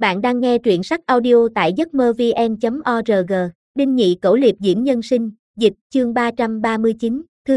Bạn đang nghe truyện sách audio tại giấcmơ-vn.org. Đinh Nhị Cẩu liệp diễm nhân sinh, dịch, chương 339, thư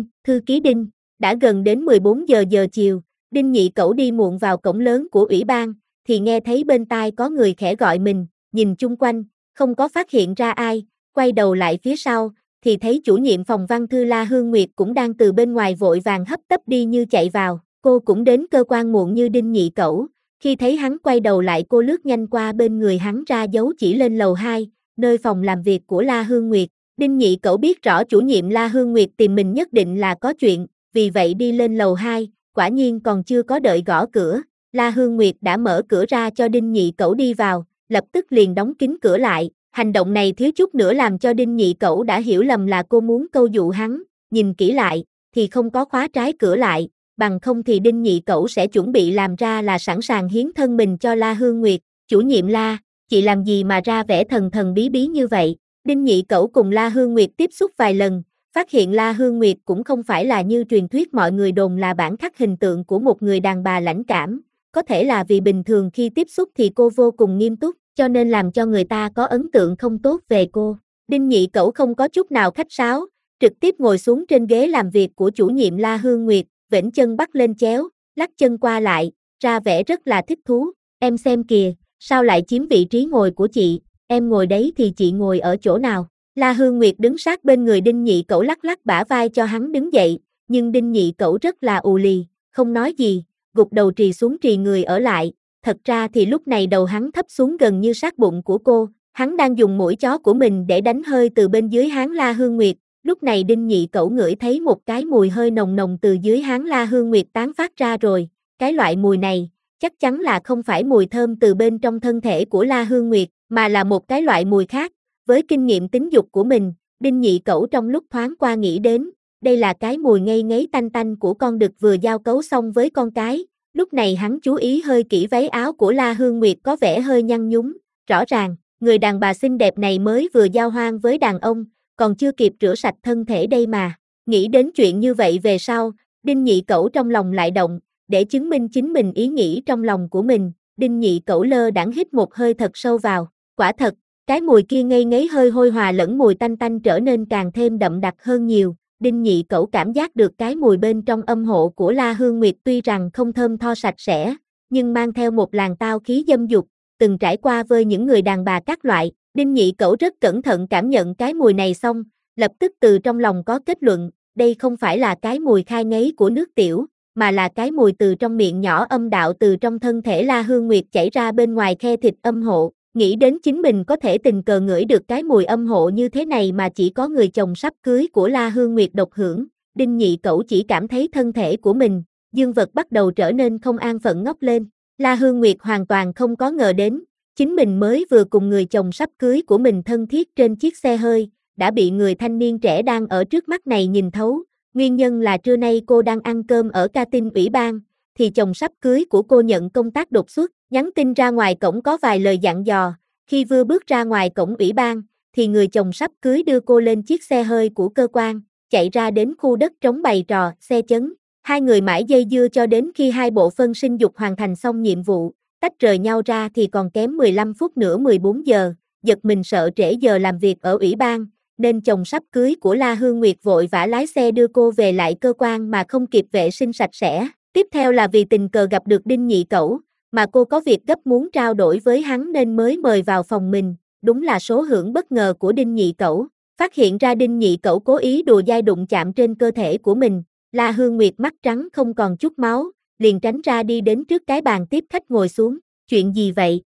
ký Đinh. Đã gần đến 14 giờ chiều, Đinh Nhị Cẩu đi muộn vào cổng lớn của ủy ban, thì nghe thấy bên tai có người khẽ gọi mình, nhìn chung quanh, không có phát hiện ra ai, quay đầu lại phía sau, thì thấy chủ nhiệm phòng văn thư La Hương Nguyệt cũng đang từ bên ngoài vội vàng hấp tấp đi như chạy vào. Cô cũng đến cơ quan muộn như Đinh Nhị Cẩu. Khi thấy hắn quay đầu lại, cô lướt nhanh qua bên người hắn, ra dấu chỉ lên lầu 2, nơi phòng làm việc của La Hương Nguyệt. Đinh Nhị Cẩu biết rõ chủ nhiệm La Hương Nguyệt tìm mình nhất định là có chuyện, vì vậy đi lên lầu 2, quả nhiên còn chưa có đợi gõ cửa, La Hương Nguyệt đã mở cửa ra cho Đinh Nhị Cẩu đi vào, lập tức liền đóng kín cửa lại. Hành động này thiếu chút nữa làm cho Đinh Nhị Cẩu đã hiểu lầm là cô muốn câu dụ hắn, nhìn kỹ lại, thì không có khóa trái cửa lại. Bằng không thì Đinh Nhị Cẩu sẽ chuẩn bị làm ra là sẵn sàng hiến thân mình cho La Hương Nguyệt. Chủ nhiệm La, chị làm gì mà ra vẻ thần thần bí bí như vậy? Đinh Nhị Cẩu cùng La Hương Nguyệt tiếp xúc vài lần, phát hiện La Hương Nguyệt cũng không phải là như truyền thuyết mọi người đồn là bản khắc hình tượng của một người đàn bà lãnh cảm. Có thể là vì bình thường khi tiếp xúc thì cô vô cùng nghiêm túc, cho nên làm cho người ta có ấn tượng không tốt về cô. Đinh Nhị Cẩu không có chút nào khách sáo, trực tiếp ngồi xuống trên ghế làm việc của chủ nhiệm La Hương Nguyệt, vểnh chân bắt lên chéo, lắc chân qua lại, ra vẻ rất là thích thú. Em xem kìa, sao lại chiếm vị trí ngồi của chị, em ngồi đấy thì chị ngồi ở chỗ nào? La Hương Nguyệt đứng sát bên người Đinh Nhị Cẩu, lắc lắc bả vai cho hắn đứng dậy, nhưng Đinh Nhị Cẩu rất là ù lì, không nói gì, gục đầu trì xuống trì người ở lại. Thật ra thì lúc này đầu hắn thấp xuống gần như sát bụng của cô, hắn đang dùng mũi chó của mình để đánh hơi từ bên dưới háng La Hương Nguyệt. Lúc này Đinh Nhị Cẩu ngửi thấy một cái mùi hơi nồng nồng từ dưới háng La Hương Nguyệt tán phát ra rồi. Cái loại mùi này, chắc chắn là không phải mùi thơm từ bên trong thân thể của La Hương Nguyệt, mà là một cái loại mùi khác. Với kinh nghiệm tính dục của mình, Đinh Nhị Cẩu trong lúc thoáng qua nghĩ đến, đây là cái mùi ngây ngấy tanh tanh của con đực vừa giao cấu xong với con cái. Lúc này hắn chú ý hơi kỹ váy áo của La Hương Nguyệt có vẻ hơi nhăn nhúm, rõ ràng, người đàn bà xinh đẹp này mới vừa giao hoang với đàn ông, còn chưa kịp rửa sạch thân thể đây mà. Nghĩ đến chuyện như vậy về sau, Đinh Nhị Cẩu trong lòng lại động, để chứng minh chính mình ý nghĩ trong lòng của mình, Đinh Nhị Cẩu lơ đãng hít một hơi thật sâu vào. Quả thật, cái mùi kia ngây ngấy hơi hôi hòa lẫn mùi tanh tanh trở nên càng thêm đậm đặc hơn nhiều. Đinh Nhị Cẩu cảm giác được cái mùi bên trong âm hộ của La Hương Nguyệt tuy rằng không thơm tho sạch sẽ, nhưng mang theo một làn tao khí dâm dục, từng trải qua với những người đàn bà các loại. Đinh Nhị Cẩu rất cẩn thận cảm nhận cái mùi này xong, lập tức từ trong lòng có kết luận, đây không phải là cái mùi khai ngấy của nước tiểu, mà là cái mùi từ trong miệng nhỏ âm đạo từ trong thân thể La Hương Nguyệt chảy ra bên ngoài khe thịt âm hộ. Nghĩ đến chính mình có thể tình cờ ngửi được cái mùi âm hộ như thế này mà chỉ có người chồng sắp cưới của La Hương Nguyệt độc hưởng, Đinh Nhị Cẩu chỉ cảm thấy thân thể của mình, dương vật bắt đầu trở nên không an phận ngóc lên. La Hương Nguyệt hoàn toàn không có ngờ đến, chính mình mới vừa cùng người chồng sắp cưới của mình thân thiết trên chiếc xe hơi, đã bị người thanh niên trẻ đang ở trước mắt này nhìn thấu. Nguyên nhân là trưa nay cô đang ăn cơm ở ca-tin ủy ban, thì chồng sắp cưới của cô nhận công tác đột xuất, nhắn tin ra ngoài cổng có vài lời dặn dò. Khi vừa bước ra ngoài cổng ủy ban, thì người chồng sắp cưới đưa cô lên chiếc xe hơi của cơ quan, chạy ra đến khu đất trống bày trò, xe chấn. Hai người mãi dây dưa cho đến khi hai bộ phân sinh dục hoàn thành xong nhiệm vụ, tách rời nhau ra thì còn kém 15 phút nữa 14 giờ, giật mình sợ trễ giờ làm việc ở ủy ban, nên chồng sắp cưới của La Hương Nguyệt vội vã lái xe đưa cô về lại cơ quan mà không kịp vệ sinh sạch sẽ. Tiếp theo là vì tình cờ gặp được Đinh Nhị Cẩu, mà cô có việc gấp muốn trao đổi với hắn nên mới mời vào phòng mình. Đúng là số hưởng bất ngờ của Đinh Nhị Cẩu. Phát hiện ra Đinh Nhị Cẩu cố ý đùa dai đụng chạm trên cơ thể của mình, La Hương Nguyệt mắt trắng không còn chút máu, liền tránh ra đi đến trước cái bàn tiếp khách ngồi xuống. Chuyện gì vậy?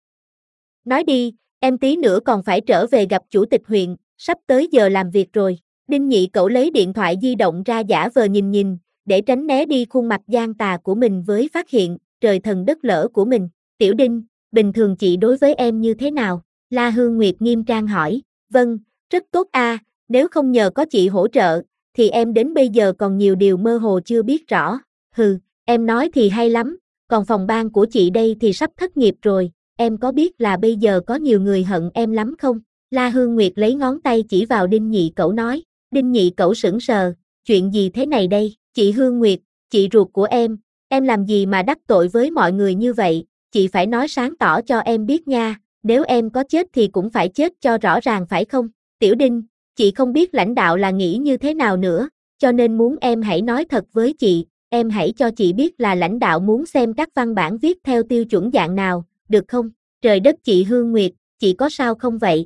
Nói đi, em tí nữa còn phải trở về gặp chủ tịch huyện, sắp tới giờ làm việc rồi. Đinh Nhị Cẩu lấy điện thoại di động ra giả vờ nhìn, để tránh né đi khuôn mặt gian tà của mình với phát hiện trời thần đất lỡ của mình. Tiểu Đinh, bình thường chị đối với em như thế nào? La Hương Nguyệt nghiêm trang hỏi. Vâng, rất tốt a, nếu không nhờ có chị hỗ trợ, thì em đến bây giờ còn nhiều điều mơ hồ chưa biết rõ. Hừ, em nói thì hay lắm, còn phòng ban của chị đây thì sắp thất nghiệp rồi, em có biết là bây giờ có nhiều người hận em lắm không? La Hương Nguyệt lấy ngón tay chỉ vào Đinh Nhị Cẩu nói. Đinh Nhị Cẩu sững sờ, chuyện gì thế này đây? Chị Hương Nguyệt, chị ruột của em làm gì mà đắc tội với mọi người như vậy? chị phải nói sáng tỏ cho em biết nha, nếu em có chết thì cũng phải chết cho rõ ràng phải không? Tiểu Đinh, chị không biết lãnh đạo là nghĩ như thế nào nữa, cho nên muốn em hãy nói thật với chị, em hãy cho chị biết là lãnh đạo muốn xem các văn bản viết theo tiêu chuẩn dạng nào, được không? Trời đất chị Hương Nguyệt, chị có sao không vậy?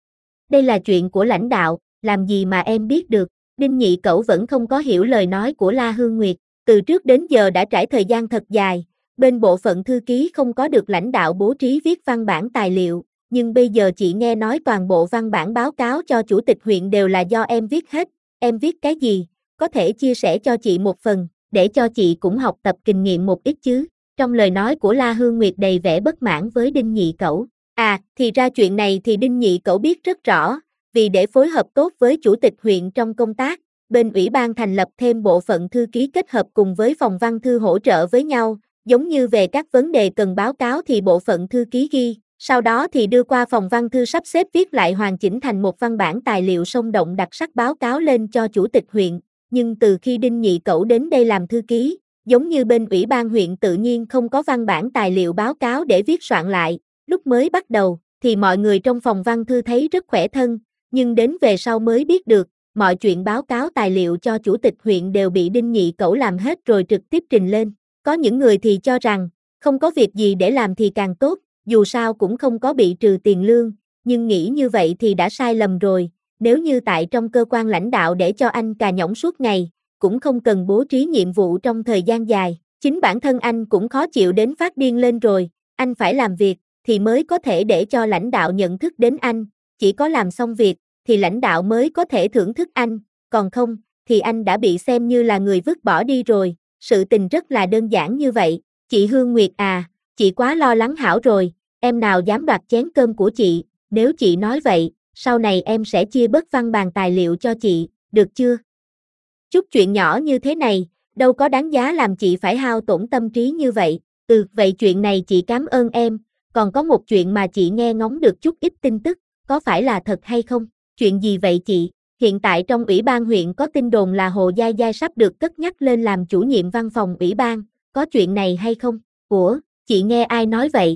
Đây là chuyện của lãnh đạo, làm gì mà em biết được? Đinh Nhị Cẩu vẫn không có hiểu lời nói của La Hương Nguyệt, từ trước đến giờ đã trải thời gian thật dài, bên bộ phận thư ký không có được lãnh đạo bố trí viết văn bản tài liệu, nhưng bây giờ chị nghe nói toàn bộ văn bản báo cáo cho chủ tịch huyện đều là do em viết hết, em viết cái gì? Có thể chia sẻ cho chị một phần, để cho chị cũng học tập kinh nghiệm một ít chứ. Trong lời nói của La Hương Nguyệt đầy vẻ bất mãn với Đinh Nhị Cẩu. À, thì ra chuyện này thì Đinh Nhị Cẩu biết rất rõ, vì để phối hợp tốt với chủ tịch huyện trong công tác, bên ủy ban thành lập thêm bộ phận thư ký kết hợp cùng với phòng văn thư hỗ trợ với nhau, giống như về các vấn đề cần báo cáo thì bộ phận thư ký ghi, sau đó thì đưa qua phòng văn thư sắp xếp viết lại hoàn chỉnh thành một văn bản tài liệu sống động đặc sắc báo cáo lên cho chủ tịch huyện, nhưng từ khi Đinh Nhị Cẩu đến đây làm thư ký, giống như bên ủy ban huyện tự nhiên không có văn bản tài liệu báo cáo để viết soạn lại, lúc mới bắt đầu thì mọi người trong phòng văn thư thấy rất khỏe thân, nhưng đến về sau mới biết được, mọi chuyện báo cáo tài liệu cho chủ tịch huyện đều bị Đinh Nhị Cẩu làm hết rồi trực tiếp trình lên. Có những người thì cho rằng, không có việc gì để làm thì càng tốt, dù sao cũng không có bị trừ tiền lương, nhưng nghĩ như vậy thì đã sai lầm rồi, nếu như tại trong cơ quan lãnh đạo để cho anh cà nhõng suốt ngày, cũng không cần bố trí nhiệm vụ trong thời gian dài, chính bản thân anh cũng khó chịu đến phát điên lên rồi, anh phải làm việc, thì mới có thể để cho lãnh đạo nhận thức đến anh, chỉ có làm xong việc, thì lãnh đạo mới có thể thưởng thức anh, còn không, thì anh đã bị xem như là người vứt bỏ đi rồi, sự tình rất là đơn giản như vậy, chị Hương Nguyệt à, chị quá lo lắng hảo rồi, em nào dám đoạt chén cơm của chị, nếu chị nói vậy, sau này em sẽ chia bớt văn bản tài liệu cho chị, được chưa? Chút chuyện nhỏ như thế này, đâu có đáng giá làm chị phải hao tổn tâm trí như vậy, vậy chuyện này chị cảm ơn em, còn có một chuyện mà chị nghe ngóng được chút ít tin tức, có phải là thật hay không? Chuyện gì vậy chị? Hiện tại trong ủy ban huyện có tin đồn là Hồ Giai Giai sắp được cất nhắc lên làm chủ nhiệm văn phòng ủy ban, có chuyện này hay không? Ủa, chị nghe ai nói vậy?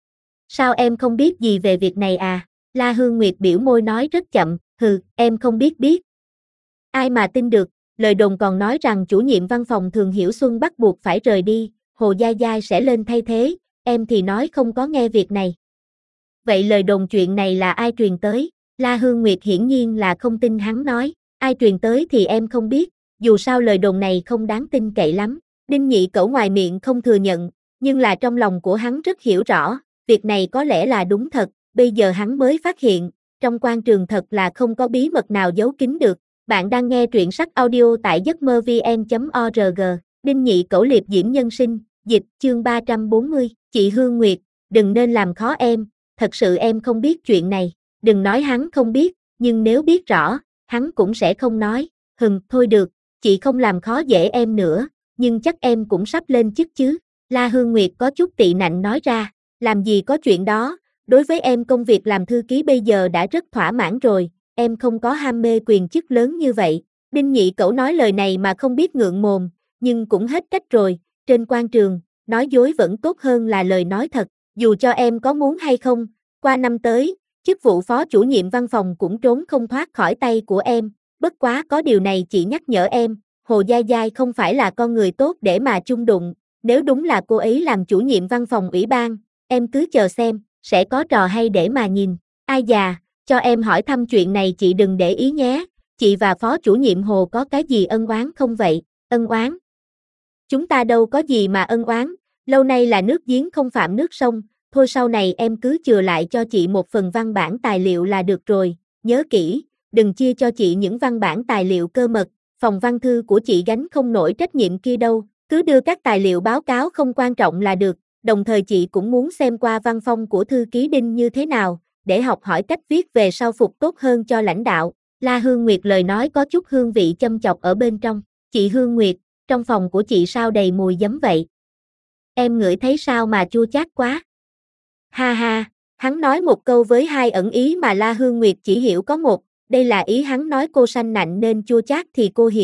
Sao em không biết gì về việc này à? La Hương Nguyệt biểu môi nói rất chậm, em không biết. Ai mà tin được, lời đồn còn nói rằng chủ nhiệm văn phòng Thường Hiểu Xuân bắt buộc phải rời đi, Hồ Giai Giai sẽ lên thay thế, em thì nói không có nghe việc này. Vậy lời đồn chuyện này là ai truyền tới? La Hương Nguyệt hiển nhiên là không tin hắn nói, ai truyền tới thì em không biết, dù sao lời đồn này không đáng tin cậy lắm. Đinh Nhị Cẩu ngoài miệng không thừa nhận, nhưng là trong lòng của hắn rất hiểu rõ, việc này có lẽ là đúng thật, bây giờ hắn mới phát hiện, trong quan trường thật là không có bí mật nào giấu kín được. Bạn đang nghe truyện sách audio tại giấc mơ vn.org, Đinh Nhị Cẩu liệp diễm nhân sinh, dịch chương 340, chị Hương Nguyệt, đừng nên làm khó em, thật sự em không biết chuyện này, đừng nói hắn không biết, nhưng nếu biết rõ, hắn cũng sẽ không nói, thôi được, chị không làm khó dễ em nữa, nhưng chắc em cũng sắp lên chức chứ, La Hương Nguyệt có chút tị nạnh nói ra, làm gì có chuyện đó, đối với em công việc làm thư ký bây giờ đã rất thỏa mãn rồi, em không có ham mê quyền chức lớn như vậy. Đinh Nhị Cẩu nói lời này mà không biết ngượng mồm, nhưng cũng hết cách rồi, trên quan trường, nói dối vẫn tốt hơn là lời nói thật, dù cho em có muốn hay không, qua năm tới, chức vụ phó chủ nhiệm văn phòng cũng trốn không thoát khỏi tay của em, bất quá có điều này chị nhắc nhở em, Hồ Giai Giai không phải là con người tốt để mà chung đụng, nếu đúng là cô ấy làm chủ nhiệm văn phòng ủy ban, em cứ chờ xem, sẽ có trò hay để mà nhìn, ai già. Cho em hỏi thăm chuyện này chị đừng để ý nhé, chị và phó chủ nhiệm Hồ có cái gì ân oán không vậy? Ân oán? Chúng ta đâu có gì mà ân oán, lâu nay là nước giếng không phạm nước sông, thôi sau này em cứ chừa lại cho chị một phần văn bản tài liệu là được rồi, nhớ kỹ, đừng chia cho chị những văn bản tài liệu cơ mật, phòng văn thư của chị gánh không nổi trách nhiệm kia đâu, cứ đưa các tài liệu báo cáo không quan trọng là được, đồng thời chị cũng muốn xem qua văn phong của thư ký Đinh như thế nào, để học hỏi cách viết về sau phục tốt hơn cho lãnh đạo. La Hương Nguyệt lời nói có chút hương vị châm chọc ở bên trong. Chị Hương Nguyệt, trong phòng của chị sao đầy mùi giấm vậy? Em ngửi thấy sao mà chua chát quá? Ha ha, hắn nói một câu với hai ẩn ý mà La Hương Nguyệt chỉ hiểu có một, đây là ý hắn nói cô sanh nạnh nên chua chát thì cô hiểu,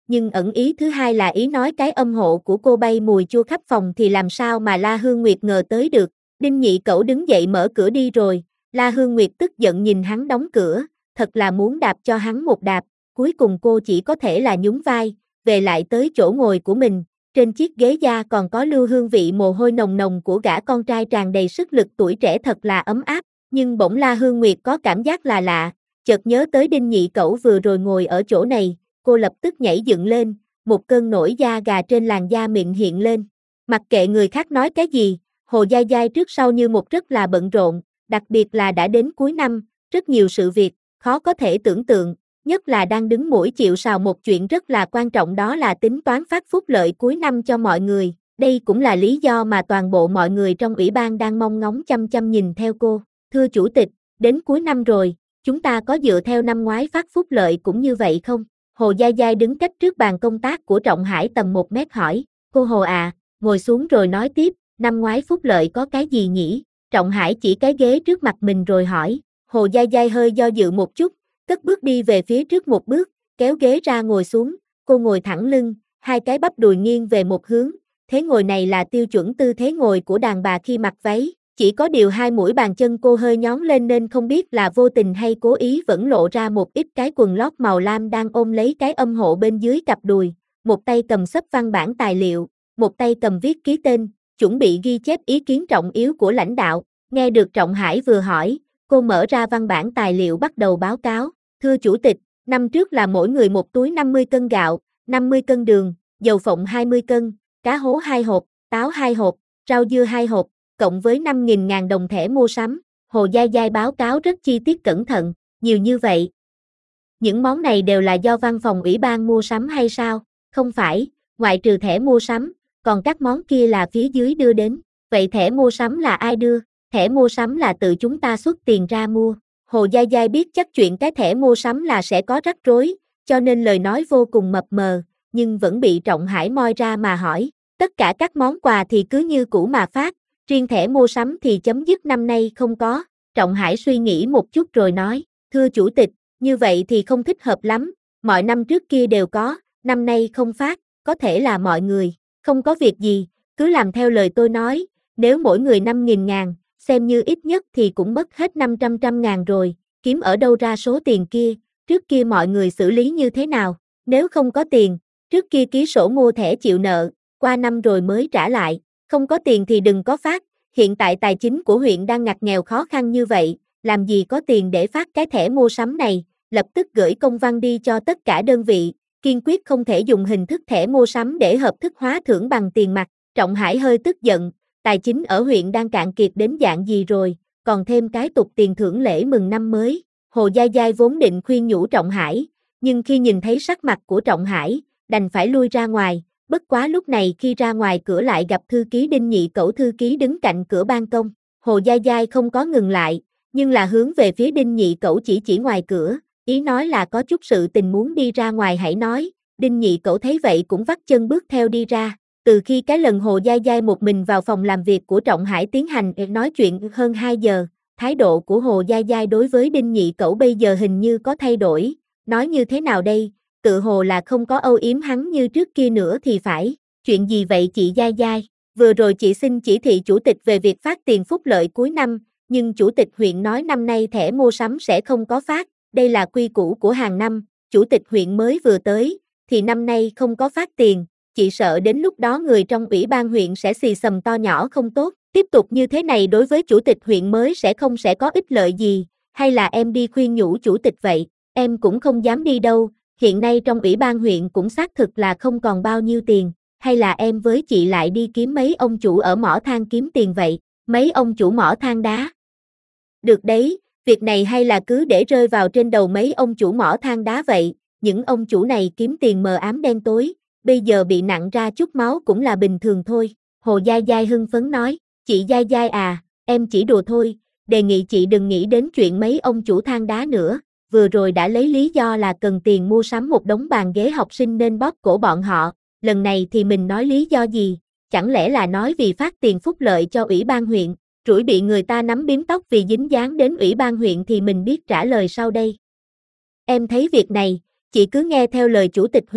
nhưng ẩn ý thứ hai là ý nói cái âm hộ của cô bay mùi chua khắp phòng thì làm sao mà La Hương Nguyệt ngờ tới được. Đinh Nhị Cẩu đứng dậy mở cửa đi rồi, La Hương Nguyệt tức giận nhìn hắn đóng cửa, thật là muốn đạp cho hắn một đạp, cuối cùng cô chỉ có thể là nhún vai, về lại tới chỗ ngồi của mình, trên chiếc ghế da còn có lưu hương vị mồ hôi nồng nồng của gã con trai tràn đầy sức lực tuổi trẻ thật là ấm áp, nhưng bỗng La Hương Nguyệt có cảm giác là lạ, chợt nhớ tới Đinh Nhị Cẩu vừa rồi ngồi ở chỗ này, cô lập tức nhảy dựng lên, một cơn nổi da gà trên làn da mịn hiện lên. Mặc kệ người khác nói cái gì, Hồ Giai Giai trước sau như một rất là bận rộn, đặc biệt là đã đến cuối năm, rất nhiều sự việc, khó có thể tưởng tượng, nhất là đang đứng mũi chịu sào một chuyện rất là quan trọng đó là tính toán phát phúc lợi cuối năm cho mọi người. Đây cũng là lý do mà toàn bộ mọi người trong ủy ban đang mong ngóng chăm chăm nhìn theo cô. Thưa Chủ tịch, đến cuối năm rồi, chúng ta có dựa theo năm ngoái phát phúc lợi cũng như vậy không? Hồ Giai Giai đứng cách trước bàn công tác của Trọng Hải tầm 1 mét hỏi, cô Hồ à, ngồi xuống rồi nói tiếp, năm ngoái phúc lợi có cái gì nhỉ? Trọng Hải chỉ cái ghế trước mặt mình rồi hỏi, Hồ Giai Giai hơi do dự một chút, cất bước đi về phía trước một bước, kéo ghế ra ngồi xuống, cô ngồi thẳng lưng, hai cái bắp đùi nghiêng về một hướng, thế ngồi này là tiêu chuẩn tư thế ngồi của đàn bà khi mặc váy, chỉ có điều hai mũi bàn chân cô hơi nhón lên nên không biết là vô tình hay cố ý vẫn lộ ra một ít cái quần lót màu lam đang ôm lấy cái âm hộ bên dưới cặp đùi, một tay cầm xấp văn bản tài liệu, một tay cầm viết ký tên, chuẩn bị ghi chép ý kiến trọng yếu của lãnh đạo. Nghe được Trọng Hải vừa hỏi, cô mở ra văn bản tài liệu bắt đầu báo cáo. Thưa Chủ tịch, năm trước là mỗi người một túi 50 cân gạo, 50 cân đường, dầu phộng 20 cân, cá hố 2 hộp, táo 2 hộp, rau dưa 2 hộp, cộng với 5.000 đồng thẻ mua sắm. Hồ Giai Giai báo cáo rất chi tiết cẩn thận, nhiều như vậy. Những món này đều là do văn phòng ủy ban mua sắm hay sao? Không phải, ngoại trừ thẻ mua sắm, còn các món kia là phía dưới đưa đến. Vậy thẻ mua sắm là ai đưa? Thẻ mua sắm là tự chúng ta xuất tiền ra mua. Hồ Giai Giai biết chắc chuyện cái thẻ mua sắm là sẽ có rắc rối, cho nên lời nói vô cùng mập mờ, nhưng vẫn bị Trọng Hải moi ra mà hỏi. Tất cả các món quà thì cứ như cũ mà phát, riêng thẻ mua sắm thì chấm dứt năm nay không có. Trọng Hải suy nghĩ một chút rồi nói, thưa Chủ tịch, như vậy thì không thích hợp lắm, mọi năm trước kia đều có, năm nay không phát, có thể là mọi người, không có việc gì, cứ làm theo lời tôi nói, nếu mỗi người 5.000, xem như ít nhất thì cũng mất hết 500 rồi, kiếm ở đâu ra số tiền kia, trước kia mọi người xử lý như thế nào, nếu không có tiền, trước kia ký sổ mua thẻ chịu nợ, qua năm rồi mới trả lại, không có tiền thì đừng có phát, hiện tại tài chính của huyện đang ngặt nghèo khó khăn như vậy, làm gì có tiền để phát cái thẻ mua sắm này, lập tức gửi công văn đi cho tất cả đơn vị, kiên quyết không thể dùng hình thức thẻ mua sắm để hợp thức hóa thưởng bằng tiền mặt. Trọng Hải hơi tức giận, tài chính ở huyện đang cạn kiệt đến dạng gì rồi, còn thêm cái tục tiền thưởng lễ mừng năm mới. Hồ Giai Giai vốn định khuyên nhủ Trọng Hải, nhưng khi nhìn thấy sắc mặt của Trọng Hải, đành phải lui ra ngoài, bất quá lúc này khi ra ngoài cửa lại gặp thư ký Đinh Nhị Cẩu thư ký đứng cạnh cửa ban công. Hồ Giai Giai không có ngừng lại, nhưng là hướng về phía Đinh Nhị Cẩu chỉ ngoài cửa, ý nói là có chút sự tình muốn đi ra ngoài hãy nói. Đinh Nhị Cẩu thấy vậy cũng vắt chân bước theo đi ra. Từ khi cái lần Hồ Giai Giai một mình vào phòng làm việc của Trọng Hải tiến hành nói chuyện hơn 2 giờ, thái độ của Hồ Giai Giai đối với Đinh Nhị Cẩu bây giờ hình như có thay đổi, nói như thế nào đây, tự hồ là không có âu yếm hắn như trước kia nữa thì phải, chuyện gì vậy chị Giai Giai, vừa rồi chị xin chỉ thị chủ tịch về việc phát tiền phúc lợi cuối năm, nhưng chủ tịch huyện nói năm nay thẻ mua sắm sẽ không có phát, đây là quy củ của hàng năm, chủ tịch huyện mới vừa tới, thì năm nay không có phát tiền. Chị sợ đến lúc đó người trong ủy ban huyện sẽ xì xầm to nhỏ không tốt, tiếp tục như thế này đối với chủ tịch huyện mới sẽ có ích lợi gì, hay là em đi khuyên nhủ chủ tịch vậy, em cũng không dám đi đâu, hiện nay trong ủy ban huyện cũng xác thực là không còn bao nhiêu tiền, hay là em với chị lại đi kiếm mấy ông chủ ở mỏ than kiếm tiền vậy, mấy ông chủ mỏ than đá. Được đấy, việc này hay là cứ để rơi vào trên đầu mấy ông chủ mỏ than đá vậy, những ông chủ này kiếm tiền mờ ám đen tối. Bây giờ bị nặng ra chút máu cũng là bình thường thôi. Hồ Giai Giai hưng phấn nói, chị Giai Giai à, em chỉ đùa thôi, đề nghị chị đừng nghĩ đến chuyện mấy ông chủ than đá nữa, vừa rồi đã lấy lý do là cần tiền mua sắm một đống bàn ghế học sinh nên bóp cổ bọn họ, lần này thì mình nói lý do gì, chẳng lẽ là nói vì phát tiền phúc lợi cho ủy ban huyện, rủi bị người ta nắm bím tóc vì dính dáng đến ủy ban huyện thì mình biết trả lời sau đây. Em thấy việc này, chị cứ nghe theo lời chủ tịch huyện,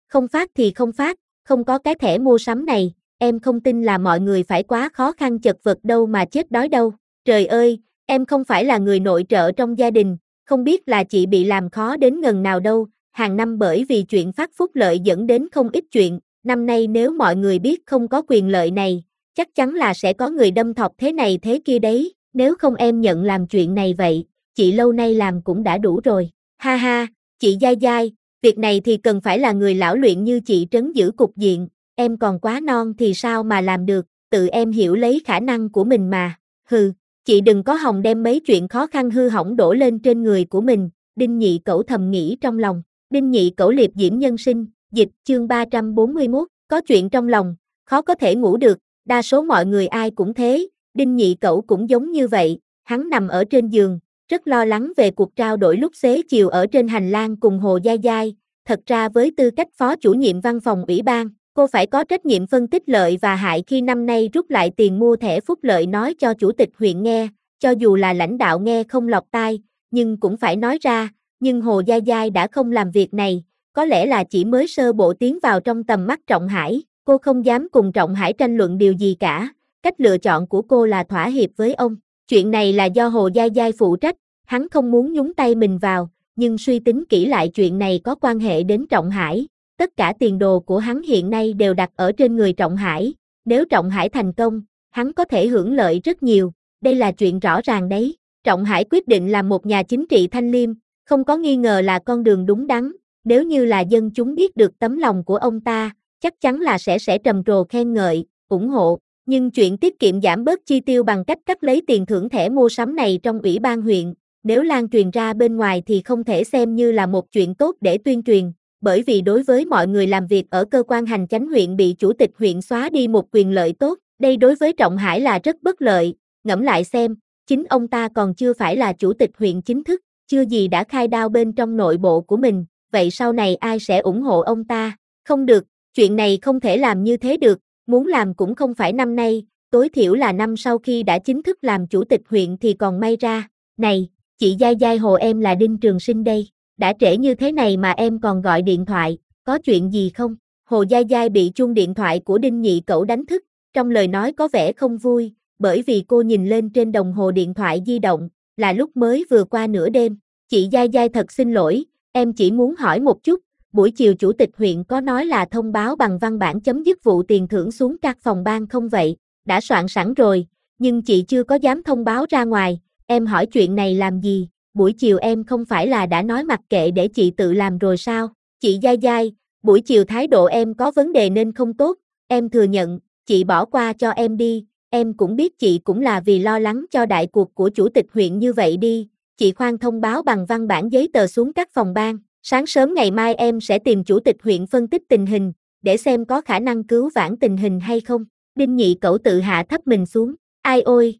Không phát thì không phát, không có cái thẻ mua sắm này, em không tin là mọi người phải quá khó khăn chật vật đâu mà chết đói đâu. Trời ơi, em không phải là người nội trợ trong gia đình, không biết là chị bị làm khó đến ngần nào đâu, hàng năm bởi vì chuyện phát phúc lợi dẫn đến không ít chuyện, năm nay nếu mọi người biết không có quyền lợi này, chắc chắn là sẽ có người đâm thọc thế này thế kia đấy, nếu không em nhận làm chuyện này vậy, chị lâu nay làm cũng đã đủ rồi. Ha ha, chị dai dai, việc này thì cần phải là người lão luyện như chị trấn giữ cục diện, em còn quá non thì sao mà làm được, tự em hiểu lấy khả năng của mình mà, hừ, chị đừng có hòng đem mấy chuyện khó khăn hư hỏng đổ lên trên người của mình, Đinh Nhị Cẩu thầm nghĩ trong lòng. Đinh Nhị Cẩu liệp diễm nhân sinh, dịch chương 341, có chuyện trong lòng, khó có thể ngủ được, đa số mọi người ai cũng thế, Đinh Nhị Cẩu cũng giống như vậy, hắn nằm ở trên giường, rất lo lắng về cuộc trao đổi lúc xế chiều ở trên hành lang cùng Hồ Dai Dai, thật ra với tư cách phó chủ nhiệm văn phòng ủy ban, cô phải có trách nhiệm phân tích lợi và hại khi năm nay rút lại tiền mua thẻ phúc lợi nói cho chủ tịch huyện nghe, cho dù là lãnh đạo nghe không lọt tai, nhưng cũng phải nói ra, nhưng Hồ Dai Dai đã không làm việc này, có lẽ là chỉ mới sơ bộ tiến vào trong tầm mắt Trọng Hải, cô không dám cùng Trọng Hải tranh luận điều gì cả, cách lựa chọn của cô là thỏa hiệp với ông, chuyện này là do Hồ Dai Dai phụ trách, hắn không muốn nhúng tay mình vào, nhưng suy tính kỹ lại chuyện này có quan hệ đến Trọng Hải, tất cả tiền đồ của hắn hiện nay đều đặt ở trên người Trọng Hải, nếu Trọng Hải thành công, hắn có thể hưởng lợi rất nhiều, đây là chuyện rõ ràng đấy, Trọng Hải quyết định làm một nhà chính trị thanh liêm, không có nghi ngờ là con đường đúng đắn, nếu như là dân chúng biết được tấm lòng của ông ta, chắc chắn là sẽ trầm trồ khen ngợi, ủng hộ, nhưng chuyện tiết kiệm giảm bớt chi tiêu bằng cách cắt lấy tiền thưởng thẻ mua sắm này trong ủy ban huyện, nếu lan truyền ra bên ngoài thì không thể xem như là một chuyện tốt để tuyên truyền, bởi vì đối với mọi người làm việc ở cơ quan hành chánh huyện bị chủ tịch huyện xóa đi một quyền lợi tốt, đây đối với Trọng Hải là rất bất lợi, ngẫm lại xem, chính ông ta còn chưa phải là chủ tịch huyện chính thức, chưa gì đã khai đao bên trong nội bộ của mình, vậy sau này ai sẽ ủng hộ ông ta? Không được, chuyện này không thể làm như thế được, muốn làm cũng không phải năm nay, tối thiểu là năm sau khi đã chính thức làm chủ tịch huyện thì còn may ra. Này, chị Dai Dai Hồ em là Đinh Trường Sinh đây, đã trễ như thế này mà em còn gọi điện thoại, có chuyện gì không? Hồ Dai Dai bị chuông điện thoại của Đinh Nhị Cẩu đánh thức, trong lời nói có vẻ không vui, bởi vì cô nhìn lên trên đồng hồ điện thoại di động, là lúc mới vừa qua nửa đêm. Chị Dai Dai thật xin lỗi, em chỉ muốn hỏi một chút, buổi chiều chủ tịch huyện có nói là thông báo bằng văn bản chấm dứt vụ tiền thưởng xuống các phòng ban không vậy? Đã soạn sẵn rồi, nhưng chị chưa có dám thông báo ra ngoài, em hỏi chuyện này làm gì? Buổi chiều em không phải là đã nói mặc kệ để chị tự làm rồi sao? Chị Dai Dai, buổi chiều thái độ em có vấn đề nên không tốt, em thừa nhận, chị bỏ qua cho em đi, em cũng biết chị cũng là vì lo lắng cho đại cuộc của chủ tịch huyện như vậy đi, chị khoan thông báo bằng văn bản giấy tờ xuống các phòng ban, sáng sớm ngày mai em sẽ tìm chủ tịch huyện phân tích tình hình, để xem có khả năng cứu vãn tình hình hay không. Đinh Nhị Cẩu tự hạ thấp mình xuống, ai ôi!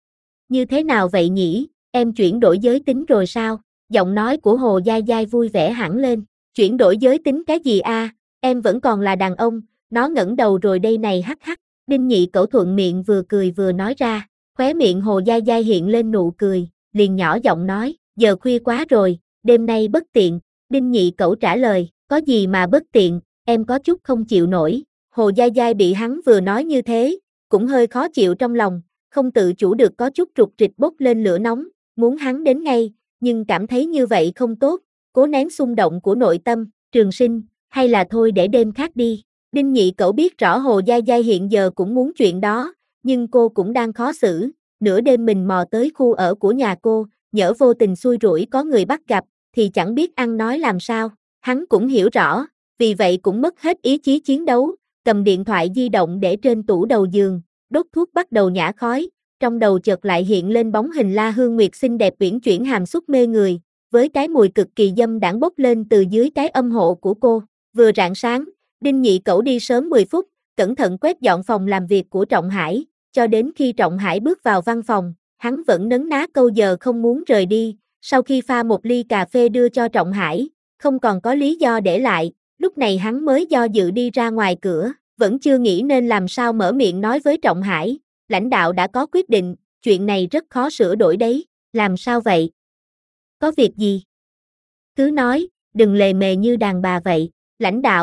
Như thế nào vậy nhỉ, em chuyển đổi giới tính rồi sao? Giọng nói của Hồ Dai Dai vui vẻ hẳn lên, chuyển đổi giới tính cái gì a? Em vẫn còn là đàn ông, nó ngẩng đầu rồi đây này hắc hắc. Đinh Nhị Cẩu thuận miệng vừa cười vừa nói ra, khóe miệng Hồ Dai Dai hiện lên nụ cười, liền nhỏ giọng nói, giờ khuya quá rồi, đêm nay bất tiện. Đinh Nhị Cẩu trả lời, có gì mà bất tiện, em có chút không chịu nổi. Hồ Dai Dai bị hắn vừa nói như thế, cũng hơi khó chịu trong lòng, không tự chủ được có chút trục trịch bốc lên lửa nóng, muốn hắn đến ngay, nhưng cảm thấy như vậy không tốt, cố nén xung động của nội tâm, Trường Sinh, hay là thôi để đêm khác đi. Đinh Nhị Cẩu biết rõ Hồ Dai Dai hiện giờ cũng muốn chuyện đó, nhưng cô cũng đang khó xử, nửa đêm mình mò tới khu ở của nhà cô, nhỡ vô tình xui rủi có người bắt gặp, thì chẳng biết ăn nói làm sao, hắn cũng hiểu rõ, vì vậy cũng mất hết ý chí chiến đấu, cầm điện thoại di động để trên tủ đầu giường, đốt thuốc bắt đầu nhả khói, trong đầu chợt lại hiện lên bóng hình La Hương Nguyệt xinh đẹp uyển chuyển hàm xúc mê người, với cái mùi cực kỳ dâm đãng bốc lên từ dưới cái âm hộ của cô, vừa rạng sáng, Đinh Nhị Cẩu đi sớm 10 phút, cẩn thận quét dọn phòng làm việc của Trọng Hải, cho đến khi Trọng Hải bước vào văn phòng, hắn vẫn nấn ná câu giờ không muốn rời đi, sau khi pha một ly cà phê đưa cho Trọng Hải, không còn có lý do để lại, lúc này hắn mới do dự đi ra ngoài cửa, vẫn chưa nghĩ nên làm sao mở miệng nói với Trọng Hải, lãnh đạo đã có quyết định, chuyện này rất khó sửa đổi đấy, làm sao vậy? Có việc gì? Cứ nói, đừng lề mề như đàn bà vậy, lãnh đạo,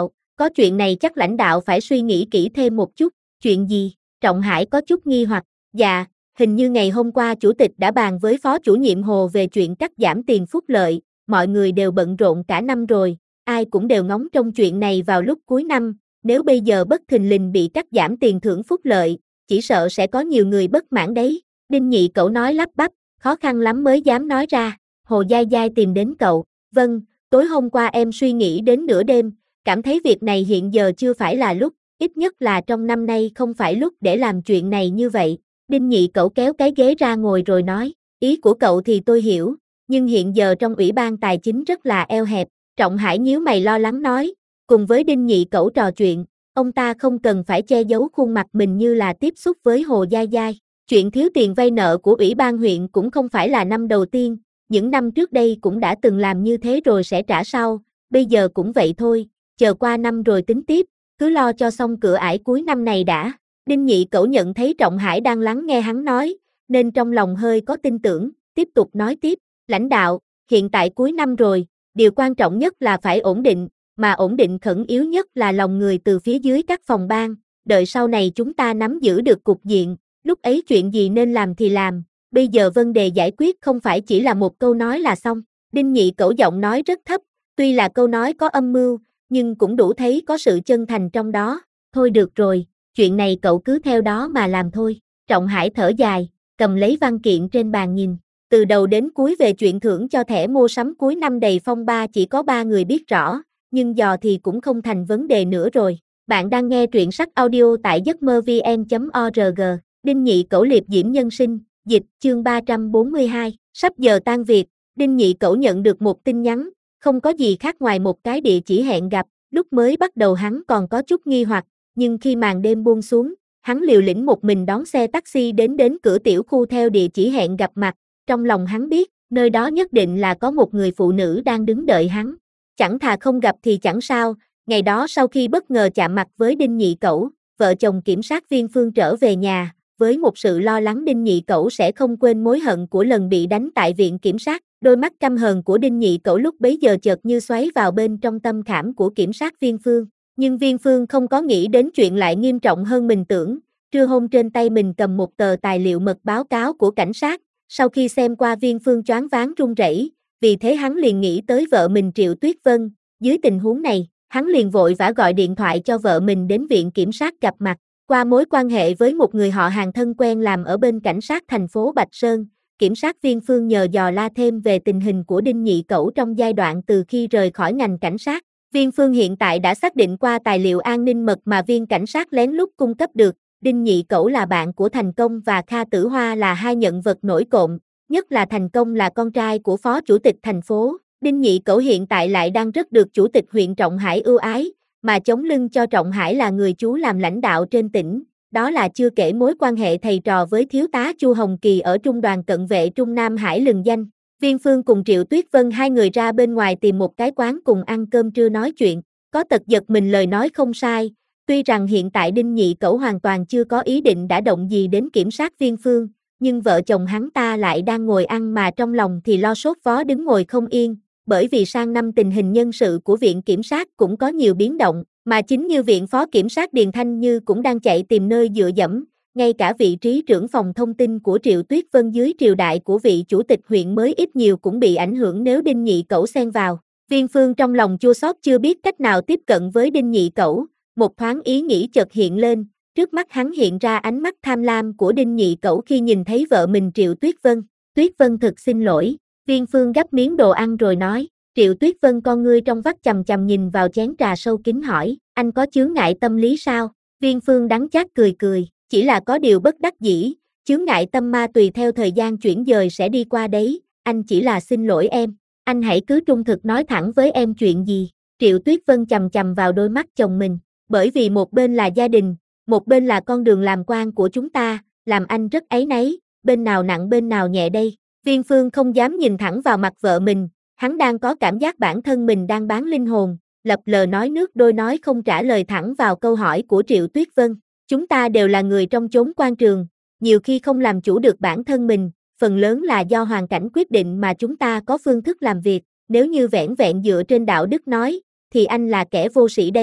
Có chuyện này chắc lãnh đạo phải suy nghĩ kỹ thêm một chút, chuyện gì? Trọng Hải có chút nghi hoặc, dạ, hình như ngày hôm qua chủ tịch đã bàn với phó chủ nhiệm Hồ về chuyện cắt giảm tiền phúc lợi, mọi người đều bận rộn cả năm rồi, ai cũng đều ngóng trông chuyện này vào lúc cuối năm, nếu bây giờ bất thình lình bị cắt giảm tiền thưởng phúc lợi, chỉ sợ sẽ có nhiều người bất mãn đấy. Đinh Nhị Cẩu nói lắp bắp, khó khăn lắm mới dám nói ra. Hồ Giai Giai tìm đến cậu, vâng, tối hôm qua em suy nghĩ đến nửa đêm, cảm thấy việc này hiện giờ chưa phải là lúc, ít nhất là trong năm nay không phải lúc để làm chuyện này như vậy. Đinh Nhị Cẩu kéo cái ghế ra ngồi rồi nói, ý của cậu thì tôi hiểu, nhưng hiện giờ trong Ủy ban Tài chính rất là eo hẹp. Trọng Hải nhíu mày lo lắng nói, cùng với Đinh Nhị Cẩu trò chuyện, ông ta không cần phải che giấu khuôn mặt mình như là tiếp xúc với Hồ Giai Giai. Chuyện thiếu tiền vay nợ của Ủy ban huyện cũng không phải là năm đầu tiên, những năm trước đây cũng đã từng làm như thế rồi sẽ trả sau, bây giờ cũng vậy thôi, chờ qua năm rồi tính tiếp, cứ lo cho xong cửa ải cuối năm này đã. Đinh Nhị Cẩu nhận thấy Trọng Hải đang lắng nghe hắn nói, nên trong lòng hơi có tin tưởng, tiếp tục nói tiếp, lãnh đạo, hiện tại cuối năm rồi, điều quan trọng nhất là phải ổn định, mà ổn định khẩn yếu nhất là lòng người từ phía dưới các phòng ban, đợi sau này chúng ta nắm giữ được cục diện, lúc ấy chuyện gì nên làm thì làm, bây giờ vấn đề giải quyết không phải chỉ là một câu nói là xong. Đinh Nhị Cẩu giọng nói rất thấp, tuy là câu nói có âm mưu, nhưng cũng đủ thấy có sự chân thành trong đó. Thôi được rồi, chuyện này cậu cứ theo đó mà làm thôi. Trọng Hải thở dài, cầm lấy văn kiện trên bàn nhìn. Từ đầu đến cuối về chuyện thưởng cho thẻ mua sắm cuối năm đầy phong ba chỉ có 3 người biết rõ, nhưng dò thì cũng không thành vấn đề nữa rồi. Bạn đang nghe truyện sách audio tại giấcmơ-vn.org. Đinh Nhị Cẩu liệp diễm nhân sinh, dịch, chương 342, sắp giờ tan việc, Đinh Nhị Cẩu nhận được một tin nhắn, không có gì khác ngoài một cái địa chỉ hẹn gặp, lúc mới bắt đầu hắn còn có chút nghi hoặc, nhưng khi màn đêm buông xuống, hắn liều lĩnh một mình đón xe taxi đến cửa tiểu khu theo địa chỉ hẹn gặp mặt, trong lòng hắn biết, nơi đó nhất định là có một người phụ nữ đang đứng đợi hắn. Chẳng thà không gặp thì chẳng sao, ngày đó sau khi bất ngờ chạm mặt với Đinh Nhị Cẩu, vợ chồng kiểm sát viên Phương trở về nhà, với một sự lo lắng Đinh Nhị Cẩu sẽ không quên mối hận của lần bị đánh tại viện kiểm sát. Đôi mắt căm hờn của Đinh Nhị Cẩu lúc bấy giờ chợt như xoáy vào bên trong tâm khảm của kiểm sát viên Phương. Nhưng viên Phương không có nghĩ đến chuyện lại nghiêm trọng hơn mình tưởng. Trưa hôm trên tay mình cầm một tờ tài liệu mật báo cáo của cảnh sát. Sau khi xem qua viên Phương choáng váng run rẩy, vì thế hắn liền nghĩ tới vợ mình Triệu Tuyết Vân. Dưới tình huống này, hắn liền vội vã gọi điện thoại cho vợ mình đến viện kiểm sát gặp mặt. Qua mối quan hệ với một người họ hàng thân quen làm ở bên cảnh sát thành phố Bạch Sơn, kiểm sát viên Phương nhờ dò la thêm về tình hình của Đinh Nhị Cẩu trong giai đoạn từ khi rời khỏi ngành cảnh sát. Viên Phương hiện tại đã xác định qua tài liệu an ninh mật mà viên cảnh sát lén lút cung cấp được, Đinh Nhị Cẩu là bạn của Thành Công và Kha Tử Hoa là hai nhân vật nổi cộm, nhất là Thành Công là con trai của phó chủ tịch thành phố. Đinh Nhị Cẩu hiện tại lại đang rất được chủ tịch huyện Trọng Hải ưu ái, mà chống lưng cho Trọng Hải là người chú làm lãnh đạo trên tỉnh, đó là chưa kể mối quan hệ thầy trò với thiếu tá Chu Hồng Kỳ ở trung đoàn cận vệ Trung Nam Hải lừng danh. Viên Phương cùng Triệu Tuyết Vân hai người ra bên ngoài tìm một cái quán cùng ăn cơm trưa nói chuyện, có tật giật mình lời nói không sai, tuy rằng hiện tại Đinh Nhị Cẩu hoàn toàn chưa có ý định đã động gì đến kiểm sát viên Phương, nhưng vợ chồng hắn ta lại đang ngồi ăn mà trong lòng thì lo sốt vó đứng ngồi không yên, bởi vì sang năm tình hình nhân sự của viện kiểm sát cũng có nhiều biến động, mà chính như viện phó kiểm sát Điền Thanh Như cũng đang chạy tìm nơi dựa dẫm, ngay cả vị trí trưởng phòng thông tin của Triệu Tuyết Vân dưới triều đại của vị chủ tịch huyện mới ít nhiều cũng bị ảnh hưởng nếu Đinh Nhị Cẩu xen vào. Viên Phương trong lòng chua xót chưa biết cách nào tiếp cận với Đinh Nhị Cẩu, một thoáng ý nghĩ chợt hiện lên, trước mắt hắn hiện ra ánh mắt tham lam của Đinh Nhị Cẩu khi nhìn thấy vợ mình Triệu Tuyết Vân. Tuyết Vân thực xin lỗi, Viên Phương gắp miếng đồ ăn rồi nói. Triệu Tuyết Vân con ngươi trong vắt chằm chằm nhìn vào chén trà sâu kín hỏi, anh có chướng ngại tâm lý sao? Viên Phương đắng chát cười cười, chỉ là có điều bất đắc dĩ, chướng ngại tâm ma tùy theo thời gian chuyển dời sẽ đi qua đấy, anh chỉ là xin lỗi em, anh hãy cứ trung thực nói thẳng với em chuyện gì. Triệu Tuyết Vân chằm chằm vào đôi mắt chồng mình, bởi vì một bên là gia đình, một bên là con đường làm quan của chúng ta, làm anh rất áy náy, bên nào nặng bên nào nhẹ đây. Viên Phương không dám nhìn thẳng vào mặt vợ mình, hắn đang có cảm giác bản thân mình đang bán linh hồn, lập lờ nói nước đôi nói không trả lời thẳng vào câu hỏi của Triệu Tuyết Vân. Chúng ta đều là người trong chốn quan trường, nhiều khi không làm chủ được bản thân mình, phần lớn là do hoàn cảnh quyết định mà chúng ta có phương thức làm việc, nếu như vẻn vẹn dựa trên đạo đức nói, thì anh là kẻ vô sĩ đấy,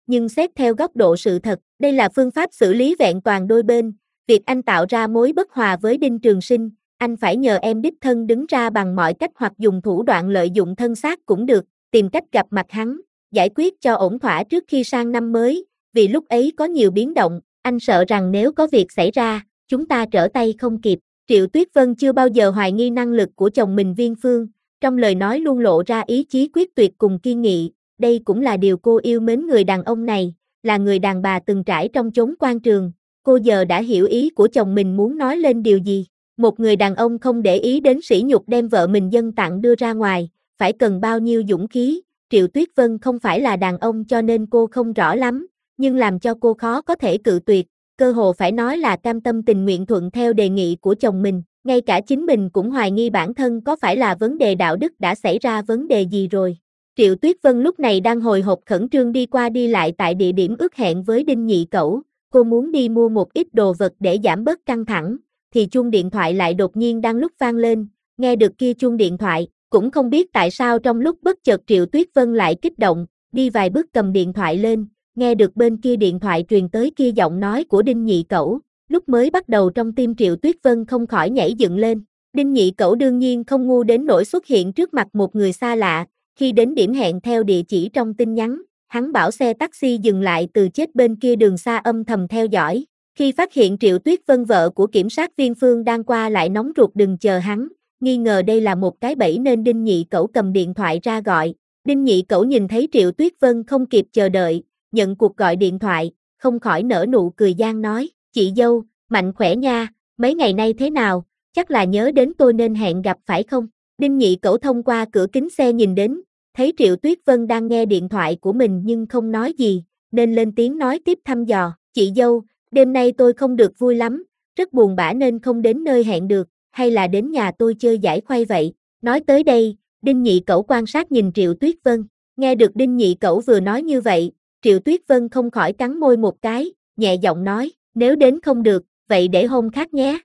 nhưng xét theo góc độ sự thật, đây là phương pháp xử lý vẹn toàn đôi bên, việc anh tạo ra mối bất hòa với Đinh Trường Sinh, anh phải nhờ em đích thân đứng ra bằng mọi cách hoặc dùng thủ đoạn lợi dụng thân xác cũng được, tìm cách gặp mặt hắn, giải quyết cho ổn thỏa trước khi sang năm mới, vì lúc ấy có nhiều biến động, anh sợ rằng nếu có việc xảy ra, chúng ta trở tay không kịp. Triệu Tuyết Vân chưa bao giờ hoài nghi năng lực của chồng mình Viên Phương, trong lời nói luôn lộ ra ý chí quyết tuyệt cùng kiên nghị, đây cũng là điều cô yêu mến người đàn ông này, là người đàn bà từng trải trong chốn quan trường, cô giờ đã hiểu ý của chồng mình muốn nói lên điều gì. Một người đàn ông không để ý đến sỉ nhục đem vợ mình dâng tặng đưa ra ngoài, phải cần bao nhiêu dũng khí, Triệu Tuyết Vân không phải là đàn ông cho nên cô không rõ lắm, nhưng làm cho cô khó có thể cự tuyệt, cơ hồ phải nói là cam tâm tình nguyện thuận theo đề nghị của chồng mình, ngay cả chính mình cũng hoài nghi bản thân có phải là vấn đề đạo đức đã xảy ra vấn đề gì rồi. Triệu Tuyết Vân lúc này đang hồi hộp khẩn trương đi qua đi lại tại địa điểm ước hẹn với Đinh Nhị Cẩu, cô muốn đi mua một ít đồ vật để giảm bớt căng thẳng, thì chuông điện thoại lại đột nhiên đang lúc vang lên, nghe được kia chuông điện thoại, cũng không biết tại sao trong lúc bất chợt Triệu Tuyết Vân lại kích động, đi vài bước cầm điện thoại lên, nghe được bên kia điện thoại truyền tới kia giọng nói của Đinh Nhị Cẩu, lúc mới bắt đầu trong tim Triệu Tuyết Vân không khỏi nhảy dựng lên. Đinh Nhị Cẩu đương nhiên không ngu đến nỗi xuất hiện trước mặt một người xa lạ, khi đến điểm hẹn theo địa chỉ trong tin nhắn, hắn bảo xe taxi dừng lại từ chết bên kia đường xa âm thầm theo dõi. Khi phát hiện Triệu Tuyết Vân vợ của kiểm sát viên Phương đang qua lại nóng ruột đừng chờ hắn, nghi ngờ đây là một cái bẫy nên Đinh Nhị Cẩu cầm điện thoại ra gọi. Đinh Nhị Cẩu nhìn thấy Triệu Tuyết Vân không kịp chờ đợi, nhận cuộc gọi điện thoại, không khỏi nở nụ cười gian nói, chị dâu, mạnh khỏe nha, mấy ngày nay thế nào, chắc là nhớ đến tôi nên hẹn gặp phải không? Đinh Nhị Cẩu thông qua cửa kính xe nhìn đến, thấy Triệu Tuyết Vân đang nghe điện thoại của mình nhưng không nói gì, nên lên tiếng nói tiếp thăm dò, chị dâu, đêm nay tôi không được vui lắm, rất buồn bã nên không đến nơi hẹn được, hay là đến nhà tôi chơi giải khuây vậy? Nói tới đây, Đinh Nhị Cẩu quan sát nhìn Triệu Tuyết Vân, nghe được Đinh Nhị Cẩu vừa nói như vậy, Triệu Tuyết Vân không khỏi cắn môi một cái, nhẹ giọng nói, nếu đến không được, vậy để hôm khác nhé.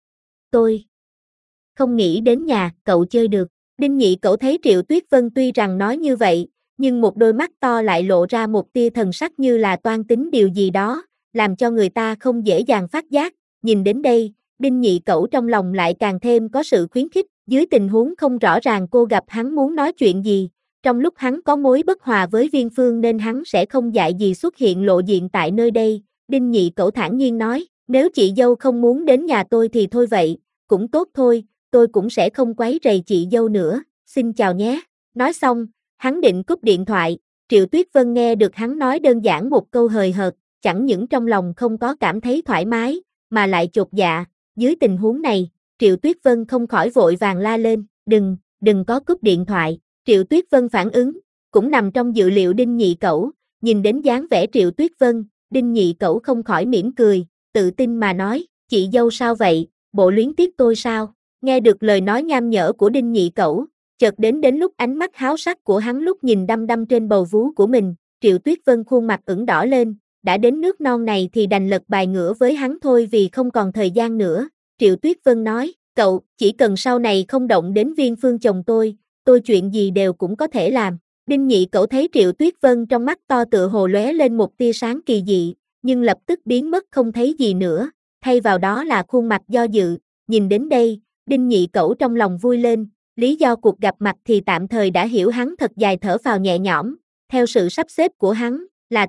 Tôi không nghĩ đến nhà, cậu chơi được. Đinh Nhị Cẩu thấy Triệu Tuyết Vân tuy rằng nói như vậy, nhưng một đôi mắt to lại lộ ra một tia thần sắc như là toan tính điều gì đó, làm cho người ta không dễ dàng phát giác. Nhìn đến đây, Đinh Nhị Cẩu trong lòng lại càng thêm có sự khuyến khích, dưới tình huống không rõ ràng cô gặp hắn muốn nói chuyện gì, trong lúc hắn có mối bất hòa với Viên Phương nên hắn sẽ không dại gì xuất hiện lộ diện tại nơi đây. Đinh Nhị Cẩu thản nhiên nói, nếu chị dâu không muốn đến nhà tôi thì thôi vậy, cũng tốt thôi, tôi cũng sẽ không quấy rầy chị dâu nữa, xin chào nhé. Nói xong, hắn định cúp điện thoại, Triệu Tuyết Vân nghe được hắn nói đơn giản một câu hời hợt, chẳng những trong lòng không có cảm thấy thoải mái, mà lại chột dạ, dưới tình huống này, Triệu Tuyết Vân không khỏi vội vàng la lên, đừng có cúp điện thoại. Triệu Tuyết Vân phản ứng, cũng nằm trong dự liệu Đinh Nhị Cẩu, nhìn đến dáng vẻ Triệu Tuyết Vân, Đinh Nhị Cẩu không khỏi mỉm cười, tự tin mà nói, chị dâu sao vậy, bộ luyến tiếc tôi sao? Nghe được lời nói nham nhở của Đinh Nhị Cẩu, chợt đến lúc ánh mắt háo sắc của hắn lúc nhìn đăm đăm trên bầu vú của mình, Triệu Tuyết Vân khuôn mặt ửng đỏ lên, đã đến nước non này thì đành lật bài ngửa với hắn thôi vì không còn thời gian nữa. Triệu Tuyết Vân nói, cậu, chỉ cần sau này không động đến Viên Phương chồng tôi chuyện gì đều cũng có thể làm. Đinh Nhị Cẩu thấy Triệu Tuyết Vân trong mắt to tựa hồ lóe lên một tia sáng kỳ dị, nhưng lập tức biến mất không thấy gì nữa, thay vào đó là khuôn mặt do dự. Nhìn đến đây, Đinh Nhị Cẩu trong lòng vui lên, lý do cuộc gặp mặt thì tạm thời đã hiểu, hắn thật dài thở phào nhẹ nhõm, theo sự sắp xếp của hắn, là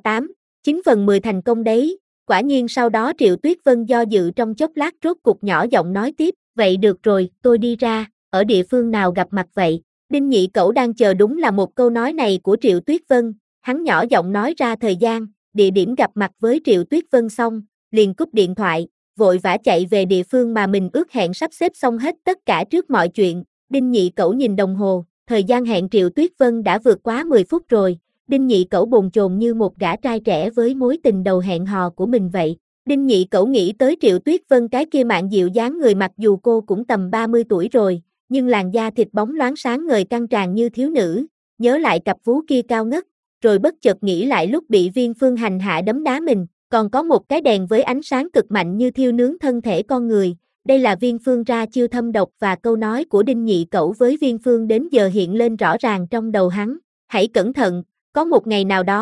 8/9 thành công đấy. Quả nhiên sau đó Triệu Tuyết Vân do dự trong chốc lát rốt cục nhỏ giọng nói tiếp, vậy được rồi, tôi đi ra, ở địa phương nào gặp mặt vậy? Đinh Nhị Cẩu đang chờ đúng là một câu nói này của Triệu Tuyết Vân, hắn nhỏ giọng nói ra thời gian, địa điểm gặp mặt với Triệu Tuyết Vân xong, liền cúp điện thoại, vội vã chạy về địa phương mà mình ước hẹn sắp xếp xong hết tất cả trước mọi chuyện. Đinh Nhị Cẩu nhìn đồng hồ, thời gian hẹn Triệu Tuyết Vân đã vượt quá 10 phút rồi. Đinh Nhị Cẩu bồn chồn như một gã trai trẻ với mối tình đầu hẹn hò của mình vậy. Đinh Nhị Cẩu nghĩ tới Triệu Tuyết Vân cái kia mạn dịu dáng người, mặc dù cô cũng tầm 30 tuổi rồi, nhưng làn da thịt bóng loáng sáng ngời căng tràn như thiếu nữ, nhớ lại cặp vú kia cao ngất, rồi bất chợt nghĩ lại lúc bị Viên Phương hành hạ đấm đá mình, còn có một cái đèn với ánh sáng cực mạnh như thiêu nướng thân thể con người, đây là Viên Phương ra chiêu thâm độc, và câu nói của Đinh Nhị Cẩu với Viên Phương đến giờ hiện lên rõ ràng trong đầu hắn, hãy cẩn thận, có một ngày nào đó,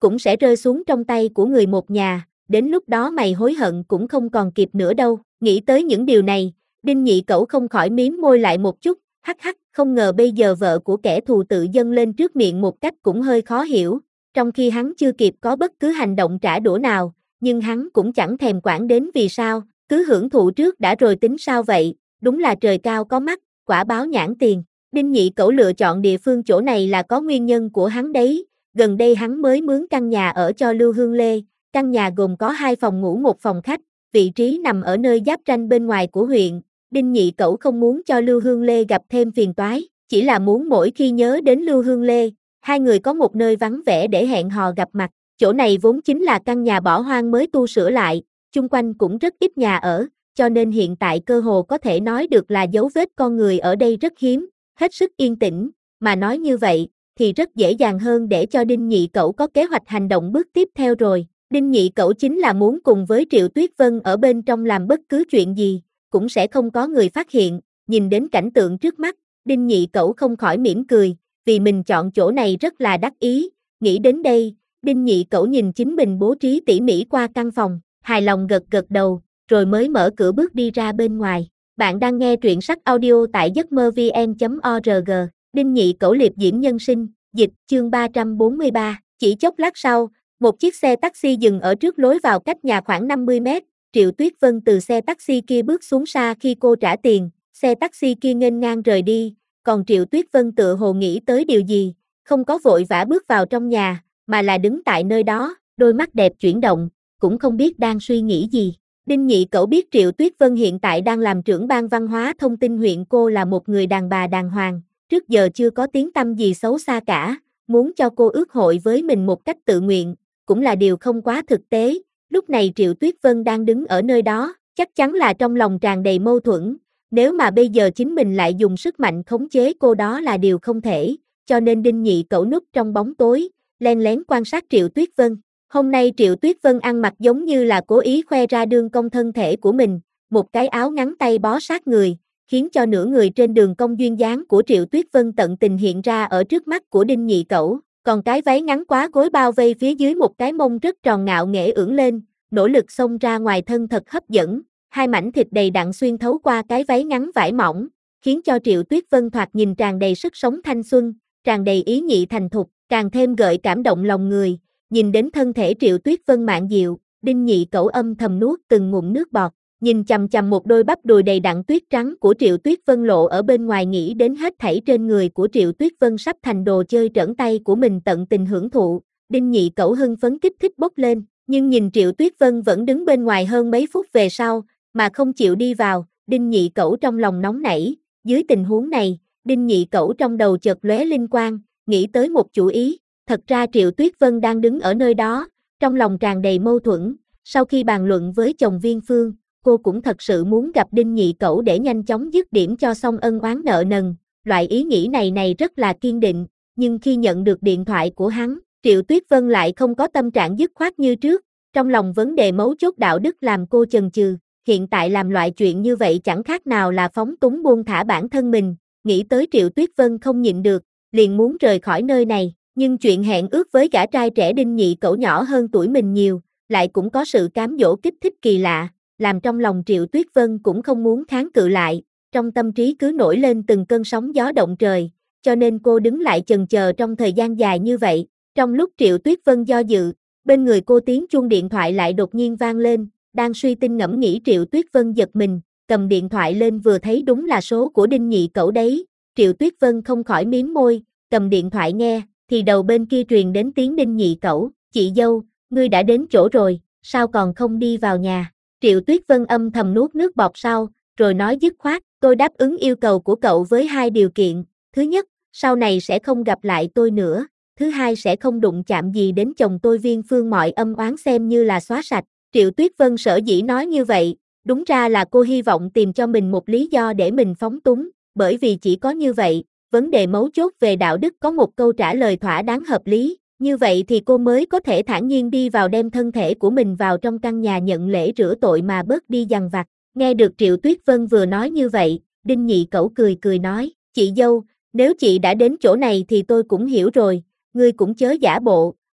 cũng sẽ rơi xuống trong tay của người một nhà, đến lúc đó mày hối hận cũng không còn kịp nữa đâu. Nghĩ tới những điều này, Đinh Nhị Cẩu không khỏi mím môi lại một chút, hắc hắc, không ngờ bây giờ vợ của kẻ thù tự dâng lên trước miệng một cách cũng hơi khó hiểu, trong khi hắn chưa kịp có bất cứ hành động trả đũa nào, nhưng hắn cũng chẳng thèm quản đến vì sao, cứ hưởng thụ trước đã rồi tính sao vậy, đúng là trời cao có mắt, quả báo nhãn tiền. Đinh Nhị Cẩu lựa chọn địa phương chỗ này là có nguyên nhân của hắn đấy, gần đây hắn mới mướn căn nhà ở cho Lưu Hương Lê, căn nhà gồm có 2 phòng ngủ 1 phòng khách, vị trí nằm ở nơi giáp ranh bên ngoài của huyện. Đinh Nhị Cẩu không muốn cho Lưu Hương Lê gặp thêm phiền toái, chỉ là muốn mỗi khi nhớ đến Lưu Hương Lê, hai người có một nơi vắng vẻ để hẹn hò gặp mặt. Chỗ này vốn chính là căn nhà bỏ hoang mới tu sửa lại, chung quanh cũng rất ít nhà ở, cho nên hiện tại cơ hồ có thể nói được là dấu vết con người ở đây rất hiếm, hết sức yên tĩnh, mà nói như vậy, thì rất dễ dàng hơn để cho Đinh Nhị Cẩu có kế hoạch hành động bước tiếp theo rồi. Đinh Nhị Cẩu chính là muốn cùng với Triệu Tuyết Vân ở bên trong làm bất cứ chuyện gì, cũng sẽ không có người phát hiện, nhìn đến cảnh tượng trước mắt, Đinh Nhị Cẩu không khỏi mỉm cười, vì mình chọn chỗ này rất là đắc ý, nghĩ đến đây, Đinh Nhị Cẩu nhìn chính mình bố trí tỉ mỉ qua căn phòng, hài lòng gật gật đầu, rồi mới mở cửa bước đi ra bên ngoài. Bạn đang nghe truyện sách audio tại giấc mơ vn.org, Đinh Nhị Cẩu liệp diễm nhân sinh, dịch, chương 343, chỉ chốc lát sau, một chiếc xe taxi dừng ở trước lối vào cách nhà khoảng 50 mét, Triệu Tuyết Vân từ xe taxi kia bước xuống xa khi cô trả tiền, xe taxi kia nghênh ngang rời đi, còn Triệu Tuyết Vân tựa hồ nghĩ tới điều gì, không có vội vã bước vào trong nhà, mà là đứng tại nơi đó, đôi mắt đẹp chuyển động, cũng không biết đang suy nghĩ gì. Đinh Nhị Cẩu biết Triệu Tuyết Vân hiện tại đang làm trưởng ban văn hóa thông tin huyện, cô là một người đàn bà đàng hoàng, trước giờ chưa có tiếng tăm gì xấu xa cả, muốn cho cô ước hội với mình một cách tự nguyện, cũng là điều không quá thực tế. Lúc này Triệu Tuyết Vân đang đứng ở nơi đó, chắc chắn là trong lòng tràn đầy mâu thuẫn, nếu mà bây giờ chính mình lại dùng sức mạnh khống chế cô đó là điều không thể, cho nên Đinh Nhị Cẩu núp trong bóng tối, len lén quan sát Triệu Tuyết Vân. Hôm nay Triệu Tuyết Vân ăn mặc giống như là cố ý khoe ra đương công thân thể của mình, một cái áo ngắn tay bó sát người, khiến cho nửa người trên đường cong duyên dáng của Triệu Tuyết Vân tận tình hiện ra ở trước mắt của Đinh Nhị Cẩu, còn cái váy ngắn quá gối bao vây phía dưới một cái mông rất tròn ngạo nghễ ưỡn lên, nỗ lực xông ra ngoài thân thật hấp dẫn, hai mảnh thịt đầy đặn xuyên thấu qua cái váy ngắn vải mỏng, khiến cho Triệu Tuyết Vân thoạt nhìn tràn đầy sức sống thanh xuân, tràn đầy ý nhị thành thục, càng thêm gợi cảm động lòng người. Nhìn đến thân thể Triệu Tuyết Vân mạn diệu, Đinh Nhị Cẩu âm thầm nuốt từng ngụm nước bọt, nhìn chằm chằm một đôi bắp đùi đầy đặn tuyết trắng của Triệu Tuyết Vân lộ ở bên ngoài, nghĩ đến hết thảy trên người của Triệu Tuyết Vân sắp thành đồ chơi trỡn tay của mình tận tình hưởng thụ, Đinh Nhị Cẩu hưng phấn kích thích bốc lên, nhưng nhìn Triệu Tuyết Vân vẫn đứng bên ngoài hơn mấy phút về sau, mà không chịu đi vào, Đinh Nhị Cẩu trong lòng nóng nảy, dưới tình huống này, Đinh Nhị Cẩu trong đầu chợt lóe linh quang, nghĩ tới một chủ ý. Thật ra Triệu Tuyết Vân đang đứng ở nơi đó, trong lòng tràn đầy mâu thuẫn, sau khi bàn luận với chồng Viên Phương, cô cũng thật sự muốn gặp Đinh Nhị Cẩu để nhanh chóng dứt điểm cho xong ân oán nợ nần, loại ý nghĩ này rất là kiên định, nhưng khi nhận được điện thoại của hắn, Triệu Tuyết Vân lại không có tâm trạng dứt khoát như trước, trong lòng vấn đề mấu chốt đạo đức làm cô chần chừ, hiện tại làm loại chuyện như vậy chẳng khác nào là phóng túng buông thả bản thân mình, nghĩ tới Triệu Tuyết Vân không nhịn được, liền muốn rời khỏi nơi này. Nhưng chuyện hẹn ước với gã trai trẻ Đinh Nhị Cẩu nhỏ hơn tuổi mình nhiều, lại cũng có sự cám dỗ kích thích kỳ lạ, làm trong lòng Triệu Tuyết Vân cũng không muốn kháng cự lại, trong tâm trí cứ nổi lên từng cơn sóng gió động trời, cho nên cô đứng lại chần chờ trong thời gian dài như vậy. Trong lúc Triệu Tuyết Vân do dự, bên người cô tiếng chuông điện thoại lại đột nhiên vang lên, đang suy tinh ngẫm nghĩ Triệu Tuyết Vân giật mình, cầm điện thoại lên vừa thấy đúng là số của Đinh Nhị Cẩu đấy, Triệu Tuyết Vân không khỏi mím môi, cầm điện thoại nghe. Thì đầu bên kia truyền đến tiếng Đinh Nhị Cẩu, chị dâu, ngươi đã đến chỗ rồi, sao còn không đi vào nhà? Triệu Tuyết Vân âm thầm nuốt nước bọt sau, rồi nói dứt khoát, tôi đáp ứng yêu cầu của cậu với 2 điều kiện, thứ nhất, sau này sẽ không gặp lại tôi nữa, thứ hai sẽ không đụng chạm gì đến chồng tôi Viên Phương, mọi âm oán xem như là xóa sạch. Triệu Tuyết Vân sở dĩ nói như vậy, đúng ra là cô hy vọng tìm cho mình một lý do để mình phóng túng, bởi vì chỉ có như vậy, vấn đề mấu chốt về đạo đức có một câu trả lời thỏa đáng hợp lý, như vậy thì cô mới có thể thản nhiên đi vào đem thân thể của mình vào trong căn nhà nhận lễ rửa tội mà bớt đi dằn vặt. Nghe được Triệu Tuyết Vân vừa nói như vậy, Đinh Nhị Cẩu cười cười nói, chị dâu, nếu chị đã đến chỗ này thì tôi cũng hiểu rồi, ngươi cũng chớ giả bộ,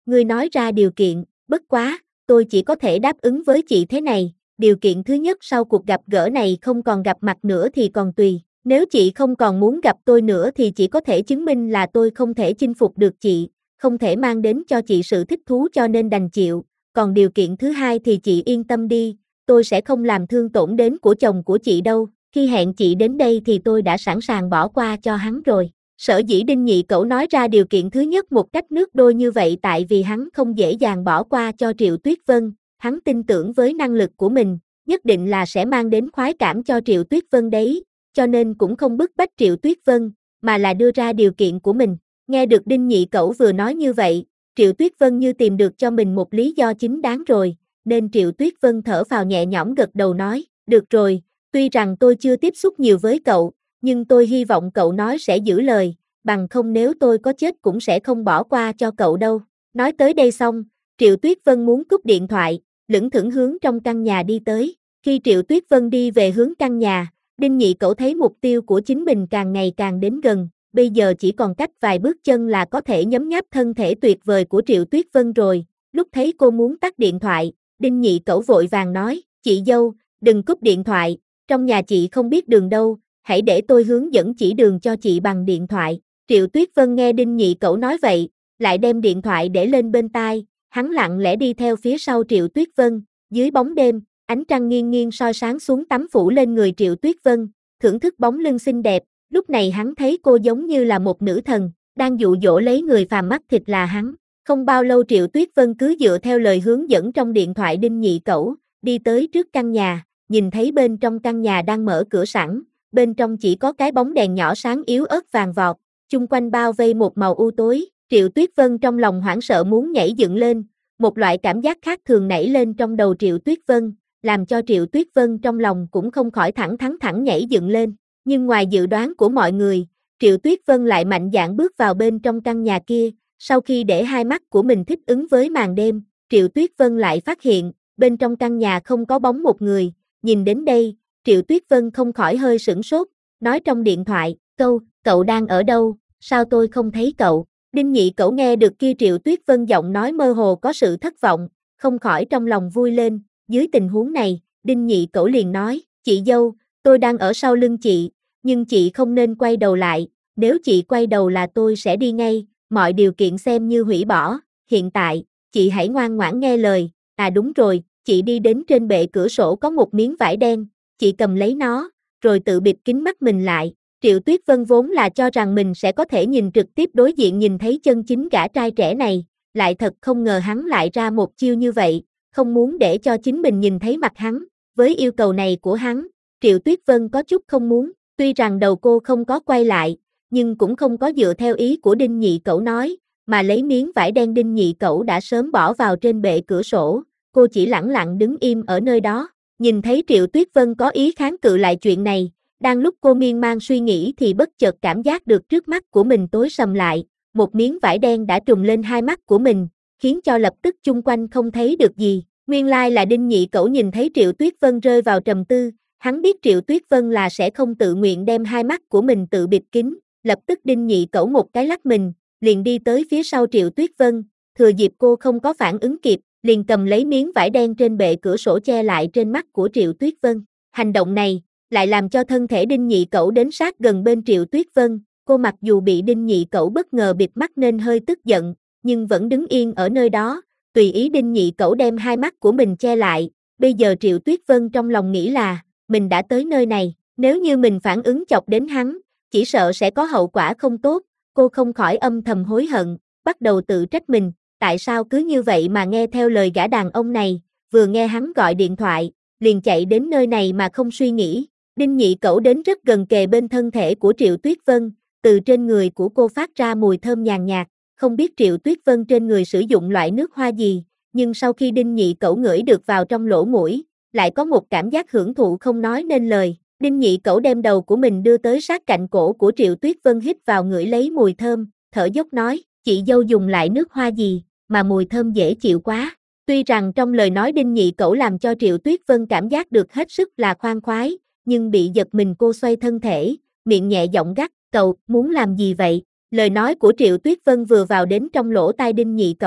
ngươi nói ra điều kiện, bất quá, tôi chỉ có thể đáp ứng với chị thế này, điều kiện thứ nhất sau cuộc gặp gỡ này không còn gặp mặt nữa thì còn tùy, nếu chị không còn muốn gặp tôi nữa thì chỉ có thể chứng minh là tôi không thể chinh phục được chị, không thể mang đến cho chị sự thích thú cho nên đành chịu, còn điều kiện thứ hai thì chị yên tâm đi, tôi sẽ không làm thương tổn đến của chồng của chị đâu, khi hẹn chị đến đây thì tôi đã sẵn sàng bỏ qua cho hắn rồi. Sở dĩ Đinh Nhị Cẩu nói ra điều kiện thứ nhất một cách nước đôi như vậy tại vì hắn không dễ dàng bỏ qua cho Triệu Tuyết Vân, hắn tin tưởng với năng lực của mình, nhất định là sẽ mang đến khoái cảm cho Triệu Tuyết Vân đấy, cho nên cũng không bức bách Triệu Tuyết Vân, mà là đưa ra điều kiện của mình. Nghe được Đinh Nhị Cẩu vừa nói như vậy, Triệu Tuyết Vân như tìm được cho mình một lý do chính đáng rồi, nên Triệu Tuyết Vân thở phào nhẹ nhõm gật đầu nói, được rồi, tuy rằng tôi chưa tiếp xúc nhiều với cậu, nhưng tôi hy vọng cậu nói sẽ giữ lời, bằng không nếu tôi có chết cũng sẽ không bỏ qua cho cậu đâu. Nói tới đây xong, Triệu Tuyết Vân muốn cúp điện thoại, lững thững hướng trong căn nhà đi tới. Khi Triệu Tuyết Vân đi về hướng căn nhà, Đinh Nhị Cẩu thấy mục tiêu của chính mình càng ngày càng đến gần, bây giờ chỉ còn cách vài bước chân là có thể nhấm nháp thân thể tuyệt vời của Triệu Tuyết Vân rồi. Lúc thấy cô muốn tắt điện thoại, Đinh Nhị Cẩu vội vàng nói, chị dâu, đừng cúp điện thoại, trong nhà chị không biết đường đâu, hãy để tôi hướng dẫn chỉ đường cho chị bằng điện thoại. Triệu Tuyết Vân nghe Đinh Nhị Cẩu nói vậy, lại đem điện thoại để lên bên tai, hắn lặng lẽ đi theo phía sau Triệu Tuyết Vân, dưới bóng đêm, ánh trăng nghiêng nghiêng soi sáng xuống tắm phủ lên người Triệu Tuyết Vân, thưởng thức bóng lưng xinh đẹp, lúc này hắn thấy cô giống như là một nữ thần, đang dụ dỗ lấy người phàm mắt thịt là hắn. Không bao lâu Triệu Tuyết Vân cứ dựa theo lời hướng dẫn trong điện thoại Đinh Nhị Cẩu, đi tới trước căn nhà, nhìn thấy bên trong căn nhà đang mở cửa sẵn, bên trong chỉ có cái bóng đèn nhỏ sáng yếu ớt vàng vọt, chung quanh bao vây một màu u tối, Triệu Tuyết Vân trong lòng hoảng sợ muốn nhảy dựng lên, một loại cảm giác khác thường nảy lên trong đầu Triệu Tuyết Vân, làm cho Triệu Tuyết Vân trong lòng cũng không khỏi thẳng nhảy dựng lên, nhưng ngoài dự đoán của mọi người, Triệu Tuyết Vân lại mạnh dạn bước vào bên trong căn nhà kia, sau khi để hai mắt của mình thích ứng với màn đêm, Triệu Tuyết Vân lại phát hiện, bên trong căn nhà không có bóng một người, nhìn đến đây, Triệu Tuyết Vân không khỏi hơi sửng sốt, nói trong điện thoại, cậu đang ở đâu, sao tôi không thấy cậu? Đinh Nhị Cẩu nghe được kia Triệu Tuyết Vân giọng nói mơ hồ có sự thất vọng, không khỏi trong lòng vui lên, dưới tình huống này, Đinh Nhị Cẩu liền nói, chị dâu, tôi đang ở sau lưng chị, nhưng chị không nên quay đầu lại, nếu chị quay đầu là tôi sẽ đi ngay, mọi điều kiện xem như hủy bỏ, hiện tại, chị hãy ngoan ngoãn nghe lời, à đúng rồi, chị đi đến trên bệ cửa sổ có một miếng vải đen, chị cầm lấy nó, rồi tự bịt kín mắt mình lại. Triệu Tuyết Vân vốn là cho rằng mình sẽ có thể nhìn trực tiếp đối diện nhìn thấy chân chính gã trai trẻ này, lại thật không ngờ hắn lại ra một chiêu như vậy, không muốn để cho chính mình nhìn thấy mặt hắn, với yêu cầu này của hắn, Triệu Tuyết Vân có chút không muốn, tuy rằng đầu cô không có quay lại, nhưng cũng không có dựa theo ý của Đinh Nhị Cẩu nói, mà lấy miếng vải đen Đinh Nhị Cẩu đã sớm bỏ vào trên bệ cửa sổ, cô chỉ lẳng lặng đứng im ở nơi đó, nhìn thấy Triệu Tuyết Vân có ý kháng cự lại chuyện này. Đang lúc cô miên man suy nghĩ thì bất chợt cảm giác được trước mắt của mình tối sầm lại, một miếng vải đen đã trùm lên hai mắt của mình, khiến cho lập tức chung quanh không thấy được gì. Nguyên lai là Đinh Nhị Cẩu nhìn thấy Triệu Tuyết Vân rơi vào trầm tư, hắn biết Triệu Tuyết Vân là sẽ không tự nguyện đem hai mắt của mình tự bịt kín, lập tức Đinh Nhị Cẩu một cái lắc mình, liền đi tới phía sau Triệu Tuyết Vân, thừa dịp cô không có phản ứng kịp, liền cầm lấy miếng vải đen trên bệ cửa sổ che lại trên mắt của Triệu Tuyết Vân. Hành động này lại làm cho thân thể Đinh Nhị Cẩu đến sát gần bên Triệu Tuyết Vân, cô mặc dù bị Đinh Nhị Cẩu bất ngờ bịt mắt nên hơi tức giận, nhưng vẫn đứng yên ở nơi đó, tùy ý Đinh Nhị Cẩu đem hai mắt của mình che lại, bây giờ Triệu Tuyết Vân trong lòng nghĩ là, mình đã tới nơi này, nếu như mình phản ứng chọc đến hắn, chỉ sợ sẽ có hậu quả không tốt, cô không khỏi âm thầm hối hận, bắt đầu tự trách mình, tại sao cứ như vậy mà nghe theo lời gã đàn ông này, vừa nghe hắn gọi điện thoại, liền chạy đến nơi này mà không suy nghĩ. Đinh Nhị Cẩu đến rất gần kề bên thân thể của Triệu Tuyết Vân, từ trên người của cô phát ra mùi thơm nhàn nhạt, không biết Triệu Tuyết Vân trên người sử dụng loại nước hoa gì, nhưng sau khi Đinh Nhị Cẩu ngửi được vào trong lỗ mũi, lại có một cảm giác hưởng thụ không nói nên lời. Đinh Nhị Cẩu đem đầu của mình đưa tới sát cạnh cổ của Triệu Tuyết Vân hít vào ngửi lấy mùi thơm, thở dốc nói, chị dâu dùng lại nước hoa gì, mà mùi thơm dễ chịu quá. Tuy rằng trong lời nói Đinh Nhị Cẩu làm cho Triệu Tuyết Vân cảm giác được hết sức là khoan khoái, nhưng bị giật mình cô xoay thân thể, miệng nhẹ giọng gắt, cậu muốn làm gì vậy? Lời nói của Triệu Tuyết Vân vừa vào đến trong lỗ tai Đinh Nhị Cẩu,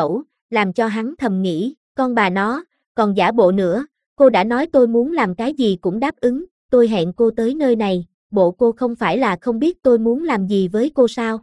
làm cho hắn thầm nghĩ, con bà nó, còn giả bộ nữa, cô đã nói tôi muốn làm cái gì cũng đáp ứng, tôi hẹn cô tới nơi này, bộ cô không phải là không biết tôi muốn làm gì với cô sao?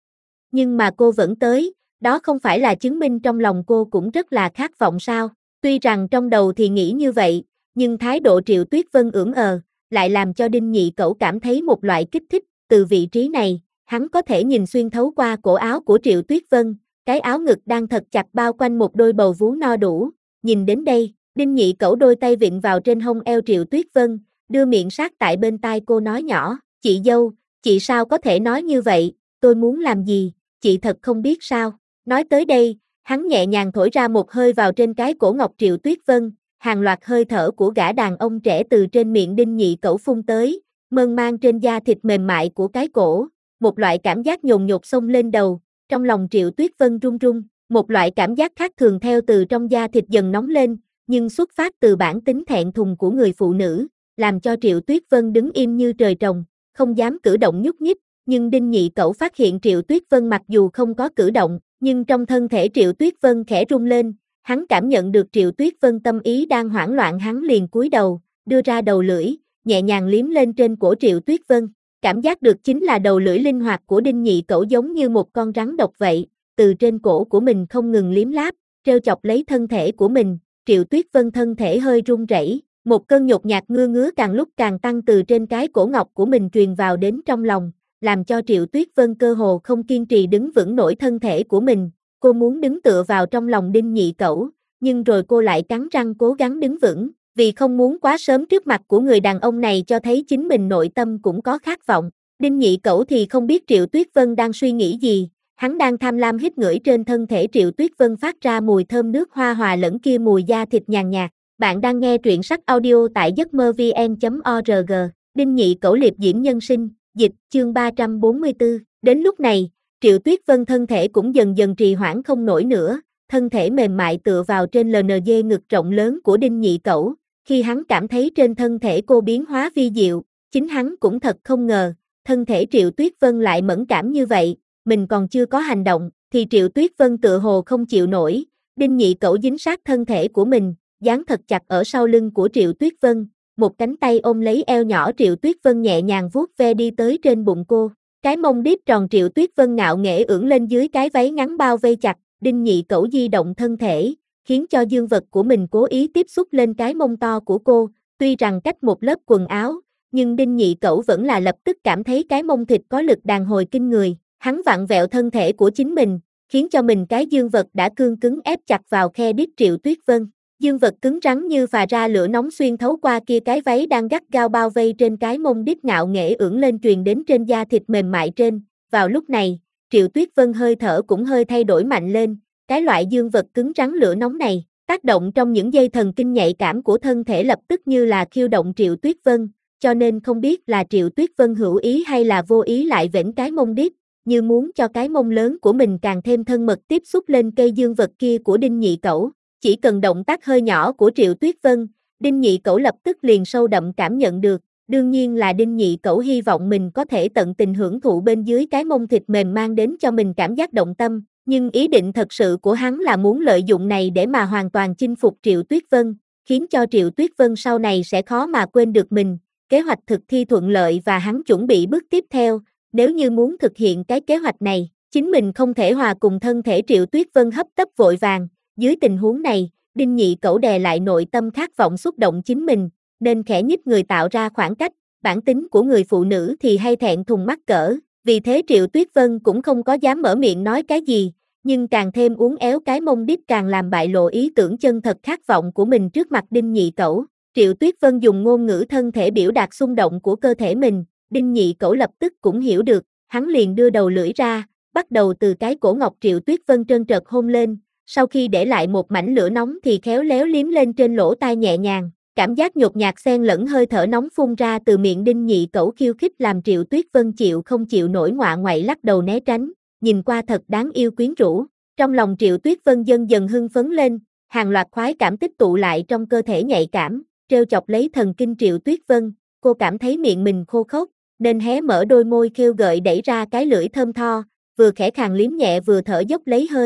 Nhưng mà cô vẫn tới, đó không phải là chứng minh trong lòng cô cũng rất là khát vọng sao? Tuy rằng trong đầu thì nghĩ như vậy, nhưng thái độ Triệu Tuyết Vân ưỡng lại làm cho Đinh Nhị Cẩu cảm thấy một loại kích thích, từ vị trí này, hắn có thể nhìn xuyên thấu qua cổ áo của Triệu Tuyết Vân, cái áo ngực đang thật chặt bao quanh một đôi bầu vú no đủ, nhìn đến đây, Đinh Nhị Cẩu đôi tay vịn vào trên hông eo Triệu Tuyết Vân, đưa miệng sát tại bên tai cô nói nhỏ, chị dâu, chị sao có thể nói như vậy, tôi muốn làm gì, chị thật không biết sao, nói tới đây, hắn nhẹ nhàng thổi ra một hơi vào trên cái cổ ngọc Triệu Tuyết Vân, hàng loạt hơi thở của gã đàn ông trẻ từ trên miệng Đinh Nhị Cẩu phun tới, mơn man trên da thịt mềm mại của cái cổ, một loại cảm giác nhồn nhột xông lên đầu, trong lòng Triệu Tuyết Vân run run, một loại cảm giác khác thường theo từ trong da thịt dần nóng lên, nhưng xuất phát từ bản tính thẹn thùng của người phụ nữ, làm cho Triệu Tuyết Vân đứng im như trời trồng, không dám cử động nhúc nhích, nhưng Đinh Nhị Cẩu phát hiện Triệu Tuyết Vân mặc dù không có cử động, nhưng trong thân thể Triệu Tuyết Vân khẽ rung lên, hắn cảm nhận được Triệu Tuyết Vân tâm ý đang hoảng loạn, hắn liền cúi đầu, đưa ra đầu lưỡi, nhẹ nhàng liếm lên trên cổ Triệu Tuyết Vân. Cảm giác được chính là đầu lưỡi linh hoạt của Đinh Nhị Cẩu giống như một con rắn độc vậy, từ trên cổ của mình không ngừng liếm láp, trêu chọc lấy thân thể của mình, Triệu Tuyết Vân thân thể hơi run rẩy, một cơn nhột nhạt ngứa càng lúc càng tăng từ trên cái cổ ngọc của mình truyền vào đến trong lòng, làm cho Triệu Tuyết Vân cơ hồ không kiên trì đứng vững nổi thân thể của mình, cô muốn đứng tựa vào trong lòng Đinh Nhị Cẩu, nhưng rồi cô lại cắn răng cố gắng đứng vững, vì không muốn quá sớm trước mặt của người đàn ông này cho thấy chính mình nội tâm cũng có khát vọng. Đinh Nhị Cẩu thì không biết Triệu Tuyết Vân đang suy nghĩ gì, hắn đang tham lam hít ngửi trên thân thể Triệu Tuyết Vân phát ra mùi thơm nước hoa hòa lẫn kia mùi da thịt nhàn nhạt. Bạn đang nghe truyện sách audio tại giấcmơ-vn.org. Đinh Nhị Cẩu liệp diễm nhân sinh, dịch, chương 344. Đến lúc này, Triệu Tuyết Vân thân thể cũng dần dần trì hoãn không nổi nữa, thân thể mềm mại tựa vào trên LNG ngực rộng lớn của Đinh Nhị Cẩu. Khi hắn cảm thấy trên thân thể cô biến hóa vi diệu, chính hắn cũng thật không ngờ, thân thể Triệu Tuyết Vân lại mẫn cảm như vậy, mình còn chưa có hành động, thì Triệu Tuyết Vân tựa hồ không chịu nổi, Đinh Nhị Cẩu dính sát thân thể của mình, dán thật chặt ở sau lưng của Triệu Tuyết Vân, một cánh tay ôm lấy eo nhỏ Triệu Tuyết Vân nhẹ nhàng vuốt ve đi tới trên bụng cô, cái mông đít tròn Triệu Tuyết Vân ngạo nghễ ưỡn lên dưới cái váy ngắn bao vây chặt, Đinh Nhị Cẩu di động thân thể, khiến cho dương vật của mình cố ý tiếp xúc lên cái mông to của cô, tuy rằng cách một lớp quần áo, nhưng Đinh Nhị Cẩu vẫn là lập tức cảm thấy cái mông thịt có lực đàn hồi kinh người, hắn vặn vẹo thân thể của chính mình, khiến cho mình cái dương vật đã cương cứng ép chặt vào khe đít Triệu Tuyết Vân. Dương vật cứng rắn như phà ra lửa nóng xuyên thấu qua kia cái váy đang gắt gao bao vây trên cái mông đít ngạo nghễ ưỡn lên truyền đến trên da thịt mềm mại trên. Vào lúc này, Triệu Tuyết Vân hơi thở cũng hơi thay đổi mạnh lên, cái loại dương vật cứng rắn lửa nóng này, tác động trong những dây thần kinh nhạy cảm của thân thể lập tức như là khiêu động Triệu Tuyết Vân, cho nên không biết là Triệu Tuyết Vân hữu ý hay là vô ý lại vểnh cái mông đít, như muốn cho cái mông lớn của mình càng thêm thân mật tiếp xúc lên cây dương vật kia của Đinh Nhị Cẩu. Chỉ cần động tác hơi nhỏ của Triệu Tuyết Vân, Đinh Nhị Cẩu lập tức liền sâu đậm cảm nhận được, đương nhiên là Đinh Nhị Cẩu hy vọng mình có thể tận tình hưởng thụ bên dưới cái mông thịt mềm mang đến cho mình cảm giác động tâm, nhưng ý định thật sự của hắn là muốn lợi dụng này để mà hoàn toàn chinh phục Triệu Tuyết Vân, khiến cho Triệu Tuyết Vân sau này sẽ khó mà quên được mình. Kế hoạch thực thi thuận lợi và hắn chuẩn bị bước tiếp theo, nếu như muốn thực hiện cái kế hoạch này, chính mình không thể hòa cùng thân thể Triệu Tuyết Vân hấp tấp vội vàng. Dưới tình huống này, Đinh Nhị Cẩu đè lại nội tâm khát vọng xúc động chính mình, nên khẽ nhích người tạo ra khoảng cách, bản tính của người phụ nữ thì hay thẹn thùng mắc cỡ, vì thế Triệu Tuyết Vân cũng không có dám mở miệng nói cái gì, nhưng càng thêm uốn éo cái mông đít càng làm bại lộ ý tưởng chân thật khát vọng của mình trước mặt Đinh Nhị Cẩu. Triệu Tuyết Vân dùng ngôn ngữ thân thể biểu đạt xung động của cơ thể mình, Đinh Nhị Cẩu lập tức cũng hiểu được, hắn liền đưa đầu lưỡi ra, bắt đầu từ cái cổ ngọc Triệu Tuyết Vân trơn trượt hôn lên, sau khi để lại một mảnh lửa nóng thì khéo léo liếm lên trên lỗ tai nhẹ nhàng, cảm giác nhột nhạt xen lẫn hơi thở nóng phun ra từ miệng Đinh Nhị Cẩu khiêu khích làm Triệu Tuyết Vân chịu không chịu nổi ngoạ ngoại lắc đầu né tránh, nhìn qua thật đáng yêu quyến rũ. Trong lòng Triệu Tuyết Vân dần dần hưng phấn lên, hàng loạt khoái cảm tích tụ lại trong cơ thể nhạy cảm, trêu chọc lấy thần kinh Triệu Tuyết Vân, cô cảm thấy miệng mình khô khốc, nên hé mở đôi môi khêu gợi đẩy ra cái lưỡi thơm tho, vừa khẽ khàng liếm nhẹ vừa thở dốc lấy hơi,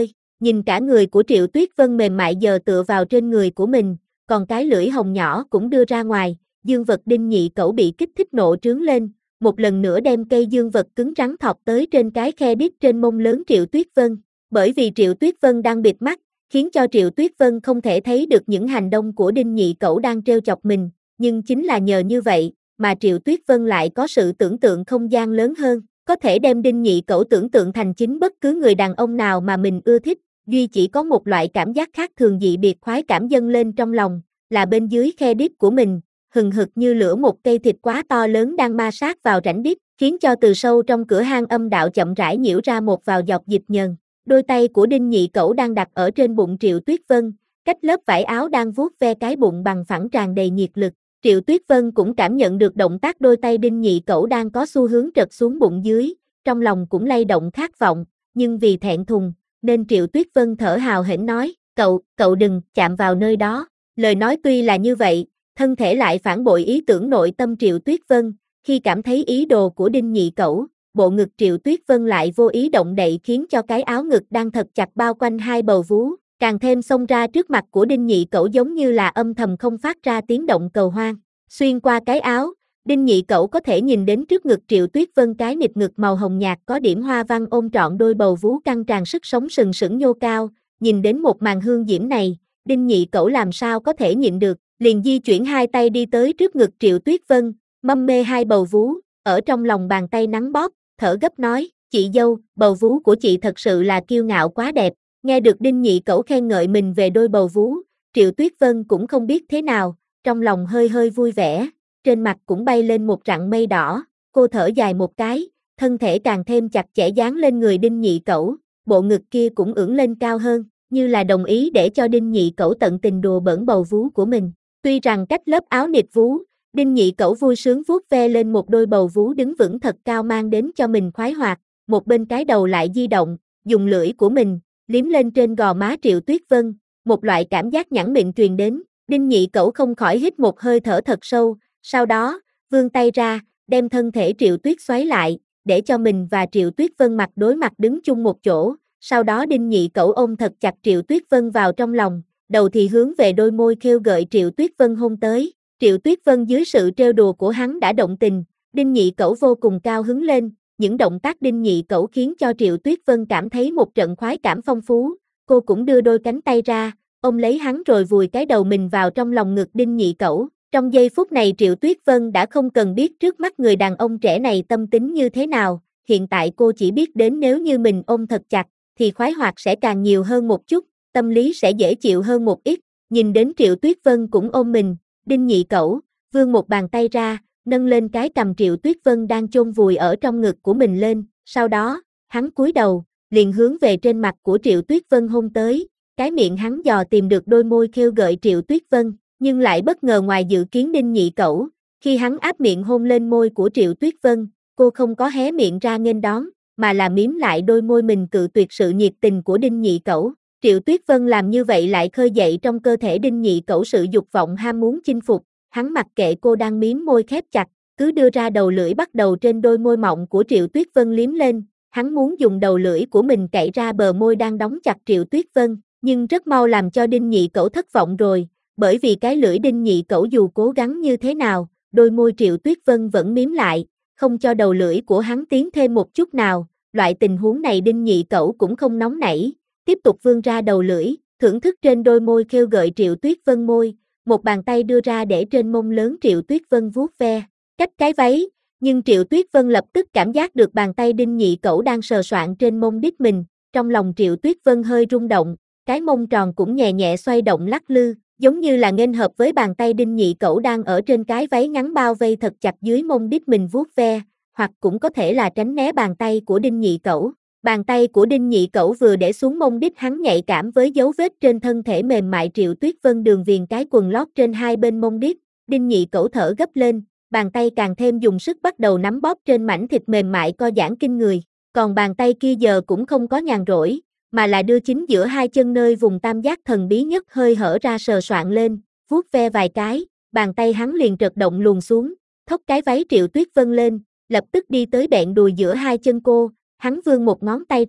nhìn cả người của Triệu Tuyết Vân mềm mại giờ tựa vào trên người của mình, còn cái lưỡi hồng nhỏ cũng đưa ra ngoài, dương vật Đinh Nhị Cẩu bị kích thích nộ trướng lên, một lần nữa đem cây dương vật cứng rắn thọc tới trên cái khe đít trên mông lớn Triệu Tuyết Vân. Bởi vì Triệu Tuyết Vân đang bịt mắt, khiến cho Triệu Tuyết Vân không thể thấy được những hành động của Đinh Nhị Cẩu đang trêu chọc mình, nhưng chính là nhờ như vậy, mà Triệu Tuyết Vân lại có sự tưởng tượng không gian lớn hơn, có thể đem Đinh Nhị Cẩu tưởng tượng thành chính bất cứ người đàn ông nào mà mình ưa thích, duy chỉ có một loại cảm giác khác thường dị biệt khoái cảm dâng lên trong lòng, là bên dưới khe đít của mình, hừng hực như lửa một cây thịt quá to lớn đang ma sát vào rãnh đít, khiến cho từ sâu trong cửa hang âm đạo chậm rãi nhiễu ra một vào dọc dịch nhờn. Đôi tay của Đinh Nhị Cẩu đang đặt ở trên bụng Triệu Tuyết Vân, cách lớp vải áo đang vuốt ve cái bụng bằng phẳng tràn đầy nhiệt lực. Triệu Tuyết Vân cũng cảm nhận được động tác đôi tay Đinh Nhị Cẩu đang có xu hướng trật xuống bụng dưới, trong lòng cũng lay động khát vọng, nhưng vì thẹn thùng, nên Triệu Tuyết Vân thở hào hển nói, cậu đừng chạm vào nơi đó. Lời nói tuy là như vậy, thân thể lại phản bội ý tưởng nội tâm Triệu Tuyết Vân, khi cảm thấy ý đồ của Đinh Nhị Cẩu, bộ ngực Triệu Tuyết Vân lại vô ý động đậy khiến cho cái áo ngực đang thật chặt bao quanh hai bầu vú, càng thêm xông ra trước mặt của Đinh Nhị Cẩu giống như là âm thầm không phát ra tiếng động cầu hoang. Xuyên qua cái áo, Đinh Nhị Cẩu có thể nhìn đến trước ngực Triệu Tuyết Vân cái nịt ngực màu hồng nhạt có điểm hoa văn ôm trọn đôi bầu vú căng tràn sức sống sừng sững nhô cao, nhìn đến một màn hương diễm này, Đinh Nhị Cẩu làm sao có thể nhịn được, liền di chuyển hai tay đi tới trước ngực Triệu Tuyết Vân, mâm mê hai bầu vú, ở trong lòng bàn tay nắng bóp, thở gấp nói, chị dâu, bầu vú của chị thật sự là kiêu ngạo quá đẹp. Nghe được Đinh Nhị Cẩu khen ngợi mình về đôi bầu vú, Triệu Tuyết Vân cũng không biết thế nào, trong lòng hơi hơi vui vẻ, trên mặt cũng bay lên một rặng mây đỏ, cô thở dài một cái, thân thể càng thêm chặt chẽ dán lên người Đinh Nhị Cẩu, bộ ngực kia cũng ưỡn lên cao hơn, như là đồng ý để cho Đinh Nhị Cẩu tận tình đùa bỡn bầu vú của mình. Tuy rằng cách lớp áo nịt vú, Đinh Nhị Cẩu vui sướng vuốt ve lên một đôi bầu vú đứng vững thật cao mang đến cho mình khoái hoạt, một bên cái đầu lại di động, dùng lưỡi của mình, liếm lên trên gò má Triệu Tuyết Vân, một loại cảm giác nhẵn miệng truyền đến, Đinh Nhị Cẩu không khỏi hít một hơi thở thật sâu, sau đó, vươn tay ra, đem thân thể Triệu Tuyết xoáy lại, để cho mình và Triệu Tuyết Vân mặt đối mặt đứng chung một chỗ, sau đó Đinh Nhị Cẩu ôm thật chặt Triệu Tuyết Vân vào trong lòng, đầu thì hướng về đôi môi khêu gợi Triệu Tuyết Vân hôn tới. Triệu Tuyết Vân dưới sự trêu đùa của hắn đã động tình, Đinh Nhị Cẩu vô cùng cao hứng lên, những động tác Đinh Nhị Cẩu khiến cho Triệu Tuyết Vân cảm thấy một trận khoái cảm phong phú, cô cũng đưa đôi cánh tay ra, ôm lấy hắn rồi vùi cái đầu mình vào trong lòng ngực Đinh Nhị Cẩu. Trong giây phút này Triệu Tuyết Vân đã không cần biết trước mắt người đàn ông trẻ này tâm tính như thế nào, hiện tại cô chỉ biết đến nếu như mình ôm thật chặt, thì khoái hoạt sẽ càng nhiều hơn một chút, tâm lý sẽ dễ chịu hơn một ít, nhìn đến Triệu Tuyết Vân cũng ôm mình, Đinh Nhị Cẩu, vươn một bàn tay ra, nâng lên cái cằm Triệu Tuyết Vân đang chôn vùi ở trong ngực của mình lên, sau đó, hắn cúi đầu, liền hướng về trên mặt của Triệu Tuyết Vân hôn tới, cái miệng hắn dò tìm được đôi môi khêu gợi Triệu Tuyết Vân, nhưng lại bất ngờ ngoài dự kiến Đinh Nhị Cẩu, khi hắn áp miệng hôn lên môi của Triệu Tuyết Vân, cô không có hé miệng ra nghênh đón, mà là mím lại đôi môi mình cự tuyệt sự nhiệt tình của Đinh Nhị Cẩu. Triệu Tuyết Vân làm như vậy lại khơi dậy trong cơ thể Đinh Nhị Cẩu sự dục vọng ham muốn chinh phục, hắn mặc kệ cô đang mím môi khép chặt, cứ đưa ra đầu lưỡi bắt đầu trên đôi môi mọng của Triệu Tuyết Vân liếm lên, hắn muốn dùng đầu lưỡi của mình cạy ra bờ môi đang đóng chặt Triệu Tuyết Vân, nhưng rất mau làm cho Đinh Nhị Cẩu thất vọng rồi, bởi vì cái lưỡi Đinh Nhị Cẩu dù cố gắng như thế nào, đôi môi Triệu Tuyết Vân vẫn mím lại, không cho đầu lưỡi của hắn tiến thêm một chút nào, loại tình huống này Đinh Nhị Cẩu cũng không nóng nảy, tiếp tục vươn ra đầu lưỡi, thưởng thức trên đôi môi khêu gợi Triệu Tuyết Vân môi, một bàn tay đưa ra để trên mông lớn Triệu Tuyết Vân vuốt ve, cách cái váy, nhưng Triệu Tuyết Vân lập tức cảm giác được bàn tay Đinh Nhị Cẩu đang sờ soạng trên mông đít mình, trong lòng Triệu Tuyết Vân hơi rung động, cái mông tròn cũng nhẹ nhẹ xoay động lắc lư, giống như là nghênh hợp với bàn tay Đinh Nhị Cẩu đang ở trên cái váy ngắn bao vây thật chặt dưới mông đít mình vuốt ve, hoặc cũng có thể là tránh né bàn tay của Đinh Nhị Cẩu. Bàn tay của Đinh Nhị Cẩu vừa để xuống mông đít hắn nhạy cảm với dấu vết trên thân thể mềm mại Triệu Tuyết Vân đường viền cái quần lót trên hai bên mông đít, Đinh Nhị Cẩu thở gấp lên, bàn tay càng thêm dùng sức bắt đầu nắm bóp trên mảnh thịt mềm mại co giãn kinh người, còn bàn tay kia giờ cũng không có nhàn rỗi, mà là đưa chính giữa hai chân nơi vùng tam giác thần bí nhất hơi hở ra sờ soạng lên, vuốt ve vài cái, bàn tay hắn liền trật động luồn xuống, thốc cái váy Triệu Tuyết Vân lên, lập tức đi tới bẹn đùi giữa hai chân cô, hắn vươn một ngón tay ra,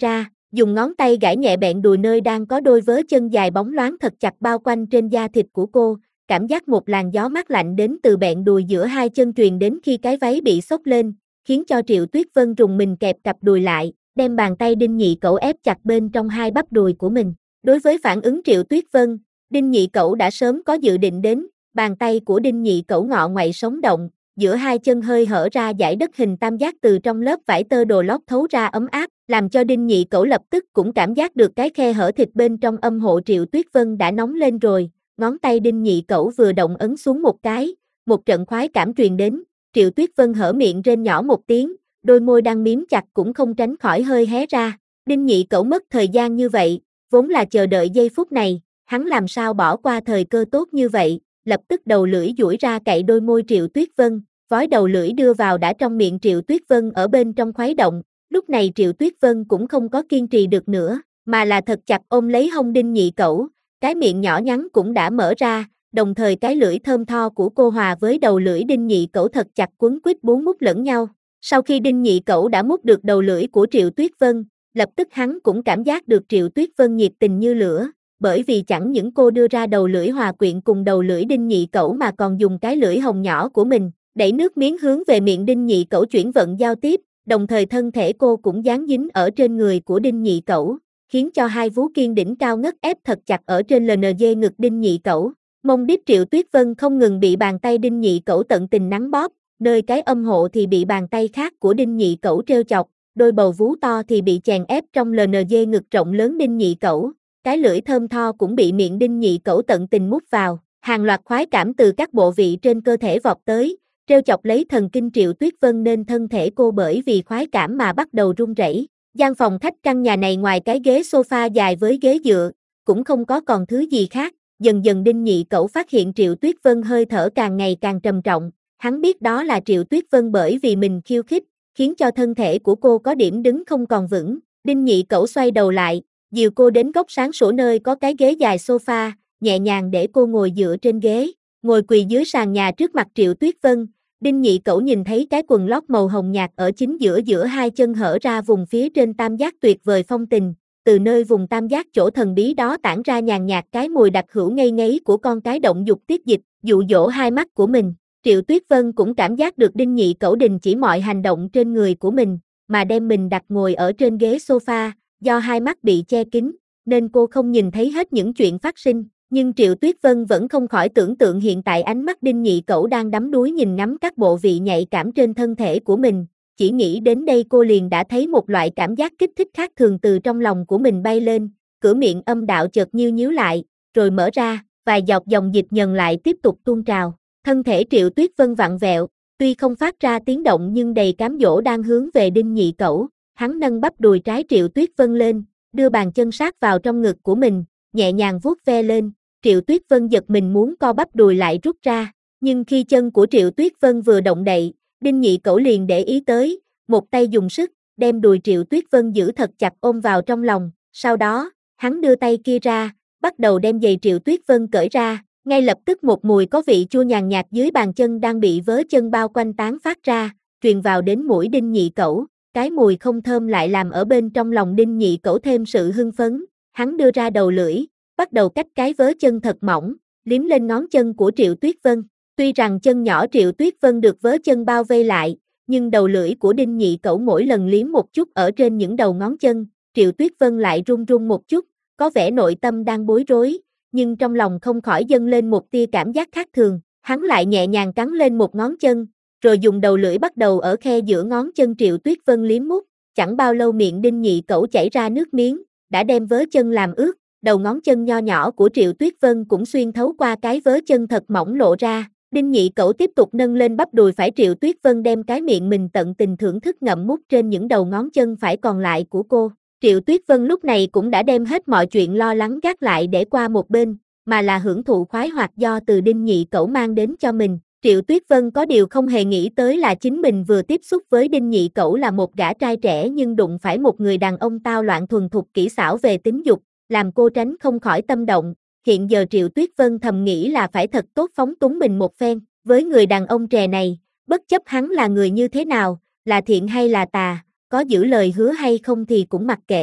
dùng ngón tay gãi nhẹ bẹn đùi nơi đang có đôi vớ chân dài bóng loáng thật chặt bao quanh trên da thịt của cô, cảm giác một làn gió mát lạnh đến từ bẹn đùi giữa hai chân truyền đến khi cái váy bị xốc lên, khiến cho Triệu Tuyết Vân rùng mình kẹp cặp đùi lại, đem bàn tay Đinh Nhị Cẩu ép chặt bên trong hai bắp đùi của mình. Đối với phản ứng Triệu Tuyết Vân, Đinh Nhị Cẩu đã sớm có dự định đến, bàn tay của Đinh Nhị Cẩu ngọ ngoại sống động, giữa hai chân hơi hở ra dải đất hình tam giác từ trong lớp vải tơ đồ lót thấu ra ấm áp, làm cho Đinh Nhị Cẩu lập tức cũng cảm giác được cái khe hở thịt bên trong âm hộ Triệu Tuyết Vân đã nóng lên rồi, ngón tay Đinh Nhị Cẩu vừa động ấn xuống một cái, một trận khoái cảm truyền đến, Triệu Tuyết Vân hở miệng rên nhỏ một tiếng, đôi môi đang miếm chặt cũng không tránh khỏi hơi hé ra, Đinh Nhị Cẩu mất thời gian như vậy, vốn là chờ đợi giây phút này, hắn làm sao bỏ qua thời cơ tốt như vậy, lập tức đầu lưỡi duỗi ra cạy đôi môi Triệu Tuyết Vân, vói đầu lưỡi đưa vào đã trong miệng Triệu Tuyết Vân ở bên trong khuấy động, lúc này Triệu Tuyết Vân cũng không có kiên trì được nữa, mà là thật chặt ôm lấy hông Đinh Nhị Cẩu, cái miệng nhỏ nhắn cũng đã mở ra, đồng thời cái lưỡi thơm tho của cô hòa với đầu lưỡi Đinh Nhị Cẩu thật chặt quấn quýt bú mút lẫn nhau. Sau khi Đinh Nhị Cẩu đã mút được đầu lưỡi của Triệu Tuyết Vân, lập tức hắn cũng cảm giác được Triệu Tuyết Vân nhiệt tình như lửa, bởi vì chẳng những cô đưa ra đầu lưỡi hòa quyện cùng đầu lưỡi Đinh Nhị Cẩu mà còn dùng cái lưỡi hồng nhỏ của mình, đẩy nước miếng hướng về miệng Đinh Nhị Cẩu chuyển vận giao tiếp, đồng thời thân thể cô cũng dán dính ở trên người của Đinh Nhị Cẩu, khiến cho hai vú kiên đỉnh cao ngất ép thật chặt ở trên LNG ngực Đinh Nhị Cẩu. Mông đít Triệu Tuyết Vân không ngừng bị bàn tay Đinh Nhị Cẩu tận tình nắn bóp, nơi cái âm hộ thì bị bàn tay khác của Đinh Nhị Cẩu trêu chọc, đôi bầu vú to thì bị chèn ép trong LNG ngực rộng lớn Đinh Nhị Cẩu, cái lưỡi thơm tho cũng bị miệng Đinh Nhị Cẩu tận tình mút vào, hàng loạt khoái cảm từ các bộ vị trên cơ thể vọt tới, trêu chọc lấy thần kinh Triệu Tuyết Vân nên thân thể cô bởi vì khoái cảm mà bắt đầu run rẩy. Gian phòng khách căn nhà này ngoài cái ghế sofa dài với ghế dựa, cũng không có còn thứ gì khác, dần dần Đinh Nhị Cẩu phát hiện Triệu Tuyết Vân hơi thở càng ngày càng trầm trọng, hắn biết đó là Triệu Tuyết Vân bởi vì mình khiêu khích, khiến cho thân thể của cô có điểm đứng không còn vững, Đinh Nhị Cẩu xoay đầu lại, dìu cô đến góc sáng sủa nơi có cái ghế dài sofa, nhẹ nhàng để cô ngồi dựa trên ghế, ngồi quỳ dưới sàn nhà trước mặt Triệu Tuyết Vân. Đinh Nhị Cẩu nhìn thấy cái quần lót màu hồng nhạt ở chính giữa hai chân hở ra vùng phía trên tam giác tuyệt vời phong tình, từ nơi vùng tam giác chỗ thần bí đó tản ra nhàn nhạt cái mùi đặc hữu ngây ngấy của con cái động dục tiết dịch, dụ dỗ hai mắt của mình. Triệu Tuyết Vân cũng cảm giác được Đinh Nhị Cẩu đình chỉ mọi hành động trên người của mình, mà đem mình đặt ngồi ở trên ghế sofa, do hai mắt bị che kín, nên cô không nhìn thấy hết những chuyện phát sinh. Nhưng Triệu Tuyết Vân vẫn không khỏi tưởng tượng hiện tại ánh mắt Đinh Nhị Cẩu đang đắm đuối nhìn ngắm các bộ vị nhạy cảm trên thân thể của mình, chỉ nghĩ đến đây cô liền đã thấy một loại cảm giác kích thích khác thường từ trong lòng của mình bay lên, cửa miệng âm đạo chợt nhíu lại, rồi mở ra, vài giọt dòng dịch nhờn lại tiếp tục tuôn trào, thân thể Triệu Tuyết Vân vặn vẹo, tuy không phát ra tiếng động nhưng đầy cám dỗ đang hướng về Đinh Nhị Cẩu, hắn nâng bắp đùi trái Triệu Tuyết Vân lên, đưa bàn chân sát vào trong ngực của mình, nhẹ nhàng vuốt ve lên. Triệu Tuyết Vân giật mình muốn co bắp đùi lại rút ra, nhưng khi chân của Triệu Tuyết Vân vừa động đậy, Đinh Nhị Cẩu liền để ý tới, một tay dùng sức, đem đùi Triệu Tuyết Vân giữ thật chặt ôm vào trong lòng, sau đó, hắn đưa tay kia ra, bắt đầu đem giày Triệu Tuyết Vân cởi ra, ngay lập tức một mùi có vị chua nhàn nhạt dưới bàn chân đang bị vớ chân bao quanh tán phát ra, truyền vào đến mũi Đinh Nhị Cẩu, cái mùi không thơm lại làm ở bên trong lòng Đinh Nhị Cẩu thêm sự hưng phấn, hắn đưa ra đầu lưỡi, bắt đầu cách cái vớ chân thật mỏng, liếm lên ngón chân của Triệu Tuyết Vân. Tuy rằng chân nhỏ Triệu Tuyết Vân được vớ chân bao vây lại, nhưng đầu lưỡi của Đinh Nhị Cẩu mỗi lần liếm một chút ở trên những đầu ngón chân, Triệu Tuyết Vân lại run run một chút, có vẻ nội tâm đang bối rối, nhưng trong lòng không khỏi dâng lên một tia cảm giác khác thường, hắn lại nhẹ nhàng cắn lên một ngón chân, rồi dùng đầu lưỡi bắt đầu ở khe giữa ngón chân Triệu Tuyết Vân liếm mút, chẳng bao lâu miệng Đinh Nhị Cẩu chảy ra nước miếng, đã đem vớ chân làm ướt. Đầu ngón chân nho nhỏ của Triệu Tuyết Vân cũng xuyên thấu qua cái vớ chân thật mỏng lộ ra, Đinh Nhị Cẩu tiếp tục nâng lên bắp đùi phải Triệu Tuyết Vân đem cái miệng mình tận tình thưởng thức ngậm mút trên những đầu ngón chân phải còn lại của cô. Triệu Tuyết Vân lúc này cũng đã đem hết mọi chuyện lo lắng gác lại để qua một bên, mà là hưởng thụ khoái hoạt do từ Đinh Nhị Cẩu mang đến cho mình. Triệu Tuyết Vân có điều không hề nghĩ tới là chính mình vừa tiếp xúc với Đinh Nhị Cẩu là một gã trai trẻ nhưng đụng phải một người đàn ông tao loạn thuần thục kỹ xảo về tính dục, làm cô tránh không khỏi tâm động. Hiện giờ Triệu Tuyết Vân thầm nghĩ là phải thật tốt phóng túng mình một phen, với người đàn ông trẻ này, bất chấp hắn là người như thế nào, là thiện hay là tà, có giữ lời hứa hay không thì cũng mặc kệ,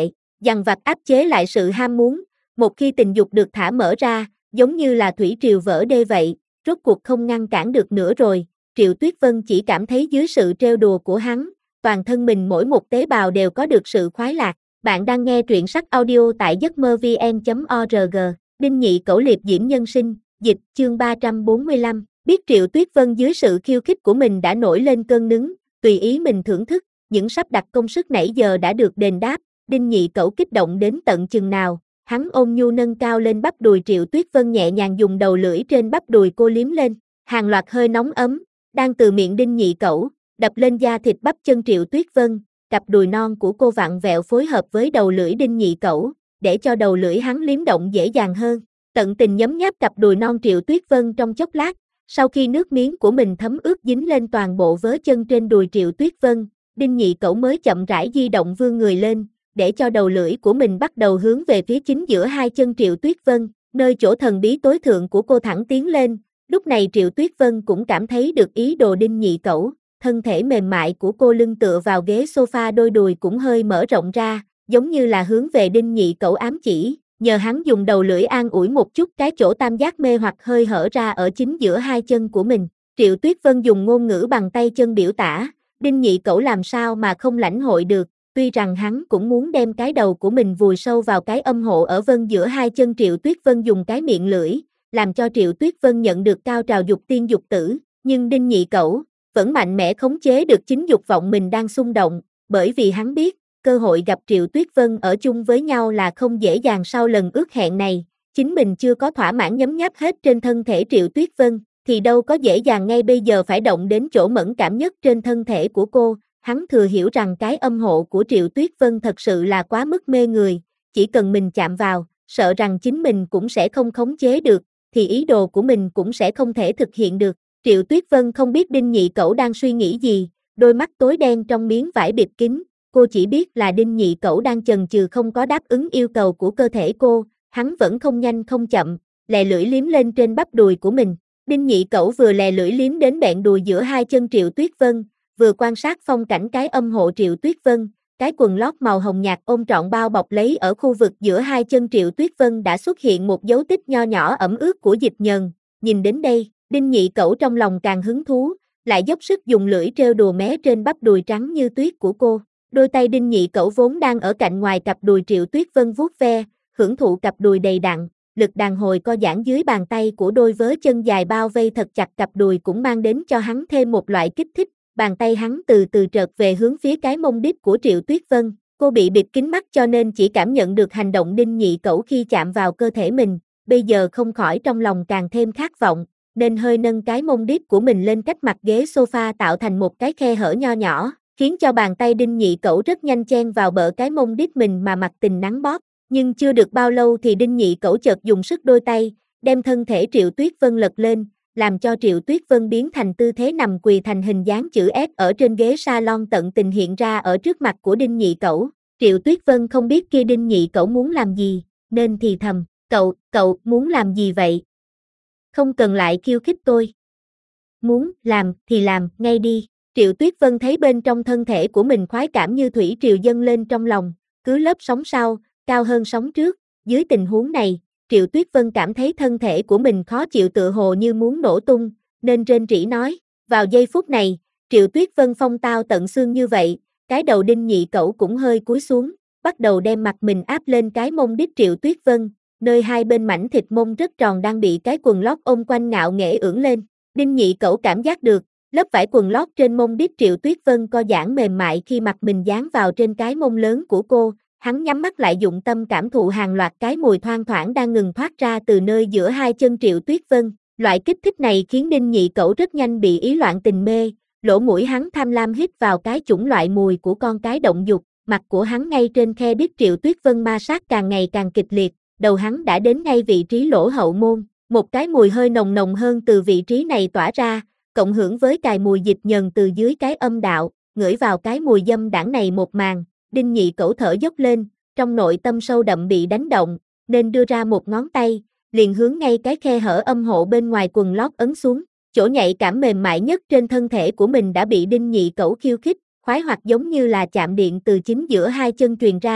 dằn vặt áp chế lại sự ham muốn, một khi tình dục được thả mở ra, giống như là thủy triều vỡ đê vậy, rốt cuộc không ngăn cản được nữa rồi, Triệu Tuyết Vân chỉ cảm thấy dưới sự trêu đùa của hắn, toàn thân mình mỗi một tế bào đều có được sự khoái lạc. Bạn đang nghe truyện sách audio tại giấc mơ vn.org, Đinh Nhị Cẩu Liệp Diễm Nhân Sinh, dịch, chương 345, biết Triệu Tuyết Vân dưới sự khiêu khích của mình đã nổi lên cơn nứng, tùy ý mình thưởng thức, những sắp đặt công sức nãy giờ đã được đền đáp, Đinh Nhị Cẩu kích động đến tận chừng nào, hắn ôm nhu nâng cao lên bắp đùi Triệu Tuyết Vân nhẹ nhàng dùng đầu lưỡi trên bắp đùi cô liếm lên, hàng loạt hơi nóng ấm, đang từ miệng Đinh Nhị Cẩu, đập lên da thịt bắp chân Triệu Tuyết Vân, cặp đùi non của cô vặn vẹo phối hợp với đầu lưỡi Đinh Nhị Cẩu, để cho đầu lưỡi hắn liếm động dễ dàng hơn, tận tình nhấm nháp cặp đùi non Triệu Tuyết Vân trong chốc lát, sau khi nước miếng của mình thấm ướt dính lên toàn bộ vớ chân trên đùi Triệu Tuyết Vân, Đinh Nhị Cẩu mới chậm rãi di động vươn người lên, để cho đầu lưỡi của mình bắt đầu hướng về phía chính giữa hai chân Triệu Tuyết Vân, nơi chỗ thần bí tối thượng của cô thẳng tiến lên, lúc này Triệu Tuyết Vân cũng cảm thấy được ý đồ Đinh Nhị Cẩu, thân thể mềm mại của cô lưng tựa vào ghế sofa đôi đùi cũng hơi mở rộng ra, giống như là hướng về Đinh Nhị Cẩu ám chỉ, nhờ hắn dùng đầu lưỡi an ủi một chút cái chỗ tam giác mê hoặc hơi hở ra ở chính giữa hai chân của mình. Triệu Tuyết Vân dùng ngôn ngữ bằng tay chân biểu tả, Đinh Nhị Cẩu làm sao mà không lãnh hội được, tuy rằng hắn cũng muốn đem cái đầu của mình vùi sâu vào cái âm hộ ở vân giữa hai chân Triệu Tuyết Vân dùng cái miệng lưỡi, làm cho Triệu Tuyết Vân nhận được cao trào dục tiên dục tử, nhưng Đinh Nhị Cẩu vẫn mạnh mẽ khống chế được chính dục vọng mình đang xung động, bởi vì hắn biết, cơ hội gặp Triệu Tuyết Vân ở chung với nhau là không dễ dàng sau lần ước hẹn này, chính mình chưa có thỏa mãn nhấm nháp hết trên thân thể Triệu Tuyết Vân, thì đâu có dễ dàng ngay bây giờ phải động đến chỗ mẫn cảm nhất trên thân thể của cô, hắn thừa hiểu rằng cái âm hộ của Triệu Tuyết Vân thật sự là quá mức mê người, chỉ cần mình chạm vào, sợ rằng chính mình cũng sẽ không khống chế được, thì ý đồ của mình cũng sẽ không thể thực hiện được. Triệu Tuyết Vân không biết Đinh Nhị Cẩu đang suy nghĩ gì, đôi mắt tối đen trong miếng vải bịt kín, cô chỉ biết là Đinh Nhị Cẩu đang chần chừ không có đáp ứng yêu cầu của cơ thể cô, hắn vẫn không nhanh không chậm, lè lưỡi liếm lên trên bắp đùi của mình. Đinh Nhị Cẩu vừa lè lưỡi liếm đến bẹn đùi giữa hai chân Triệu Tuyết Vân, vừa quan sát phong cảnh cái âm hộ Triệu Tuyết Vân, cái quần lót màu hồng nhạt ôm trọn bao bọc lấy ở khu vực giữa hai chân Triệu Tuyết Vân đã xuất hiện một dấu tích nho nhỏ ẩm ướt của dịch nhờn, nhìn đến đây, Đinh Nhị Cẩu trong lòng càng hứng thú, lại dốc sức dùng lưỡi trêu đùa mé trên bắp đùi trắng như tuyết của cô. Đôi tay Đinh Nhị Cẩu vốn đang ở cạnh ngoài cặp đùi Triệu Tuyết Vân vuốt ve, hưởng thụ cặp đùi đầy đặn, lực đàn hồi co giãn dưới bàn tay của đôi vớ chân dài bao vây thật chặt cặp đùi cũng mang đến cho hắn thêm một loại kích thích. Bàn tay hắn từ từ trợt về hướng phía cái mông đít của Triệu Tuyết Vân, cô bị bịt kín mắt cho nên chỉ cảm nhận được hành động Đinh Nhị Cẩu khi chạm vào cơ thể mình, bây giờ không khỏi trong lòng càng thêm khát vọng, nên hơi nâng cái mông đít của mình lên cách mặt ghế sofa tạo thành một cái khe hở nho nhỏ, khiến cho bàn tay Đinh Nhị Cẩu rất nhanh chen vào bờ cái mông đít mình mà mặc tình nắng bóp, nhưng chưa được bao lâu thì Đinh Nhị Cẩu chợt dùng sức đôi tay, đem thân thể Triệu Tuyết Vân lật lên, làm cho Triệu Tuyết Vân biến thành tư thế nằm quỳ thành hình dáng chữ S ở trên ghế salon tận tình hiện ra ở trước mặt của Đinh Nhị Cẩu. Triệu Tuyết Vân không biết kia Đinh Nhị Cẩu muốn làm gì, nên thì thầm, cậu muốn làm gì vậy? Không cần lại khiêu khích tôi. Muốn làm thì làm, ngay đi. Triệu Tuyết Vân thấy bên trong thân thể của mình khoái cảm như thủy triều dâng lên trong lòng, cứ lớp sóng sau, cao hơn sóng trước, dưới tình huống này, Triệu Tuyết Vân cảm thấy thân thể của mình khó chịu tựa hồ như muốn nổ tung, nên rên rỉ nói, vào giây phút này, Triệu Tuyết Vân phong tao tận xương như vậy, cái đầu Đinh Nhị Cẩu cũng hơi cúi xuống, bắt đầu đem mặt mình áp lên cái mông đít Triệu Tuyết Vân, nơi hai bên mảnh thịt mông rất tròn đang bị cái quần lót ôm quanh ngạo nghễ ưỡn lên. Đinh Nhị Cẩu cảm giác được, lớp vải quần lót trên mông đít Triệu Tuyết Vân co giãn mềm mại khi mặt mình dán vào trên cái mông lớn của cô, hắn nhắm mắt lại dụng tâm cảm thụ hàng loạt cái mùi thoang thoảng đang ngừng thoát ra từ nơi giữa hai chân Triệu Tuyết Vân. Loại kích thích này khiến Đinh Nhị Cẩu rất nhanh bị ý loạn tình mê, lỗ mũi hắn tham lam hít vào cái chủng loại mùi của con cái động dục, mặt của hắn ngay trên khe đít Triệu Tuyết Vân ma sát càng ngày càng kịch liệt, đầu hắn đã đến ngay vị trí lỗ hậu môn, một cái mùi hơi nồng nồng hơn từ vị trí này tỏa ra, cộng hưởng với cài mùi dịch nhờn từ dưới cái âm đạo, ngửi vào cái mùi dâm đãng này một màn, Đinh Nhị Cẩu thở dốc lên, trong nội tâm sâu đậm bị đánh động, nên đưa ra một ngón tay, liền hướng ngay cái khe hở âm hộ bên ngoài quần lót ấn xuống, chỗ nhạy cảm mềm mại nhất trên thân thể của mình đã bị Đinh Nhị Cẩu khiêu khích, khoái hoặc giống như là chạm điện từ chính giữa hai chân truyền ra,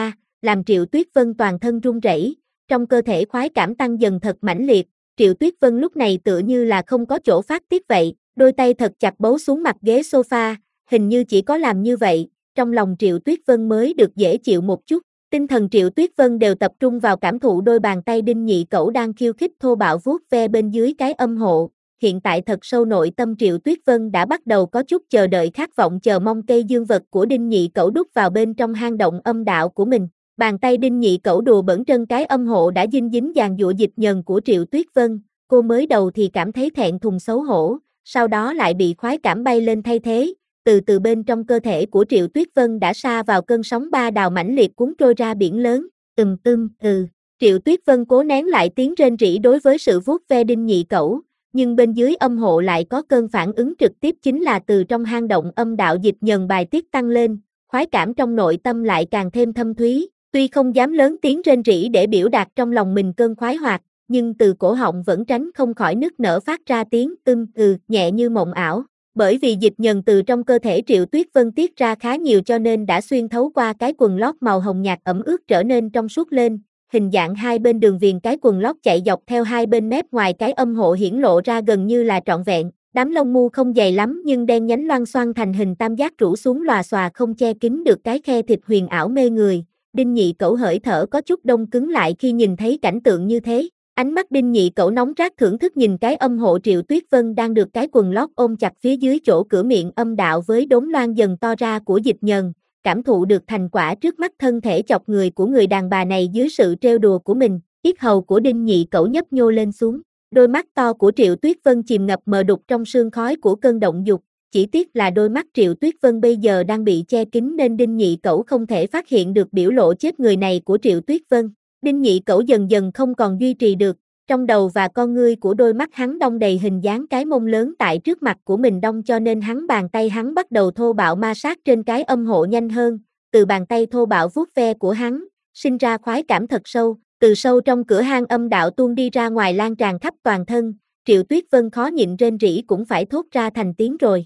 làm Triệu Tuyết Vân toàn thân run rẩy, trong cơ thể khoái cảm tăng dần thật mãnh liệt, Triệu Tuyết Vân lúc này tựa như là không có chỗ phát tiết vậy, đôi tay thật chặt bấu xuống mặt ghế sofa, hình như chỉ có làm như vậy, trong lòng Triệu Tuyết Vân mới được dễ chịu một chút. Tinh thần Triệu Tuyết Vân đều tập trung vào cảm thụ đôi bàn tay Đinh Nhị Cẩu đang khiêu khích thô bạo vuốt ve bên dưới cái âm hộ. Hiện tại thật sâu nội tâm Triệu Tuyết Vân đã bắt đầu có chút chờ đợi khát vọng chờ mong cây dương vật của Đinh Nhị Cẩu đút vào bên trong hang động âm đạo của mình. Bàn tay Đinh Nhị Cẩu đùa bẩn trân cái âm hộ đã dinh dính dàn dụa dịch nhờn của Triệu Tuyết Vân. Cô mới đầu thì cảm thấy thẹn thùng xấu hổ, sau đó lại bị khoái cảm bay lên thay thế. Từ từ bên trong cơ thể của Triệu Tuyết Vân đã sa vào cơn sóng ba đào mãnh liệt cuốn trôi ra biển lớn. Triệu Tuyết Vân cố nén lại tiếng rên rỉ đối với sự vuốt ve Đinh Nhị Cẩu, nhưng bên dưới âm hộ lại có cơn phản ứng trực tiếp chính là từ trong hang động âm đạo dịch nhờn bài tiết tăng lên, khoái cảm trong nội tâm lại càng thêm thâm thúy, tuy không dám lớn tiếng rên rỉ để biểu đạt trong lòng mình cơn khoái hoạt, nhưng từ cổ họng vẫn tránh không khỏi nức nở phát ra tiếng nhẹ như mộng ảo. Bởi vì dịch nhờn từ trong cơ thể Triệu Tuyết Vân tiết ra khá nhiều cho nên đã xuyên thấu qua cái quần lót màu hồng nhạt ẩm ướt trở nên trong suốt lên, hình dạng hai bên đường viền cái quần lót chạy dọc theo hai bên mép ngoài cái âm hộ hiển lộ ra gần như là trọn vẹn, đám lông mu không dày lắm nhưng đen nhánh loang xoang thành hình tam giác rũ xuống lòa xòa không che kín được cái khe thịt huyền ảo mê người. Đinh Nhị Cẩu hởi thở có chút đông cứng lại khi nhìn thấy cảnh tượng như thế. Ánh mắt Đinh Nhị Cẩu nóng rát thưởng thức nhìn cái âm hộ Triệu Tuyết Vân đang được cái quần lót ôm chặt phía dưới chỗ cửa miệng âm đạo với đốm loang dần to ra của dịch nhờn, cảm thụ được thành quả trước mắt thân thể chọc người của người đàn bà này dưới sự trêu đùa của mình, yết hầu của Đinh Nhị Cẩu nhấp nhô lên xuống, đôi mắt to của Triệu Tuyết Vân chìm ngập mờ đục trong sương khói của cơn động dục, chỉ tiếc là đôi mắt Triệu Tuyết Vân bây giờ đang bị che kín nên Đinh Nhị Cẩu không thể phát hiện được biểu lộ chết người này của Triệu Tuyết Vân. Đinh Nhị Cẩu dần dần không còn duy trì được. Trong đầu và con ngươi của đôi mắt hắn đong đầy hình dáng cái mông lớn tại trước mặt của mình đong cho nên bàn tay hắn bắt đầu thô bạo ma sát trên cái âm hộ nhanh hơn, từ bàn tay thô bạo vuốt ve của hắn, sinh ra khoái cảm thật sâu, từ sâu trong cửa hang âm đạo tuôn đi ra ngoài lan tràn khắp toàn thân, Triệu Tuyết Vân khó nhịn rên rỉ cũng phải thốt ra thành tiếng rồi,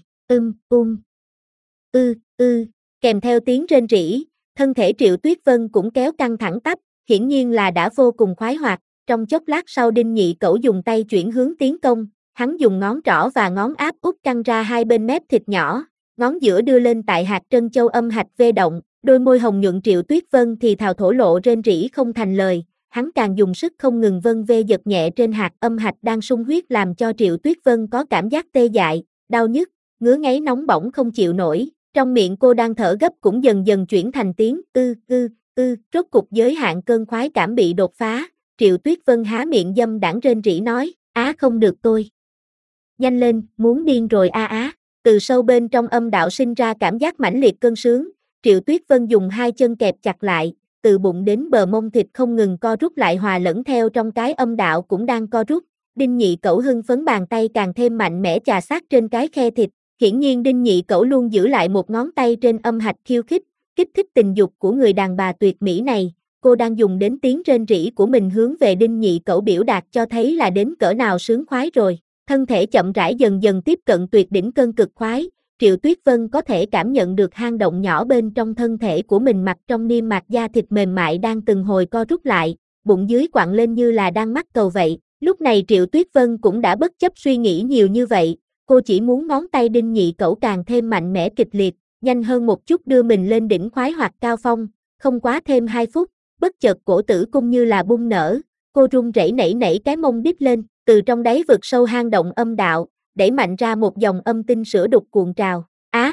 kèm theo tiếng rên rỉ, thân thể Triệu Tuyết Vân cũng kéo căng thẳng tắp, hiển nhiên là đã vô cùng khoái hoạt. Trong chốc lát sau Đinh Nhị Cẩu dùng tay chuyển hướng tiến công, hắn dùng ngón trỏ và ngón áp út căng ra hai bên mép thịt nhỏ, ngón giữa đưa lên tại hạt trân châu âm hạch vê động, đôi môi hồng nhuận Triệu Tuyết Vân thì thào thổ lộ rên rỉ không thành lời, hắn càng dùng sức không ngừng vân vê giật nhẹ trên hạt âm hạch đang sung huyết làm cho Triệu Tuyết Vân có cảm giác tê dại, đau nhức, ngứa ngáy nóng bỏng không chịu nổi, trong miệng cô đang thở gấp cũng dần dần chuyển thành tiếng rốt cục giới hạn cơn khoái cảm bị đột phá. Triệu Tuyết Vân há miệng dâm đãng rên rỉ nói, không được tôi. Nhanh lên, muốn điên rồi Từ sâu bên trong âm đạo sinh ra cảm giác mãnh liệt cơn sướng, Triệu Tuyết Vân dùng hai chân kẹp chặt lại, từ bụng đến bờ mông thịt không ngừng co rút lại hòa lẫn theo trong cái âm đạo cũng đang co rút. Đinh Nhị Cẩu hưng phấn bàn tay càng thêm mạnh mẽ chà sát trên cái khe thịt, hiển nhiên Đinh Nhị Cẩu luôn giữ lại một ngón tay trên âm hạch khiêu khích, kích thích tình dục của người đàn bà tuyệt mỹ này. Cô đang dùng đến tiếng rên rỉ của mình hướng về Đinh Nhị Cẩu biểu đạt cho thấy là đến cỡ nào sướng khoái rồi. Thân thể chậm rãi dần dần tiếp cận tuyệt đỉnh cơn cực khoái, Triệu Tuyết Vân có thể cảm nhận được hang động nhỏ bên trong thân thể của mình mặc trong niêm mạc da thịt mềm mại đang từng hồi co rút lại, bụng dưới quặn lên như là đang mắc cầu vậy. Lúc này Triệu Tuyết Vân cũng đã bất chấp suy nghĩ nhiều như vậy, cô chỉ muốn ngón tay Đinh Nhị Cẩu càng thêm mạnh mẽ kịch liệt, nhanh hơn một chút đưa mình lên đỉnh khoái hoặc cao phong, không quá thêm 2 phút. Bất chợt cổ tử cung như là bung nở, cô run rẩy nảy nảy cái mông đít lên, từ trong đáy vực sâu hang động âm đạo, đẩy mạnh ra một dòng âm tinh sữa đục cuộn trào.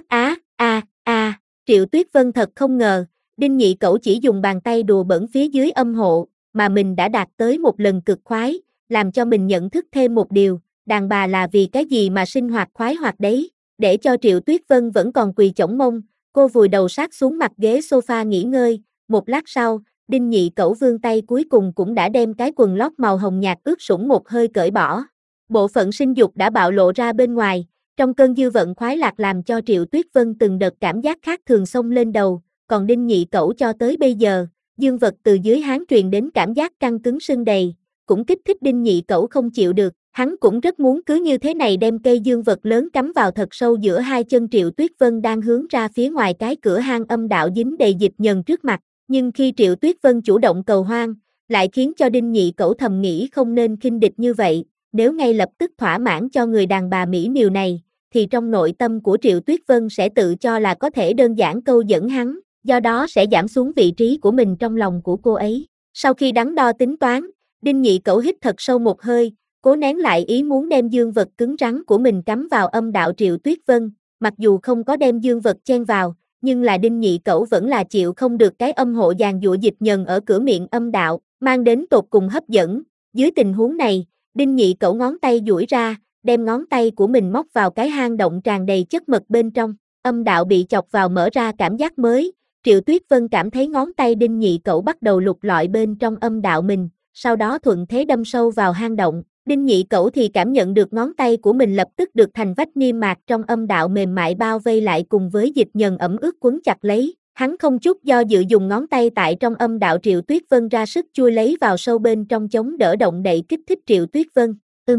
Triệu Tuyết Vân thật không ngờ, Đinh Nhị Cẩu chỉ dùng bàn tay đùa bẩn phía dưới âm hộ, mà mình đã đạt tới một lần cực khoái, làm cho mình nhận thức thêm một điều, đàn bà là vì cái gì mà sinh hoạt khoái hoạt đấy. Để cho Triệu Tuyết Vân vẫn còn quỳ chổng mông, cô vùi đầu sát xuống mặt ghế sofa nghỉ ngơi, một lát sau, Đinh Nhị Cẩu vươn tay cuối cùng cũng đã đem cái quần lót màu hồng nhạt ướt sũng một hơi cởi bỏ. Bộ phận sinh dục đã bạo lộ ra bên ngoài, trong cơn dư vận khoái lạc làm cho Triệu Tuyết Vân từng đợt cảm giác khác thường xông lên đầu, còn Đinh Nhị Cẩu cho tới bây giờ, dương vật từ dưới háng truyền đến cảm giác căng cứng sưng đầy, cũng kích thích Đinh Nhị Cẩu không chịu được, hắn cũng rất muốn cứ như thế này đem cây dương vật lớn cắm vào thật sâu giữa hai chân Triệu Tuyết Vân đang hướng ra phía ngoài cái cửa hang âm đạo dính đầy dịch nhờn trước mặt. Nhưng khi Triệu Tuyết Vân chủ động cầu hoan, lại khiến cho Đinh Nhị Cẩu thầm nghĩ không nên khinh địch như vậy, nếu ngay lập tức thỏa mãn cho người đàn bà mỹ miều này, thì trong nội tâm của Triệu Tuyết Vân sẽ tự cho là có thể đơn giản câu dẫn hắn, do đó sẽ giảm xuống vị trí của mình trong lòng của cô ấy. Sau khi đắn đo tính toán, Đinh Nhị Cẩu hít thật sâu một hơi, cố nén lại ý muốn đem dương vật cứng rắn của mình cắm vào âm đạo Triệu Tuyết Vân, mặc dù không có đem dương vật chen vào, nhưng là Đinh Nhị Cẩu vẫn là chịu không được cái âm hộ dàn dụa dịch nhờn ở cửa miệng âm đạo, mang đến tột cùng hấp dẫn. Dưới tình huống này, Đinh Nhị Cẩu ngón tay duỗi ra, đem ngón tay của mình móc vào cái hang động tràn đầy chất mật bên trong, âm đạo bị chọc vào mở ra cảm giác mới. Triệu Tuyết Vân cảm thấy ngón tay Đinh Nhị Cẩu bắt đầu lục lọi bên trong âm đạo mình, sau đó thuận thế đâm sâu vào hang động. Đinh Nhị Cẩu thì cảm nhận được ngón tay của mình lập tức được thành vách niêm mạc trong âm đạo mềm mại bao vây lại cùng với dịch nhờn ẩm ướt quấn chặt lấy. Hắn không chút do dự dùng ngón tay tại trong âm đạo Triệu Tuyết Vân ra sức chui lấy vào sâu bên trong chống đỡ động đậy kích thích Triệu Tuyết Vân.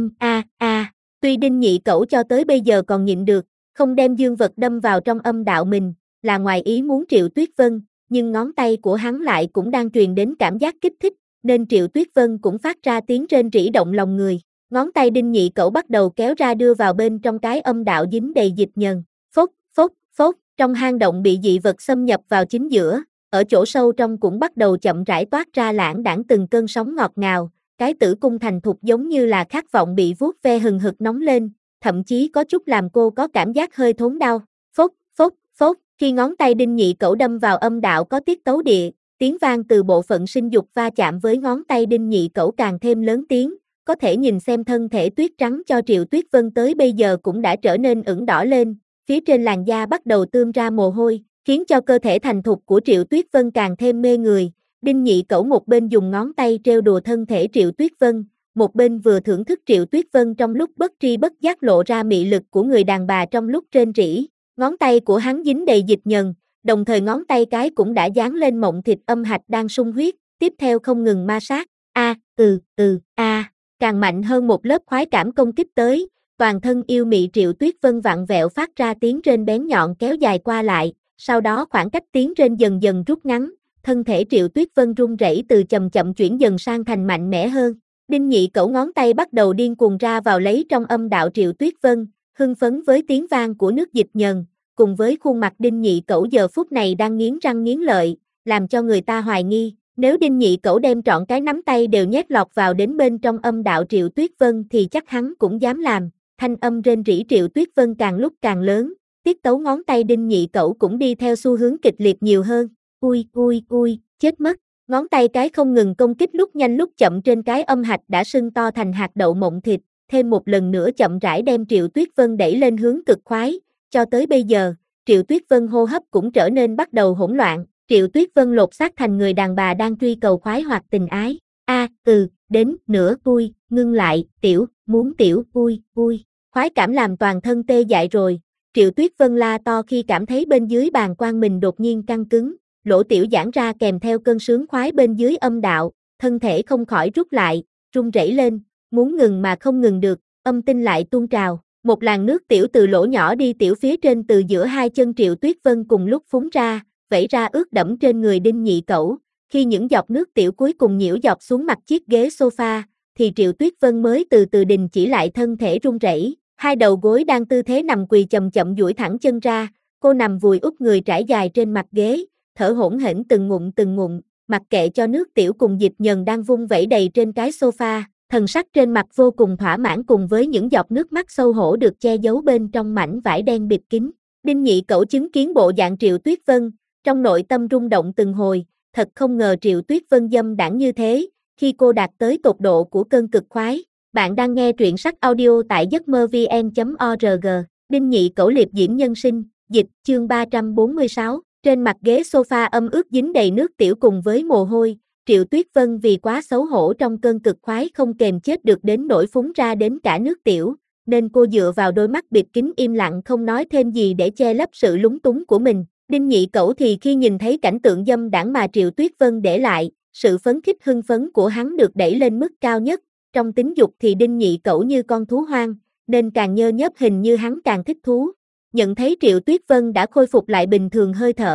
Tuy Đinh Nhị Cẩu cho tới bây giờ còn nhịn được, không đem dương vật đâm vào trong âm đạo mình, là ngoài ý muốn Triệu Tuyết Vân, nhưng ngón tay của hắn lại cũng đang truyền đến cảm giác kích thích, nên Triệu Tuyết Vân cũng phát ra tiếng rên rỉ động lòng người. Ngón tay Đinh Nhị Cẩu bắt đầu kéo ra đưa vào bên trong cái âm đạo dính đầy dịch nhờn. Phốc, phốc, phốc, trong hang động bị dị vật xâm nhập vào chính giữa, ở chỗ sâu trong cũng bắt đầu chậm rãi toát ra lãng đãng từng cơn sóng ngọt ngào, cái tử cung thành thục giống như là khát vọng bị vuốt ve hừng hực nóng lên, thậm chí có chút làm cô có cảm giác hơi thốn đau. Phốc, phốc, phốc, khi ngón tay Đinh Nhị Cẩu đâm vào âm đạo có tiết tấu địa, tiếng vang từ bộ phận sinh dục va chạm với ngón tay Đinh Nhị Cẩu càng thêm lớn tiếng, có thể nhìn xem thân thể tuyết trắng cho Triệu Tuyết Vân tới bây giờ cũng đã trở nên ửng đỏ lên, phía trên làn da bắt đầu tươm ra mồ hôi, khiến cho cơ thể thành thục của Triệu Tuyết Vân càng thêm mê người. Đinh Nhị Cẩu một bên dùng ngón tay trêu đùa thân thể Triệu Tuyết Vân, một bên vừa thưởng thức Triệu Tuyết Vân trong lúc bất tri bất giác lộ ra mị lực của người đàn bà trong lúc rên rỉ. Ngón tay của hắn dính đầy dịch nhờn, đồng thời ngón tay cái cũng đã dán lên mộng thịt âm hạch đang sung huyết, tiếp theo không ngừng ma sát. Càng mạnh hơn một lớp khoái cảm công kích tới, toàn thân yêu mị Triệu Tuyết Vân vặn vẹo phát ra tiếng rên bén nhọn kéo dài qua lại, sau đó khoảng cách tiếng rên dần dần rút ngắn, thân thể Triệu Tuyết Vân run rẩy từ chậm chậm chuyển dần sang thành mạnh mẽ hơn. Đinh Nhị Cẩu ngón tay bắt đầu điên cuồng ra vào lấy trong âm đạo Triệu Tuyết Vân, hưng phấn với tiếng vang của nước dịch nhờn, cùng với khuôn mặt Đinh Nhị Cẩu giờ phút này đang nghiến răng nghiến lợi, làm cho người ta hoài nghi, nếu Đinh Nhị Cẩu đem trọn cái nắm tay đều nhét lọt vào đến bên trong âm đạo Triệu Tuyết Vân thì chắc hắn cũng dám làm. Thanh âm rên rỉ Triệu Tuyết Vân càng lúc càng lớn, tiết tấu ngón tay Đinh Nhị Cẩu cũng đi theo xu hướng kịch liệt nhiều hơn. Chết mất. Ngón tay cái không ngừng công kích lúc nhanh lúc chậm trên cái âm hạch đã sưng to thành hạt đậu mộng thịt, thêm một lần nữa chậm rãi đem Triệu Tuyết Vân đẩy lên hướng cực khoái, cho tới bây giờ, Triệu Tuyết Vân hô hấp cũng trở nên bắt đầu hỗn loạn, Triệu Tuyết Vân lột xác thành người đàn bà đang truy cầu khoái hoặc tình ái. Đến, nửa, ngưng lại, muốn tiểu, khoái cảm làm toàn thân tê dại rồi, Triệu Tuyết Vân la to khi cảm thấy bên dưới bàng quang mình đột nhiên căng cứng, lỗ tiểu giãn ra kèm theo cơn sướng khoái bên dưới âm đạo, thân thể không khỏi rút lại, run rẩy lên, muốn ngừng mà không ngừng được, âm tinh lại tuôn trào, một làn nước tiểu từ lỗ nhỏ đi tiểu phía trên từ giữa hai chân Triệu Tuyết Vân cùng lúc phúng ra, vẩy ra ướt đẫm trên người Đinh Nhị Cẩu. Khi những giọt nước tiểu cuối cùng nhiễu dọc xuống mặt chiếc ghế sofa, thì Triệu Tuyết Vân mới từ từ đình chỉ lại thân thể run rẩy, hai đầu gối đang tư thế nằm quỳ chậm chậm duỗi thẳng chân ra, cô nằm vùi úp người trải dài trên mặt ghế, thở hổn hển từng ngụm, mặc kệ cho nước tiểu cùng dịch nhờn đang vung vẩy đầy trên cái sofa, thần sắc trên mặt vô cùng thỏa mãn cùng với những giọt nước mắt xấu hổ được che giấu bên trong mảnh vải đen bịt kín. Đinh Nhị Cẩu chứng kiến bộ dạng Triệu Tuyết Vân, trong nội tâm rung động từng hồi, thật không ngờ Triệu Tuyết Vân dâm đãng như thế, khi cô đạt tới tột độ của cơn cực khoái. Bạn đang nghe truyện sách audio tại giấc mơ vn.org. Đinh Nhị Cẩu liệp diễm nhân sinh, dịch, chương 346. Trên mặt ghế sofa âm ướt dính đầy nước tiểu cùng với mồ hôi, Triệu Tuyết Vân vì quá xấu hổ trong cơn cực khoái không kềm chết được đến nỗi phúng ra đến cả nước tiểu, nên cô dựa vào đôi mắt bịt kín im lặng không nói thêm gì để che lấp sự lúng túng của mình. Đinh Nhị Cẩu thì khi nhìn thấy cảnh tượng dâm đãng mà Triệu Tuyết Vân để lại, sự phấn khích hưng phấn của hắn được đẩy lên mức cao nhất, trong tính dục thì Đinh Nhị Cẩu như con thú hoang, nên càng nhơ nhớp hình như hắn càng thích thú. Nhận thấy Triệu Tuyết Vân đã khôi phục lại bình thường hơi thở,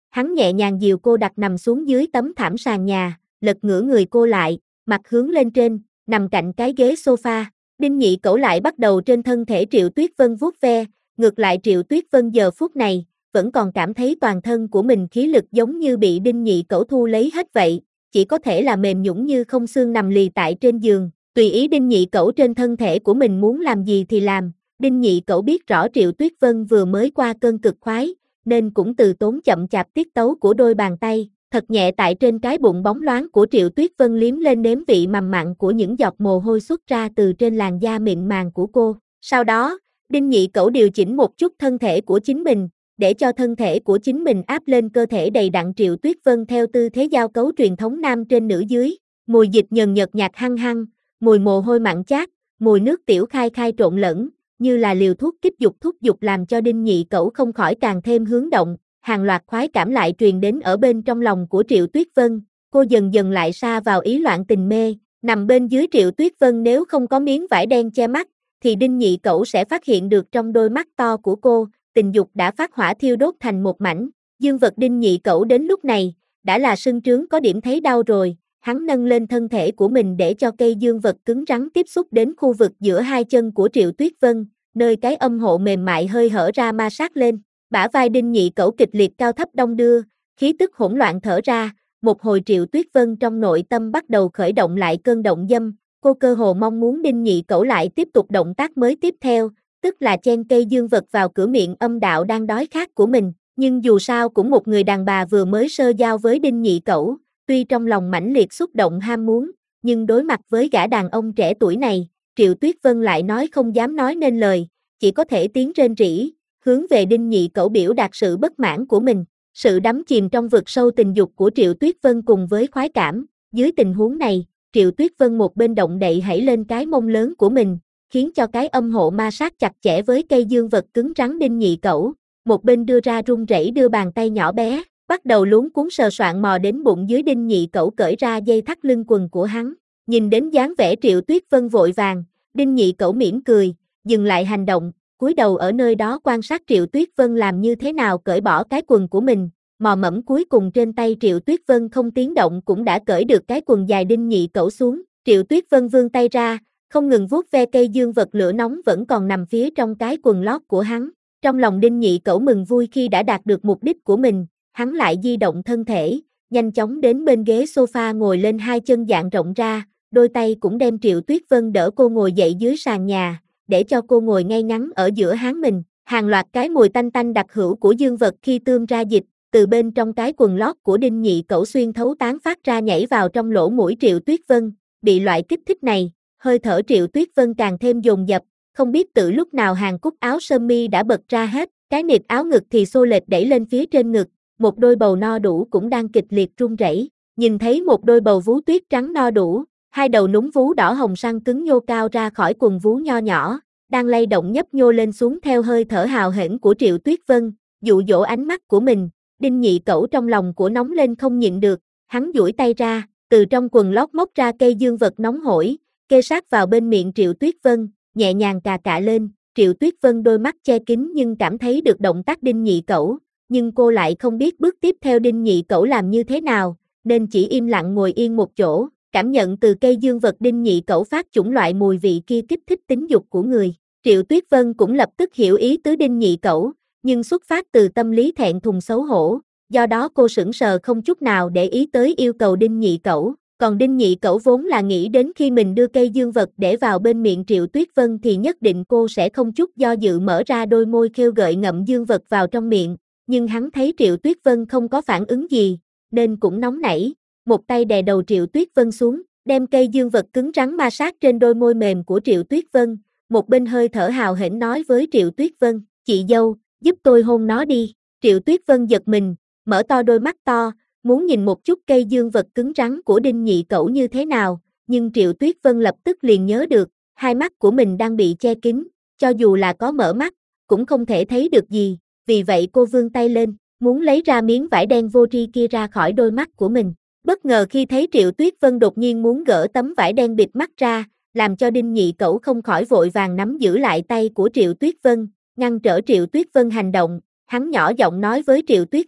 Hắn nhẹ nhàng dìu cô đặt nằm xuống dưới tấm thảm sàn nhà, lật ngửa người cô lại, mặt hướng lên trên, nằm cạnh cái ghế sofa. Đinh Nhị Cẩu lại bắt đầu trên thân thể Triệu Tuyết Vân vuốt ve, ngược lại Triệu Tuyết Vân giờ phút này, vẫn còn cảm thấy toàn thân của mình khí lực giống như bị Đinh Nhị Cẩu thu lấy hết vậy, chỉ có thể là mềm nhũn như không xương nằm lì tại trên giường, tùy ý Đinh Nhị Cẩu trên thân thể của mình muốn làm gì thì làm. Đinh Nhị Cẩu biết rõ Triệu Tuyết Vân vừa mới qua cơn cực khoái, nên cũng từ tốn chậm chạp tiết tấu của đôi bàn tay, thật nhẹ tại trên cái bụng bóng loáng của Triệu Tuyết Vân liếm lên nếm vị mặn mặn của những giọt mồ hôi xuất ra từ trên làn da mịn màng của cô. Sau đó, Đinh Nhị Cẩu điều chỉnh một chút thân thể của chính mình, để cho thân thể của chính mình áp lên cơ thể đầy đặn Triệu Tuyết Vân theo tư thế giao cấu truyền thống nam trên nữ dưới. Mùi dịch nhờn nhợt nhạt hăng hăng, mùi mồ hôi mặn chát, mùi nước tiểu khai khai trộn lẫn, như là liều thuốc kích dục thúc giục làm cho Đinh Nhị Cẩu không khỏi càng thêm hướng động, hàng loạt khoái cảm lại truyền đến ở bên trong lòng của Triệu Tuyết Vân, cô dần dần lại sa vào ý loạn tình mê, nằm bên dưới Triệu Tuyết Vân nếu không có miếng vải đen che mắt, thì Đinh Nhị Cẩu sẽ phát hiện được trong đôi mắt to của cô, tình dục đã phát hỏa thiêu đốt thành một mảnh. Dương vật Đinh Nhị Cẩu đến lúc này, đã là sưng trướng có điểm thấy đau rồi, hắn nâng lên thân thể của mình để cho cây dương vật cứng rắn tiếp xúc đến khu vực giữa hai chân của Triệu Tuyết Vân, nơi cái âm hộ mềm mại hơi hở ra ma sát lên. Bả vai Đinh Nhị Cẩu kịch liệt cao thấp đong đưa, khí tức hỗn loạn thở ra, một hồi Triệu Tuyết Vân trong nội tâm bắt đầu khởi động lại cơn động dâm, cô cơ hồ mong muốn Đinh Nhị Cẩu lại tiếp tục động tác mới tiếp theo, tức là chen cây dương vật vào cửa miệng âm đạo đang đói khát của mình, nhưng dù sao cũng một người đàn bà vừa mới sơ giao với Đinh Nhị Cẩu, tuy trong lòng mãnh liệt xúc động ham muốn, nhưng đối mặt với gã đàn ông trẻ tuổi này, Triệu Tuyết Vân lại nói không dám nói nên lời, chỉ có thể tiếng rên rỉ, hướng về Đinh Nhị Cẩu biểu đạt sự bất mãn của mình. Sự đắm chìm trong vực sâu tình dục của Triệu Tuyết Vân cùng với khoái cảm, dưới tình huống này, Triệu Tuyết Vân một bên động đậy hãy lên cái mông lớn của mình, khiến cho cái âm hộ ma sát chặt chẽ với cây dương vật cứng rắn Đinh Nhị Cẩu, một bên đưa ra run rẩy đưa bàn tay nhỏ bé, bắt đầu luống cuống sờ soạng mò đến bụng dưới Đinh Nhị Cẩu cởi ra dây thắt lưng quần của hắn. Nhìn đến dáng vẻ Triệu Tuyết Vân vội vàng, Đinh Nhị Cẩu mỉm cười, dừng lại hành động, cúi đầu ở nơi đó quan sát Triệu Tuyết Vân làm như thế nào cởi bỏ cái quần của mình, mò mẫm cuối cùng trên tay Triệu Tuyết Vân không tiếng động cũng đã cởi được cái quần dài Đinh Nhị Cẩu xuống. Triệu Tuyết Vân vươn tay ra, không ngừng vuốt ve cây dương vật lửa nóng vẫn còn nằm phía trong cái quần lót của hắn. Trong lòng Đinh Nhị Cẩu mừng vui khi đã đạt được mục đích của mình, hắn lại di động thân thể, nhanh chóng đến bên ghế sofa ngồi lên hai chân dạn rộng ra, đôi tay cũng đem Triệu Tuyết Vân đỡ cô ngồi dậy dưới sàn nhà, để cho cô ngồi ngay ngắn ở giữa hắn mình. Hàng loạt cái mùi tanh tanh đặc hữu của dương vật khi tươm ra dịch, từ bên trong cái quần lót của Đinh Nhị Cẩu xuyên thấu tán phát ra nhảy vào trong lỗ mũi Triệu Tuyết Vân. Bị loại kích thích này, hơi thở Triệu Tuyết Vân càng thêm dồn dập, không biết từ lúc nào hàng cúc áo sơ mi đã bật ra hết, cái nịt áo ngực thì xô lệch đẩy lên phía trên ngực, một đôi bầu no đủ cũng đang kịch liệt run rẩy. Nhìn thấy một đôi bầu vú tuyết trắng no đủ, hai đầu núm vú đỏ hồng săn cứng nhô cao ra khỏi quần vú nho nhỏ, đang lay động nhấp nhô lên xuống theo hơi thở hào hển của Triệu Tuyết Vân, dụ dỗ ánh mắt của mình. Đinh Nhị Cẩu trong lòng của nóng lên không nhịn được, hắn duỗi tay ra, từ trong quần lót móc ra cây dương vật nóng hổi, kê sát vào bên miệng Triệu Tuyết Vân, nhẹ nhàng cà cạ lên. Triệu Tuyết Vân đôi mắt che kín nhưng cảm thấy được động tác Đinh Nhị Cẩu, nhưng cô lại không biết bước tiếp theo Đinh Nhị Cẩu làm như thế nào, nên chỉ im lặng ngồi yên một chỗ, cảm nhận từ cây dương vật Đinh Nhị Cẩu phát chủng loại mùi vị kia kích thích tính dục của người. Triệu Tuyết Vân cũng lập tức hiểu ý tứ Đinh Nhị Cẩu, nhưng xuất phát từ tâm lý thẹn thùng xấu hổ, do đó cô sững sờ không chút nào để ý tới yêu cầu Đinh Nhị Cẩu. Còn Đinh Nhị Cẩu vốn là nghĩ đến khi mình đưa cây dương vật để vào bên miệng Triệu Tuyết Vân thì nhất định cô sẽ không chút do dự mở ra đôi môi khêu gợi ngậm dương vật vào trong miệng, nhưng hắn thấy Triệu Tuyết Vân không có phản ứng gì, nên cũng nóng nảy, một tay đè đầu Triệu Tuyết Vân xuống, đem cây dương vật cứng rắn ma sát trên đôi môi mềm của Triệu Tuyết Vân, một bên hơi thở hào hển nói với Triệu Tuyết Vân, chị dâu, giúp tôi hôn nó đi. Triệu Tuyết Vân giật mình, mở to đôi mắt to, muốn nhìn một chút cây dương vật cứng rắn của Đinh Nhị Cẩu như thế nào, nhưng Triệu Tuyết Vân lập tức liền nhớ được, hai mắt của mình đang bị che kín, cho dù là có mở mắt, cũng không thể thấy được gì, vì vậy cô vươn tay lên, muốn lấy ra miếng vải đen vô tri kia ra khỏi đôi mắt của mình. Bất ngờ khi thấy Triệu Tuyết Vân đột nhiên muốn gỡ tấm vải đen bịt mắt ra, làm cho Đinh Nhị Cẩu không khỏi vội vàng nắm giữ lại tay của Triệu Tuyết Vân, ngăn trở Triệu Tuyết Vân hành động, hắn nhỏ giọng nói với Triệu Tuyết Vân,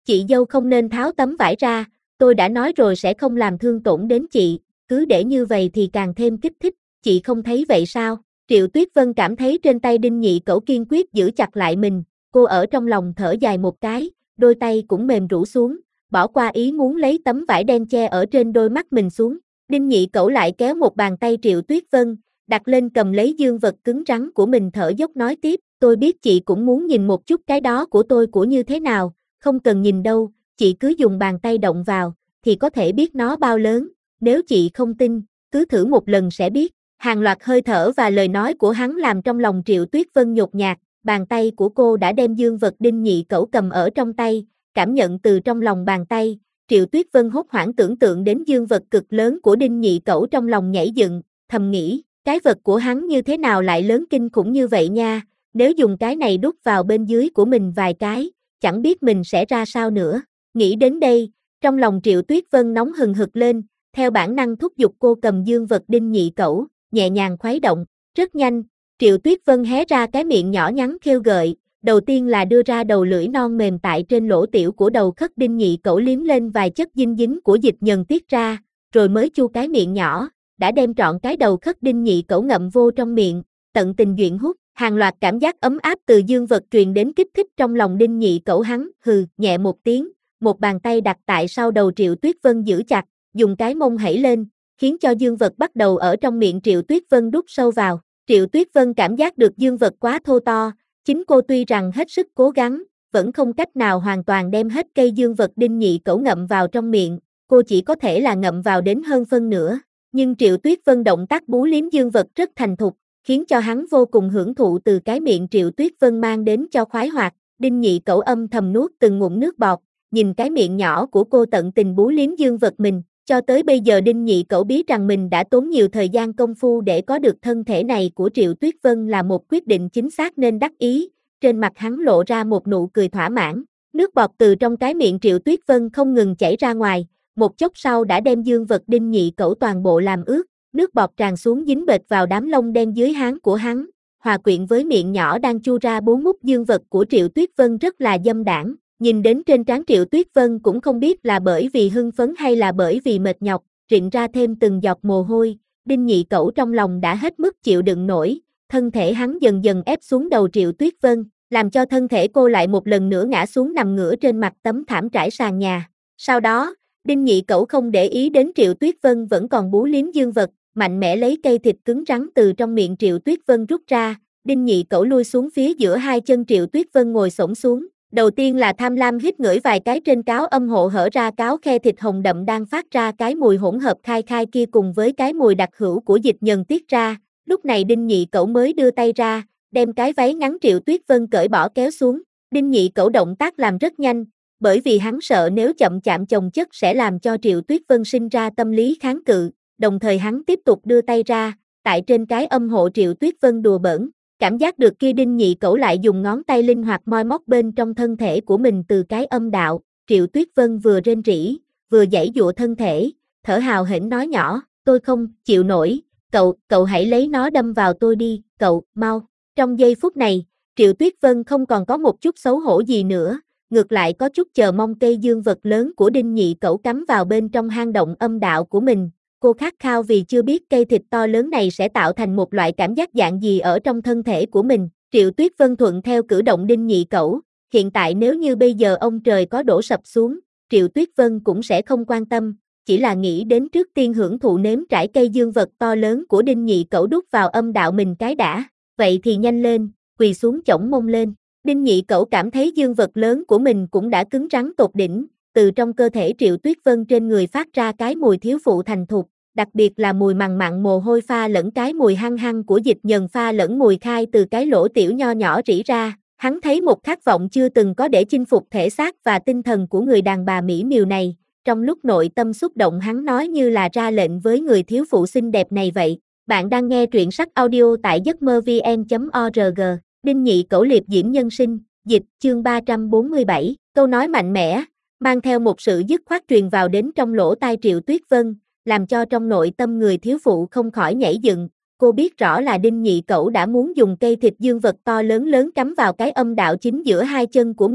Chị dâu không nên tháo tấm vải ra, tôi đã nói rồi sẽ không làm thương tổn đến chị, cứ để như vậy thì càng thêm kích thích, chị không thấy vậy sao? Triệu Tuyết Vân cảm thấy trên tay Đinh Nhị Cẩu kiên quyết giữ chặt lại mình, cô ở trong lòng thở dài một cái, đôi tay cũng mềm rũ xuống, bỏ qua ý muốn lấy tấm vải đen che ở trên đôi mắt mình xuống. Đinh Nhị Cẩu lại kéo một bàn tay Triệu Tuyết Vân, đặt lên cầm lấy dương vật cứng rắn của mình thở dốc nói tiếp, tôi biết chị cũng muốn nhìn một chút cái đó của tôi của như thế nào, không cần nhìn đâu, chị cứ dùng bàn tay động vào, thì có thể biết nó bao lớn, nếu chị không tin, cứ thử một lần sẽ biết. Hàng loạt hơi thở và lời nói của hắn làm trong lòng Triệu Tuyết Vân nhột nhạt, bàn tay của cô đã đem dương vật Đinh Nhị Cẩu cầm ở trong tay, cảm nhận từ trong lòng bàn tay, Triệu Tuyết Vân hốt hoảng tưởng tượng đến dương vật cực lớn của Đinh Nhị Cẩu trong lòng nhảy dựng, thầm nghĩ, cái vật của hắn như thế nào lại lớn kinh khủng như vậy nha, nếu dùng cái này đút vào bên dưới của mình vài cái, chẳng biết mình sẽ ra sao nữa. Nghĩ đến đây, trong lòng Triệu Tuyết Vân nóng hừng hực lên, theo bản năng thúc giục cô cầm dương vật Đinh Nhị Cẩu, nhẹ nhàng khuấy động. Rất nhanh, Triệu Tuyết Vân hé ra cái miệng nhỏ nhắn khêu gợi, đầu tiên là đưa ra đầu lưỡi non mềm tại trên lỗ tiểu của đầu khất Đinh Nhị Cẩu liếm lên vài chất dinh dính của dịch nhờn tiết ra, rồi mới chu cái miệng nhỏ, đã đem trọn cái đầu khất Đinh Nhị Cẩu ngậm vô trong miệng, tận tình duyện hút, hàng loạt cảm giác ấm áp từ dương vật truyền đến kích thích trong lòng Đinh Nhị Cẩu hắn, hừ, nhẹ một tiếng, một bàn tay đặt tại sau đầu Triệu Tuyết Vân giữ chặt, dùng cái mông hẩy lên, khiến cho dương vật bắt đầu ở trong miệng Triệu Tuyết Vân đút sâu vào. Triệu Tuyết Vân cảm giác được dương vật quá thô to, chính cô tuy rằng hết sức cố gắng, vẫn không cách nào hoàn toàn đem hết cây dương vật Đinh Nhị Cẩu ngậm vào trong miệng, cô chỉ có thể là ngậm vào đến hơn phân nửa. Nhưng Triệu Tuyết Vân động tác bú liếm dương vật rất thành thục, khiến cho hắn vô cùng hưởng thụ từ cái miệng Triệu Tuyết Vân mang đến cho khoái hoạt. Đinh Nhị Cẩu âm thầm nuốt từng ngụm nước bọt, nhìn cái miệng nhỏ của cô tận tình bú liếm dương vật mình. Cho tới bây giờ Đinh Nhị Cẩu biết rằng mình đã tốn nhiều thời gian công phu để có được thân thể này của Triệu Tuyết Vân là một quyết định chính xác nên đắc ý, trên mặt hắn lộ ra một nụ cười thỏa mãn. Nước bọt từ trong cái miệng Triệu Tuyết Vân không ngừng chảy ra ngoài, một chốc sau đã đem dương vật Đinh Nhị Cẩu toàn bộ làm ướt, nước bọt tràn xuống dính bệt vào đám lông đen dưới háng của hắn, hòa quyện với miệng nhỏ đang chu ra bú mút dương vật của Triệu Tuyết Vân rất là dâm đãng. Nhìn đến trên trán Triệu Tuyết Vân cũng không biết là bởi vì hưng phấn hay là bởi vì mệt nhọc, rịn ra thêm từng giọt mồ hôi, Đinh Nhị Cẩu trong lòng đã hết mức chịu đựng nổi, thân thể hắn dần dần ép xuống đầu Triệu Tuyết Vân, làm cho thân thể cô lại một lần nữa ngã xuống nằm ngửa trên mặt tấm thảm trải sàn nhà. Sau đó, Đinh Nhị Cẩu không để ý đến Triệu Tuyết Vân vẫn còn bú liếm dương vật, mạnh mẽ lấy cây thịt cứng rắn từ trong miệng Triệu Tuyết Vân rút ra, Đinh Nhị Cẩu lui xuống phía giữa hai chân Triệu Tuyết Vân ngồi xổm xuống. Đầu tiên là tham lam hít ngửi vài cái trên cáo âm hộ hở ra cáo khe thịt hồng đậm đang phát ra cái mùi hỗn hợp khai khai kia cùng với cái mùi đặc hữu của dịch nhờn tiết ra, lúc này Đinh Nhị Cẩu mới đưa tay ra, đem cái váy ngắn Triệu Tuyết Vân cởi bỏ kéo xuống. Đinh Nhị Cẩu động tác làm rất nhanh, bởi vì hắn sợ nếu chậm chạm chồng chất sẽ làm cho Triệu Tuyết Vân sinh ra tâm lý kháng cự, đồng thời hắn tiếp tục đưa tay ra, tại trên cái âm hộ Triệu Tuyết Vân đùa bỡn. Cảm giác được kia Đinh Nhị Cẩu lại dùng ngón tay linh hoạt moi móc bên trong thân thể của mình từ cái âm đạo, Triệu Tuyết Vân vừa rên rỉ, vừa giãy giụa thân thể, thở hào hển nói nhỏ, tôi không chịu nổi, cậu hãy lấy nó đâm vào tôi đi, cậu, mau. Trong giây phút này, Triệu Tuyết Vân không còn có một chút xấu hổ gì nữa, ngược lại có chút chờ mong cây dương vật lớn của Đinh Nhị Cẩu cắm vào bên trong hang động âm đạo của mình. Cô khát khao vì chưa biết cây thịt to lớn này sẽ tạo thành một loại cảm giác dạng gì ở trong thân thể của mình. Triệu Tuyết Vân thuận theo cử động Đinh Nhị Cẩu, hiện tại nếu như bây giờ ông trời có đổ sập xuống, Triệu Tuyết Vân cũng sẽ không quan tâm, chỉ là nghĩ đến trước tiên hưởng thụ nếm trải cây dương vật to lớn của Đinh Nhị Cẩu đút vào âm đạo mình cái đã. Vậy thì nhanh lên, quỳ xuống chổng mông lên. Đinh Nhị Cẩu cảm thấy dương vật lớn của mình cũng đã cứng rắn tột đỉnh, từ trong cơ thể Triệu Tuyết Vân trên người phát ra cái mùi thiếu phụ thành thục, đặc biệt là mùi mằn mặn mồ hôi pha lẫn cái mùi hăng hăng của dịch nhờn pha lẫn mùi khai từ cái lỗ tiểu nho nhỏ rỉ ra. Hắn thấy một khát vọng chưa từng có để chinh phục thể xác và tinh thần của người đàn bà mỹ miều này, trong lúc nội tâm xúc động hắn nói như là ra lệnh với người thiếu phụ xinh đẹp này vậy. Bạn đang nghe truyện sách audio tại giấc mơ vn.org. Đinh Nhị Cẩu liệp diễm nhân sinh, dịch, chương 347, câu nói mạnh mẽ, mang theo một sự dứt khoát truyền vào đến trong lỗ tai Triệu Tuyết Vân, làm cho trong nội tâm người thiếu phụ không khỏi nhảy dựng. Cô biết rõ là Đinh Nhị Cẩu đã muốn dùng cây thịt dương vật to lớn lớn cắm vào cái âm đạo chính giữa hai chân của mình,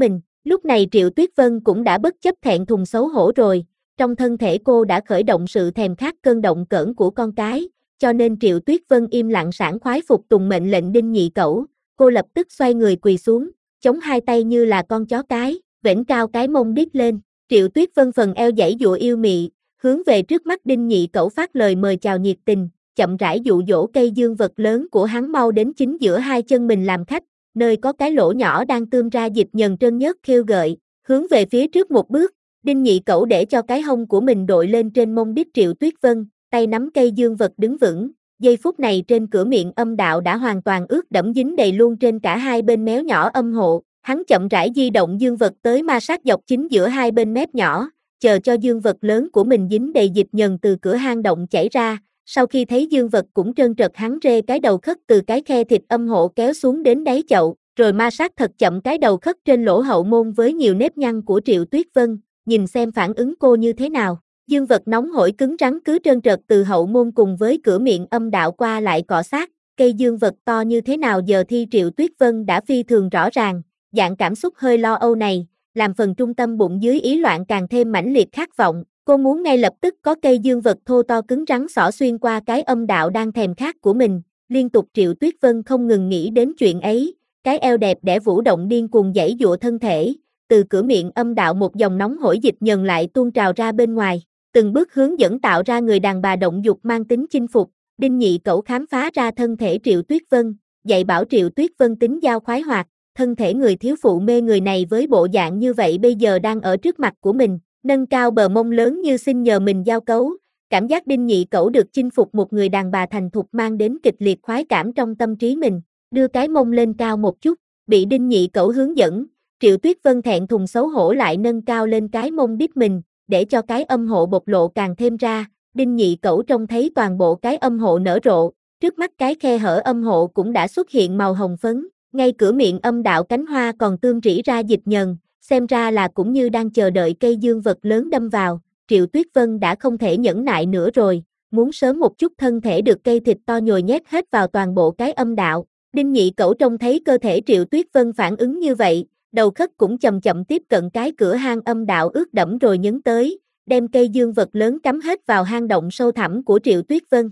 Lúc này Triệu Tuyết Vân cũng đã bất chấp thẹn thùng xấu hổ rồi, trong thân thể cô đã khởi động sự thèm khát cơn động cỡn của con cái, cho nên Triệu Tuyết Vân im lặng sảng khoái phục tùng mệnh lệnh Đinh Nhị Cẩu, cô lập tức xoay người quỳ xuống, chống hai tay như là con chó cái, vểnh cao cái mông đít lên, Triệu Tuyết Vân phần eo giãy giụa yêu mị, hướng về trước mắt Đinh Nhị Cẩu phát lời mời chào nhiệt tình, chậm rãi dụ dỗ cây dương vật lớn của hắn mau đến chính giữa hai chân mình làm khách, nơi có cái lỗ nhỏ đang tươm ra dịch nhờn trơn nhớt khêu gợi, hướng về phía trước một bước, Đinh Nhị Cẩu để cho cái hông của mình đội lên trên mông đít Triệu Tuyết Vân, tay nắm cây dương vật đứng vững, giây phút này trên cửa miệng âm đạo đã hoàn toàn ướt đẫm dính đầy luôn trên cả hai bên méo nhỏ âm hộ, hắn chậm rãi di động dương vật tới ma sát dọc chính giữa hai bên mép nhỏ, chờ cho dương vật lớn của mình dính đầy dịch nhờn từ cửa hang động chảy ra. Sau khi thấy dương vật cũng trơn trật hắn rê cái đầu khất từ cái khe thịt âm hộ kéo xuống đến đáy chậu, rồi ma sát thật chậm cái đầu khất trên lỗ hậu môn với nhiều nếp nhăn của Triệu Tuyết Vân, nhìn xem phản ứng cô như thế nào. Dương vật nóng hổi cứng rắn cứ trơn trật từ hậu môn cùng với cửa miệng âm đạo qua lại cọ sát, cây dương vật to như thế nào giờ thì Triệu Tuyết Vân đã phi thường rõ ràng, dạng cảm xúc hơi lo âu này, làm phần trung tâm bụng dưới ý loạn càng thêm mãnh liệt khát vọng. Cô muốn ngay lập tức có cây dương vật thô to cứng rắn xỏ xuyên qua cái âm đạo đang thèm khát của mình, liên tục Triệu Tuyết Vân không ngừng nghĩ đến chuyện ấy, cái eo đẹp đẽ vũ động điên cuồng giãy giụa thân thể, từ cửa miệng âm đạo một dòng nóng hổi dịch nhờn lại tuôn trào ra bên ngoài, từng bước hướng dẫn tạo ra người đàn bà động dục mang tính chinh phục, Đinh Nhị Cẩu khám phá ra thân thể Triệu Tuyết Vân, dạy bảo Triệu Tuyết Vân tính giao khoái hoạt, thân thể người thiếu phụ mê người này với bộ dạng như vậy bây giờ đang ở trước mặt của mình. Nâng cao bờ mông lớn như xin nhờ mình giao cấu, cảm giác Đinh Nhị Cẩu được chinh phục một người đàn bà thành thục mang đến kịch liệt khoái cảm trong tâm trí mình, đưa cái mông lên cao một chút, bị Đinh Nhị Cẩu hướng dẫn, Triệu Tuyết Vân thẹn thùng xấu hổ lại nâng cao lên cái mông đít mình, để cho cái âm hộ bộc lộ càng thêm ra, Đinh Nhị Cẩu trông thấy toàn bộ cái âm hộ nở rộ, trước mắt cái khe hở âm hộ cũng đã xuất hiện màu hồng phấn, ngay cửa miệng âm đạo cánh hoa còn tươm rỉ ra dịch nhờn. Xem ra là cũng như đang chờ đợi cây dương vật lớn đâm vào, Triệu Tuyết Vân đã không thể nhẫn nại nữa rồi, muốn sớm một chút thân thể được cây thịt to nhồi nhét hết vào toàn bộ cái âm đạo. Đinh Nhị Cẩu trông thấy cơ thể Triệu Tuyết Vân phản ứng như vậy, đầu khất cũng chậm chậm tiếp cận cái cửa hang âm đạo ướt đẫm rồi nhấn tới, đem cây dương vật lớn cắm hết vào hang động sâu thẳm của Triệu Tuyết Vân.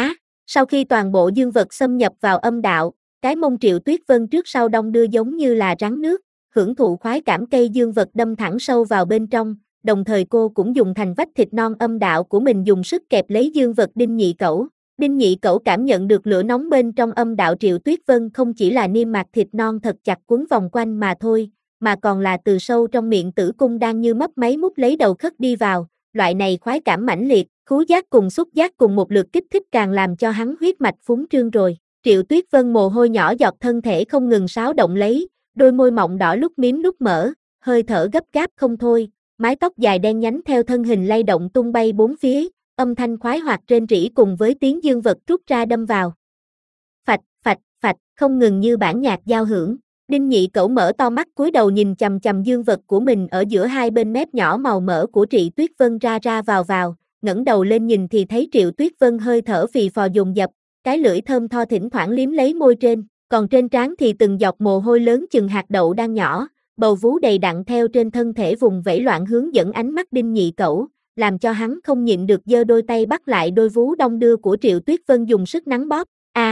Sau khi toàn bộ dương vật xâm nhập vào âm đạo, cái mông Triệu Tuyết Vân trước sau đong đưa giống như là rắn nước, hưởng thụ khoái cảm cây dương vật đâm thẳng sâu vào bên trong, đồng thời cô cũng dùng thành vách thịt non âm đạo của mình dùng sức kẹp lấy dương vật Đinh Nhị Cẩu. Đinh Nhị Cẩu cảm nhận được lửa nóng bên trong âm đạo Triệu Tuyết Vân không chỉ là niêm mạc thịt non thật chặt quấn vòng quanh mà thôi, mà còn là từ sâu trong miệng tử cung đang như mấp máy mút lấy đầu khất đi vào, loại này khoái cảm mãnh liệt, khứu giác cùng xúc giác cùng một lượt kích thích càng làm cho hắn huyết mạch phúng trương rồi. Triệu Tuyết Vân mồ hôi nhỏ giọt thân thể không ngừng xáo động lấy, đôi môi mọng đỏ lúc miếm lúc mở, hơi thở gấp gáp không thôi, mái tóc dài đen nhánh theo thân hình lay động tung bay bốn phía, âm thanh khoái hoạt rên rỉ cùng với tiếng dương vật rút ra đâm vào. Phạch, phạch, phạch, không ngừng như bản nhạc giao hưởng. Đinh Nhị Cẩu mở to mắt cúi đầu nhìn chằm chằm dương vật của mình ở giữa hai bên mép nhỏ màu mỡ của Triệu Tuyết Vân ra ra vào, ngẩng đầu lên nhìn thì thấy Triệu Tuyết Vân hơi thở phì phò dồn dập, cái lưỡi thơm tho thỉnh thoảng liếm lấy môi trên, còn trên trán thì từng giọt mồ hôi lớn chừng hạt đậu đang nhỏ, bầu vú đầy đặn theo trên thân thể vùng vẫy loạn hướng dẫn ánh mắt Đinh Nhị Cẩu, làm cho hắn không nhịn được giơ đôi tay bắt lại đôi vú đong đưa của Triệu Tuyết Vân dùng sức nắn bóp.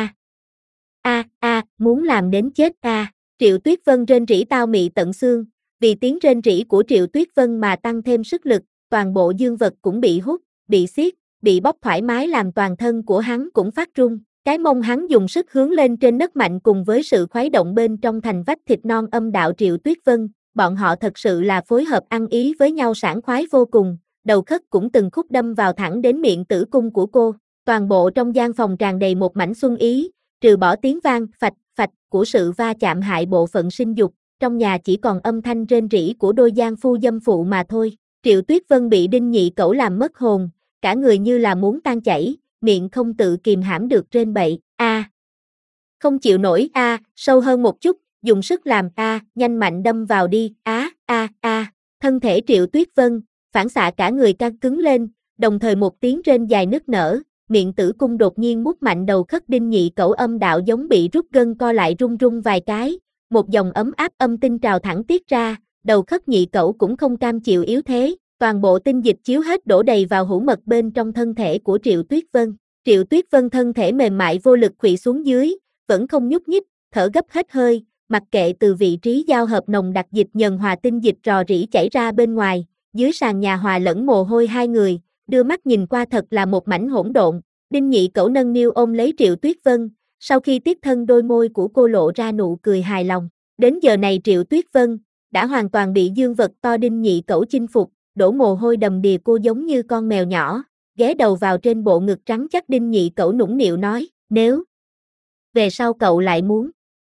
Muốn làm đến chết Triệu Tuyết Vân rên rỉ tao mị tận xương, vì tiếng rên rỉ của Triệu Tuyết Vân mà tăng thêm sức lực, toàn bộ dương vật cũng bị hút, bị siết, bị bóp thoải mái làm toàn thân của hắn cũng phát run. Cái mông hắn dùng sức hướng lên trên nấc mạnh cùng với sự khuấy động bên trong thành vách thịt non âm đạo Triệu Tuyết Vân, bọn họ thật sự là phối hợp ăn ý với nhau sảng khoái vô cùng, đầu khất cũng từng khúc đâm vào thẳng đến miệng tử cung của cô, toàn bộ trong gian phòng tràn đầy một mảnh xuân ý, trừ bỏ tiếng vang phạch phạch của sự va chạm hại bộ phận sinh dục, trong nhà chỉ còn âm thanh rên rỉ của đôi gian phu dâm phụ mà thôi. Triệu Tuyết Vân bị Đinh Nhị Cẩu làm mất hồn, cả người như là muốn tan chảy, miệng không tự kìm hãm được rên bậy, không chịu nổi, sâu hơn một chút, dùng sức làm, nhanh mạnh đâm vào đi, thân thể Triệu Tuyết Vân, phản xạ cả người căng cứng lên, đồng thời một tiếng rên dài nức nở, miệng tử cung đột nhiên mút mạnh đầu khất Đinh Nhị Cẩu âm đạo giống bị rút gân co lại rung rung vài cái, một dòng ấm áp âm tinh trào thẳng tiết ra, đầu khất nhị cẩu cũng không cam chịu yếu thế, toàn bộ tinh dịch chiếu hết đổ đầy vào hũ mật bên trong thân thể của Triệu Tuyết Vân. Triệu Tuyết Vân thân thể mềm mại vô lực khuỵu xuống dưới, vẫn không nhúc nhích, thở gấp hết hơi, mặc kệ từ vị trí giao hợp nồng đặc dịch nhờn hòa tinh dịch rò rỉ chảy ra bên ngoài, dưới sàn nhà hòa lẫn mồ hôi hai người, đưa mắt nhìn qua thật là một mảnh hỗn độn. Đinh nhị cẩu nâng niu ôm lấy Triệu Tuyết Vân, sau khi tiếp thân đôi môi của cô lộ ra nụ cười hài lòng. Đến giờ này Triệu Tuyết Vân đã hoàn toàn bị dương vật to đinh nhị cẩu chinh phục, đổ mồ hôi đầm đìa cô giống như con mèo nhỏ, ghé đầu vào trên bộ ngực trắng chắc đinh nhị cẩu nũng nịu nói, nếu về sau cậu lại muốn,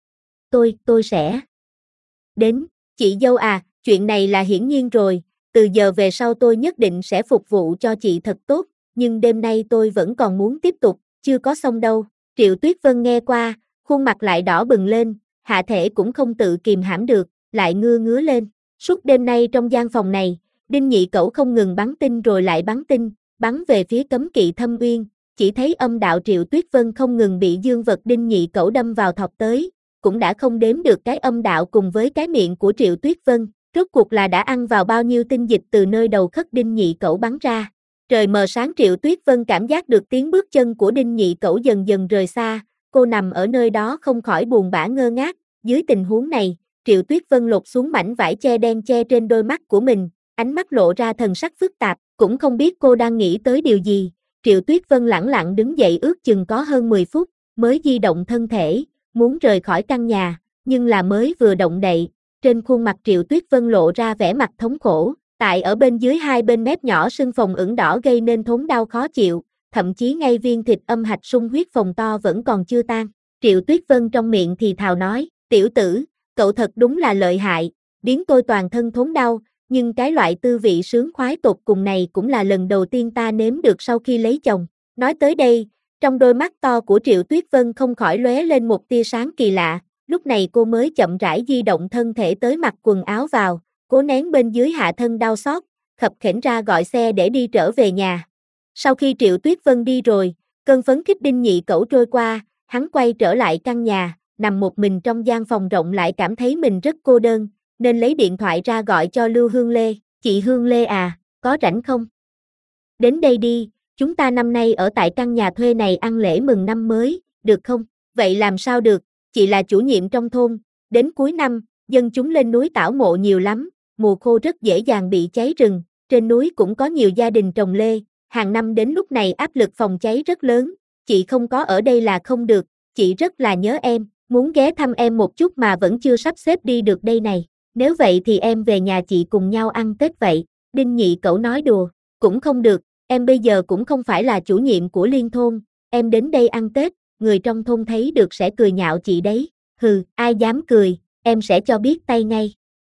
tôi sẽ đến. Chị dâu à, chuyện này là hiển nhiên rồi, từ giờ về sau tôi nhất định sẽ phục vụ cho chị thật tốt, nhưng đêm nay tôi vẫn còn muốn tiếp tục, chưa có xong đâu. Triệu Tuyết Vân nghe qua, khuôn mặt lại đỏ bừng lên, hạ thể cũng không tự kìm hãm được, lại ngứa lên. Suốt đêm nay trong gian phòng này, đinh nhị cẩu không ngừng bắn tinh rồi lại bắn tinh, bắn về phía cấm kỵ thâm uyên, chỉ thấy âm đạo Triệu Tuyết Vân không ngừng bị dương vật đinh nhị cẩu đâm vào thọc tới, cũng đã không đếm được cái âm đạo cùng với cái miệng của Triệu Tuyết Vân, rốt cuộc là đã ăn vào bao nhiêu tinh dịch từ nơi đầu khất đinh nhị cẩu bắn ra. Trời mờ sáng Triệu Tuyết Vân cảm giác được tiếng bước chân của đinh nhị cẩu dần dần rời xa, cô nằm ở nơi đó không khỏi buồn bã ngơ ngác. Dưới tình huống này, Triệu Tuyết Vân lột xuống mảnh vải che đen che trên đôi mắt của mình, ánh mắt lộ ra thần sắc phức tạp, cũng không biết cô đang nghĩ tới điều gì. Triệu Tuyết Vân lẳng lặng đứng dậy ước chừng có hơn 10 phút, mới di động thân thể, muốn rời khỏi căn nhà, nhưng là mới vừa động đậy, trên khuôn mặt Triệu Tuyết Vân lộ ra vẻ mặt thống khổ, tại ở bên dưới hai bên mép nhỏ sưng phồng ửng đỏ gây nên thốn đau khó chịu, thậm chí ngay viên thịt âm hạch sung huyết phồng to vẫn còn chưa tan. Triệu Tuyết Vân trong miệng thì thào nói, tiểu tử, cậu thật đúng là lợi hại, biến tôi toàn thân thốn đau, nhưng cái loại tư vị sướng khoái tột cùng này cũng là lần đầu tiên ta nếm được sau khi lấy chồng. Nói tới đây, trong đôi mắt to của Triệu Tuyết Vân không khỏi lóe lên một tia sáng kỳ lạ, lúc này cô mới chậm rãi di động thân thể tới mặc quần áo vào, cố nén bên dưới hạ thân đau xót, khập khiễng ra gọi xe để đi trở về nhà. Sau khi Triệu Tuyết Vân đi rồi, cơn phấn khích đinh nhị cẩu trôi qua, hắn quay trở lại căn nhà, nằm một mình trong gian phòng rộng lại cảm thấy mình rất cô đơn, nên lấy điện thoại ra gọi cho Lưu Hương Lê, chị Hương Lê à, có rảnh không? Đến đây đi, chúng ta năm nay ở tại căn nhà thuê này ăn lễ mừng năm mới, được không? Vậy làm sao được, chị là chủ nhiệm trong thôn, đến cuối năm, dân chúng lên núi tảo mộ nhiều lắm, mùa khô rất dễ dàng bị cháy rừng, trên núi cũng có nhiều gia đình trồng lê, hàng năm đến lúc này áp lực phòng cháy rất lớn, chị không có ở đây là không được, chị rất là nhớ em, muốn ghé thăm em một chút mà vẫn chưa sắp xếp đi được đây này, nếu vậy thì em về nhà chị cùng nhau ăn Tết vậy. Đinh nhị cẩu nói đùa, cũng không được, em bây giờ cũng không phải là chủ nhiệm của liên thôn, em đến đây ăn Tết, người trong thôn thấy được sẽ cười nhạo chị đấy, hừ, ai dám cười, em sẽ cho biết tay ngay.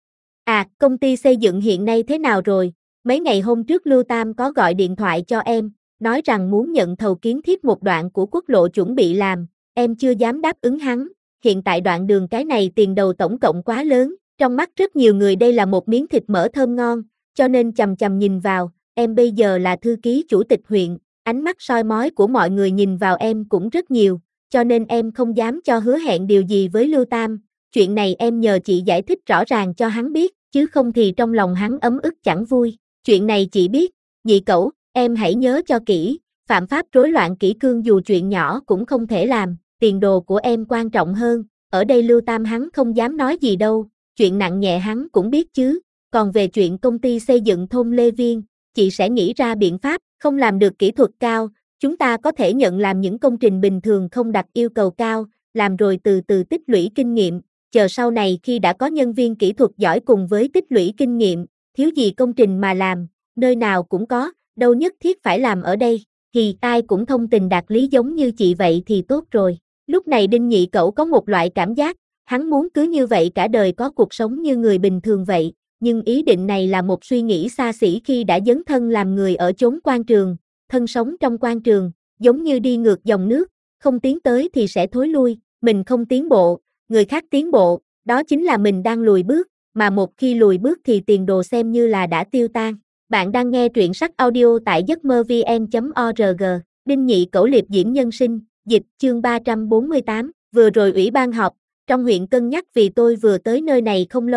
À, công ty xây dựng hiện nay thế nào rồi? Mấy ngày hôm trước Lưu Tam có gọi điện thoại cho em, nói rằng muốn nhận thầu kiến thiết một đoạn của quốc lộ chuẩn bị làm, em chưa dám đáp ứng hắn, hiện tại đoạn đường cái này tiền đầu tổng cộng quá lớn, trong mắt rất nhiều người đây là một miếng thịt mỡ thơm ngon, cho nên chằm chằm nhìn vào, em bây giờ là thư ký chủ tịch huyện, ánh mắt soi mói của mọi người nhìn vào em cũng rất nhiều, cho nên em không dám cho hứa hẹn điều gì với Lưu Tam, chuyện này em nhờ chị giải thích rõ ràng cho hắn biết, chứ không thì trong lòng hắn ấm ức chẳng vui, chuyện này chị biết, nhị cẩu, em hãy nhớ cho kỹ, phạm pháp rối loạn kỷ cương dù chuyện nhỏ cũng không thể làm, tiền đồ của em quan trọng hơn, ở đây Lưu Tam hắn không dám nói gì đâu, chuyện nặng nhẹ hắn cũng biết chứ, còn về chuyện công ty xây dựng thôn Lê Viên, chị sẽ nghĩ ra biện pháp, không làm được kỹ thuật cao, chúng ta có thể nhận làm những công trình bình thường không đặt yêu cầu cao, làm rồi từ từ tích lũy kinh nghiệm, chờ sau này khi đã có nhân viên kỹ thuật giỏi cùng với tích lũy kinh nghiệm, thiếu gì công trình mà làm, nơi nào cũng có, đâu nhất thiết phải làm ở đây, thì ai cũng thông tình đạt lý giống như chị vậy thì tốt rồi. Lúc này đinh nhị cẩu có một loại cảm giác, hắn muốn cứ như vậy cả đời có cuộc sống như người bình thường vậy, nhưng ý định này là một suy nghĩ xa xỉ khi đã dấn thân làm người ở chốn quan trường, thân sống trong quan trường, giống như đi ngược dòng nước, không tiến tới thì sẽ thối lui, mình không tiến bộ, người khác tiến bộ, đó chính là mình đang lùi bước, mà một khi lùi bước thì tiền đồ xem như là đã tiêu tan. Bạn đang nghe truyện sách audio tại giấc mơ vn.org, Đinh nhị cẩu liệp diễm nhân sinh, dịch chương 348, vừa rồi ủy ban họp, trong huyện cân nhắc vì tôi vừa tới nơi này không lâu,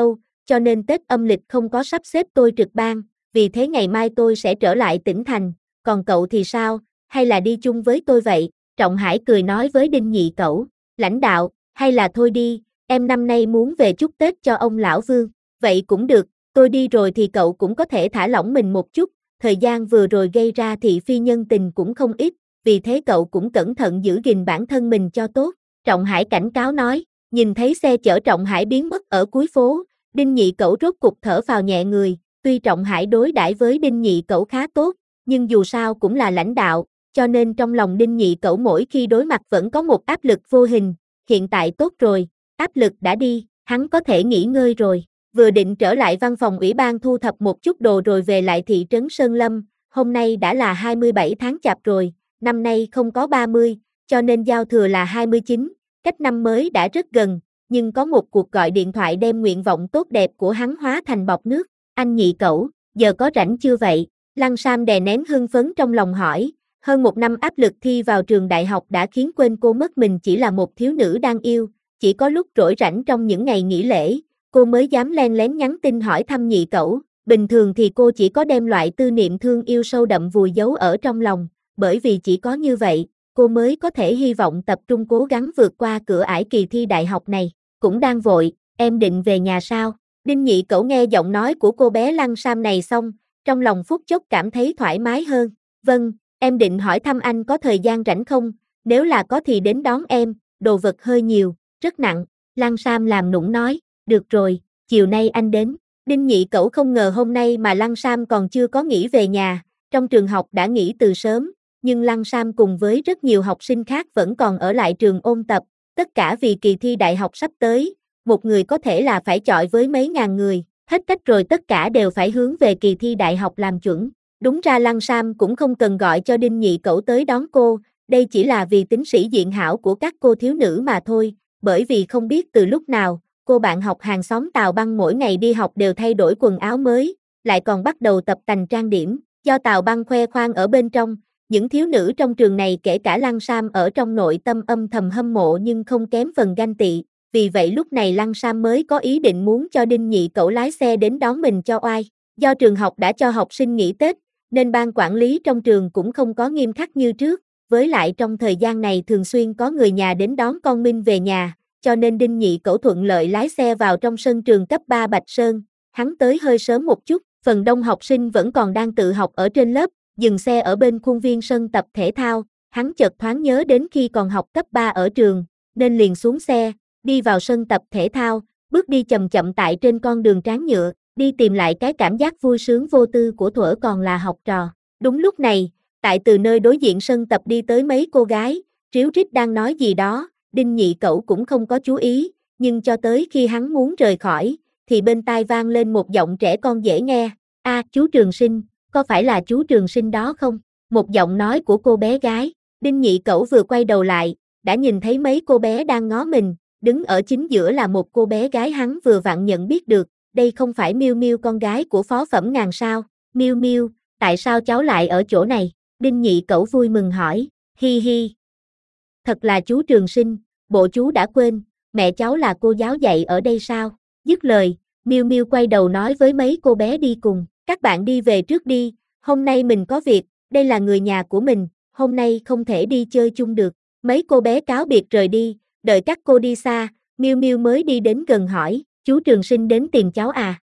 cho nên Tết âm lịch không có sắp xếp tôi trực ban, vì thế ngày mai tôi sẽ trở lại tỉnh thành, còn cậu thì sao, hay là đi chung với tôi vậy? Trọng Hải cười nói với Đinh Nhị Cẩu, lãnh đạo, hay là thôi đi, em năm nay muốn về chúc Tết cho ông lão Vương, vậy cũng được, tôi đi rồi thì cậu cũng có thể thả lỏng mình một chút, thời gian vừa rồi gây ra thị phi nhân tình cũng không ít, vì thế cậu cũng cẩn thận giữ gìn bản thân mình cho tốt, Trọng Hải cảnh cáo nói, nhìn thấy xe chở Trọng Hải biến mất ở cuối phố, Đinh Nhị Cẩu rốt cục thở phào nhẹ người, tuy Trọng Hải đối đãi với Đinh Nhị Cẩu khá tốt, nhưng dù sao cũng là lãnh đạo, cho nên trong lòng Đinh Nhị Cẩu mỗi khi đối mặt vẫn có một áp lực vô hình, hiện tại tốt rồi, áp lực đã đi, hắn có thể nghỉ ngơi rồi, vừa định trở lại văn phòng ủy ban thu thập một chút đồ rồi về lại thị trấn Sơn Lâm, hôm nay đã là 27 tháng Chạp rồi, năm nay không có 30, cho nên giao thừa là 29, cách năm mới đã rất gần, nhưng có một cuộc gọi điện thoại đem nguyện vọng tốt đẹp của hắn hóa thành bọt nước, anh Nhị Cẩu, giờ có rảnh chưa vậy? Lăng Sam đè nén hưng phấn trong lòng hỏi, hơn một năm áp lực thi vào trường đại học đã khiến quên cô mất mình chỉ là một thiếu nữ đang yêu, chỉ có lúc rỗi rảnh trong những ngày nghỉ lễ, cô mới dám len lén nhắn tin hỏi thăm Nhị Cẩu, bình thường thì cô chỉ có đem loại tư niệm thương yêu sâu đậm vùi giấu ở trong lòng, bởi vì chỉ có như vậy, cô mới có thể hy vọng tập trung cố gắng vượt qua cửa ải kỳ thi đại học này, cũng đang vội, em định về nhà sao? Đinh Nhị Cẩu nghe giọng nói của cô bé Lăng Sam này xong, trong lòng phút chốc cảm thấy thoải mái hơn, vâng, em định hỏi thăm anh có thời gian rảnh không, nếu là có thì đến đón em, đồ vật hơi nhiều, rất nặng, Lăng Sam làm nũng nói, được rồi, chiều nay anh đến, Đinh Nhị Cẩu không ngờ hôm nay mà Lăng Sam còn chưa có nghỉ về nhà, trong trường học đã nghỉ từ sớm, nhưng Lăng Sam cùng với rất nhiều học sinh khác vẫn còn ở lại trường ôn tập, tất cả vì kỳ thi đại học sắp tới, một người có thể là phải chọi với mấy ngàn người, hết cách rồi tất cả đều phải hướng về kỳ thi đại học làm chuẩn. Đúng ra Lăng Sam cũng không cần gọi cho Đinh Nhị Cẩu tới đón cô, đây chỉ là vì tính sĩ diện hảo của các cô thiếu nữ mà thôi, bởi vì không biết từ lúc nào, cô bạn học hàng xóm Tào Băng mỗi ngày đi học đều thay đổi quần áo mới, lại còn bắt đầu tập tành trang điểm, do Tào Băng khoe khoang ở bên trong, những thiếu nữ trong trường này kể cả Lăng Sam ở trong nội tâm âm thầm hâm mộ nhưng không kém phần ganh tị, vì vậy lúc này Lăng Sam mới có ý định muốn cho Đinh Nhị Cẩu lái xe đến đón mình cho oai, do trường học đã cho học sinh nghỉ Tết, nên ban quản lý trong trường cũng không có nghiêm khắc như trước, với lại trong thời gian này thường xuyên có người nhà đến đón con Minh về nhà, cho nên Đinh Nhị Cẩu thuận lợi lái xe vào trong sân trường cấp 3 Bạch Sơn, hắn tới hơi sớm một chút, phần đông học sinh vẫn còn đang tự học ở trên lớp, dừng xe ở bên khuôn viên sân tập thể thao, hắn chợt thoáng nhớ đến khi còn học cấp 3 ở trường, nên liền xuống xe, đi vào sân tập thể thao, bước đi chậm chậm tại trên con đường tráng nhựa, đi tìm lại cái cảm giác vui sướng vô tư của thuở còn là học trò. Đúng lúc này, tại từ nơi đối diện sân tập đi tới mấy cô gái, ríu rít đang nói gì đó, Đinh Nhị Cẩu cũng không có chú ý, nhưng cho tới khi hắn muốn rời khỏi, thì bên tai vang lên một giọng trẻ con dễ nghe, chú Trường Sinh, có phải là chú Trường Sinh đó không? Một giọng nói của cô bé gái, Đinh Nhị Cẩu vừa quay đầu lại, đã nhìn thấy mấy cô bé đang ngó mình, đứng ở chính giữa là một cô bé gái hắn vừa vặn nhận biết được, đây không phải Miêu Miêu con gái của Phó Phẩm Ngàn sao? Miêu Miêu, tại sao cháu lại ở chỗ này? Đinh Nhị Cẩu vui mừng hỏi, hi hi. Thật là chú Trường Sinh, bộ chú đã quên, mẹ cháu là cô giáo dạy ở đây sao? Dứt lời, Miêu Miêu quay đầu nói với mấy cô bé đi cùng, các bạn đi về trước đi, hôm nay mình có việc, đây là người nhà của mình, hôm nay không thể đi chơi chung được. Mấy cô bé cáo biệt rời đi, đợi các cô đi xa, Miêu Miêu mới đi đến gần hỏi, chú Trường Sinh đến tìm cháu à?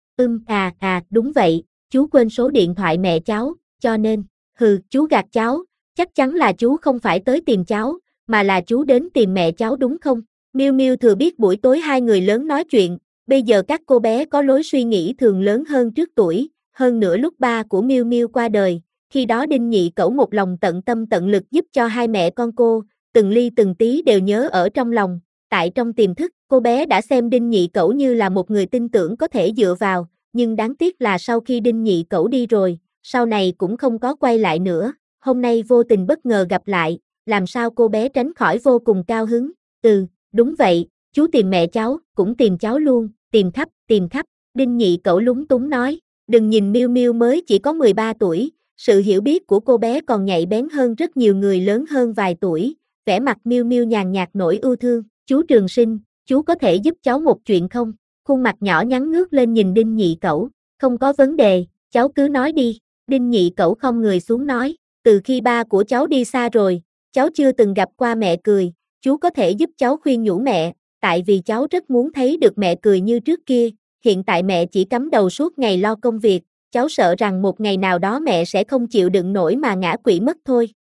Đúng vậy, chú quên số điện thoại mẹ cháu, cho nên, chú gạt cháu, chắc chắn là chú không phải tới tìm cháu, mà là chú đến tìm mẹ cháu đúng không? Miêu Miêu thừa biết buổi tối hai người lớn nói chuyện, bây giờ các cô bé có lối suy nghĩ thường lớn hơn trước tuổi, hơn nữa lúc ba của Miêu Miêu qua đời, khi đó Đinh Nhị Cẩu một lòng tận tâm tận lực giúp cho hai mẹ con cô, từng ly từng tí đều nhớ ở trong lòng, tại trong tiềm thức, cô bé đã xem Đinh Nhị Cẩu như là một người tin tưởng có thể dựa vào, nhưng đáng tiếc là sau khi Đinh Nhị Cẩu đi rồi, sau này cũng không có quay lại nữa, hôm nay vô tình bất ngờ gặp lại, làm sao cô bé tránh khỏi vô cùng cao hứng, đúng vậy, chú tìm mẹ cháu, cũng tìm cháu luôn, tìm khắp, Đinh Nhị Cẩu lúng túng nói, đừng nhìn Miêu Miêu mới chỉ có 13 tuổi, sự hiểu biết của cô bé còn nhạy bén hơn rất nhiều người lớn hơn vài tuổi, vẻ mặt Miêu Miêu nhàn nhạt nỗi ưu thương, chú Trường Sinh, chú có thể giúp cháu một chuyện không? khuôn mặt nhỏ nhắn ngước lên nhìn Đinh Nhị Cẩu, không có vấn đề, cháu cứ nói đi. Đinh Nhị Cẩu không người xuống nói, từ khi ba của cháu đi xa rồi, cháu chưa từng gặp qua mẹ cười, chú có thể giúp cháu khuyên nhủ mẹ, tại vì cháu rất muốn thấy được mẹ cười như trước kia, hiện tại mẹ chỉ cắm đầu suốt ngày lo công việc, cháu sợ rằng một ngày nào đó mẹ sẽ không chịu đựng nổi mà ngã quỵ mất thôi.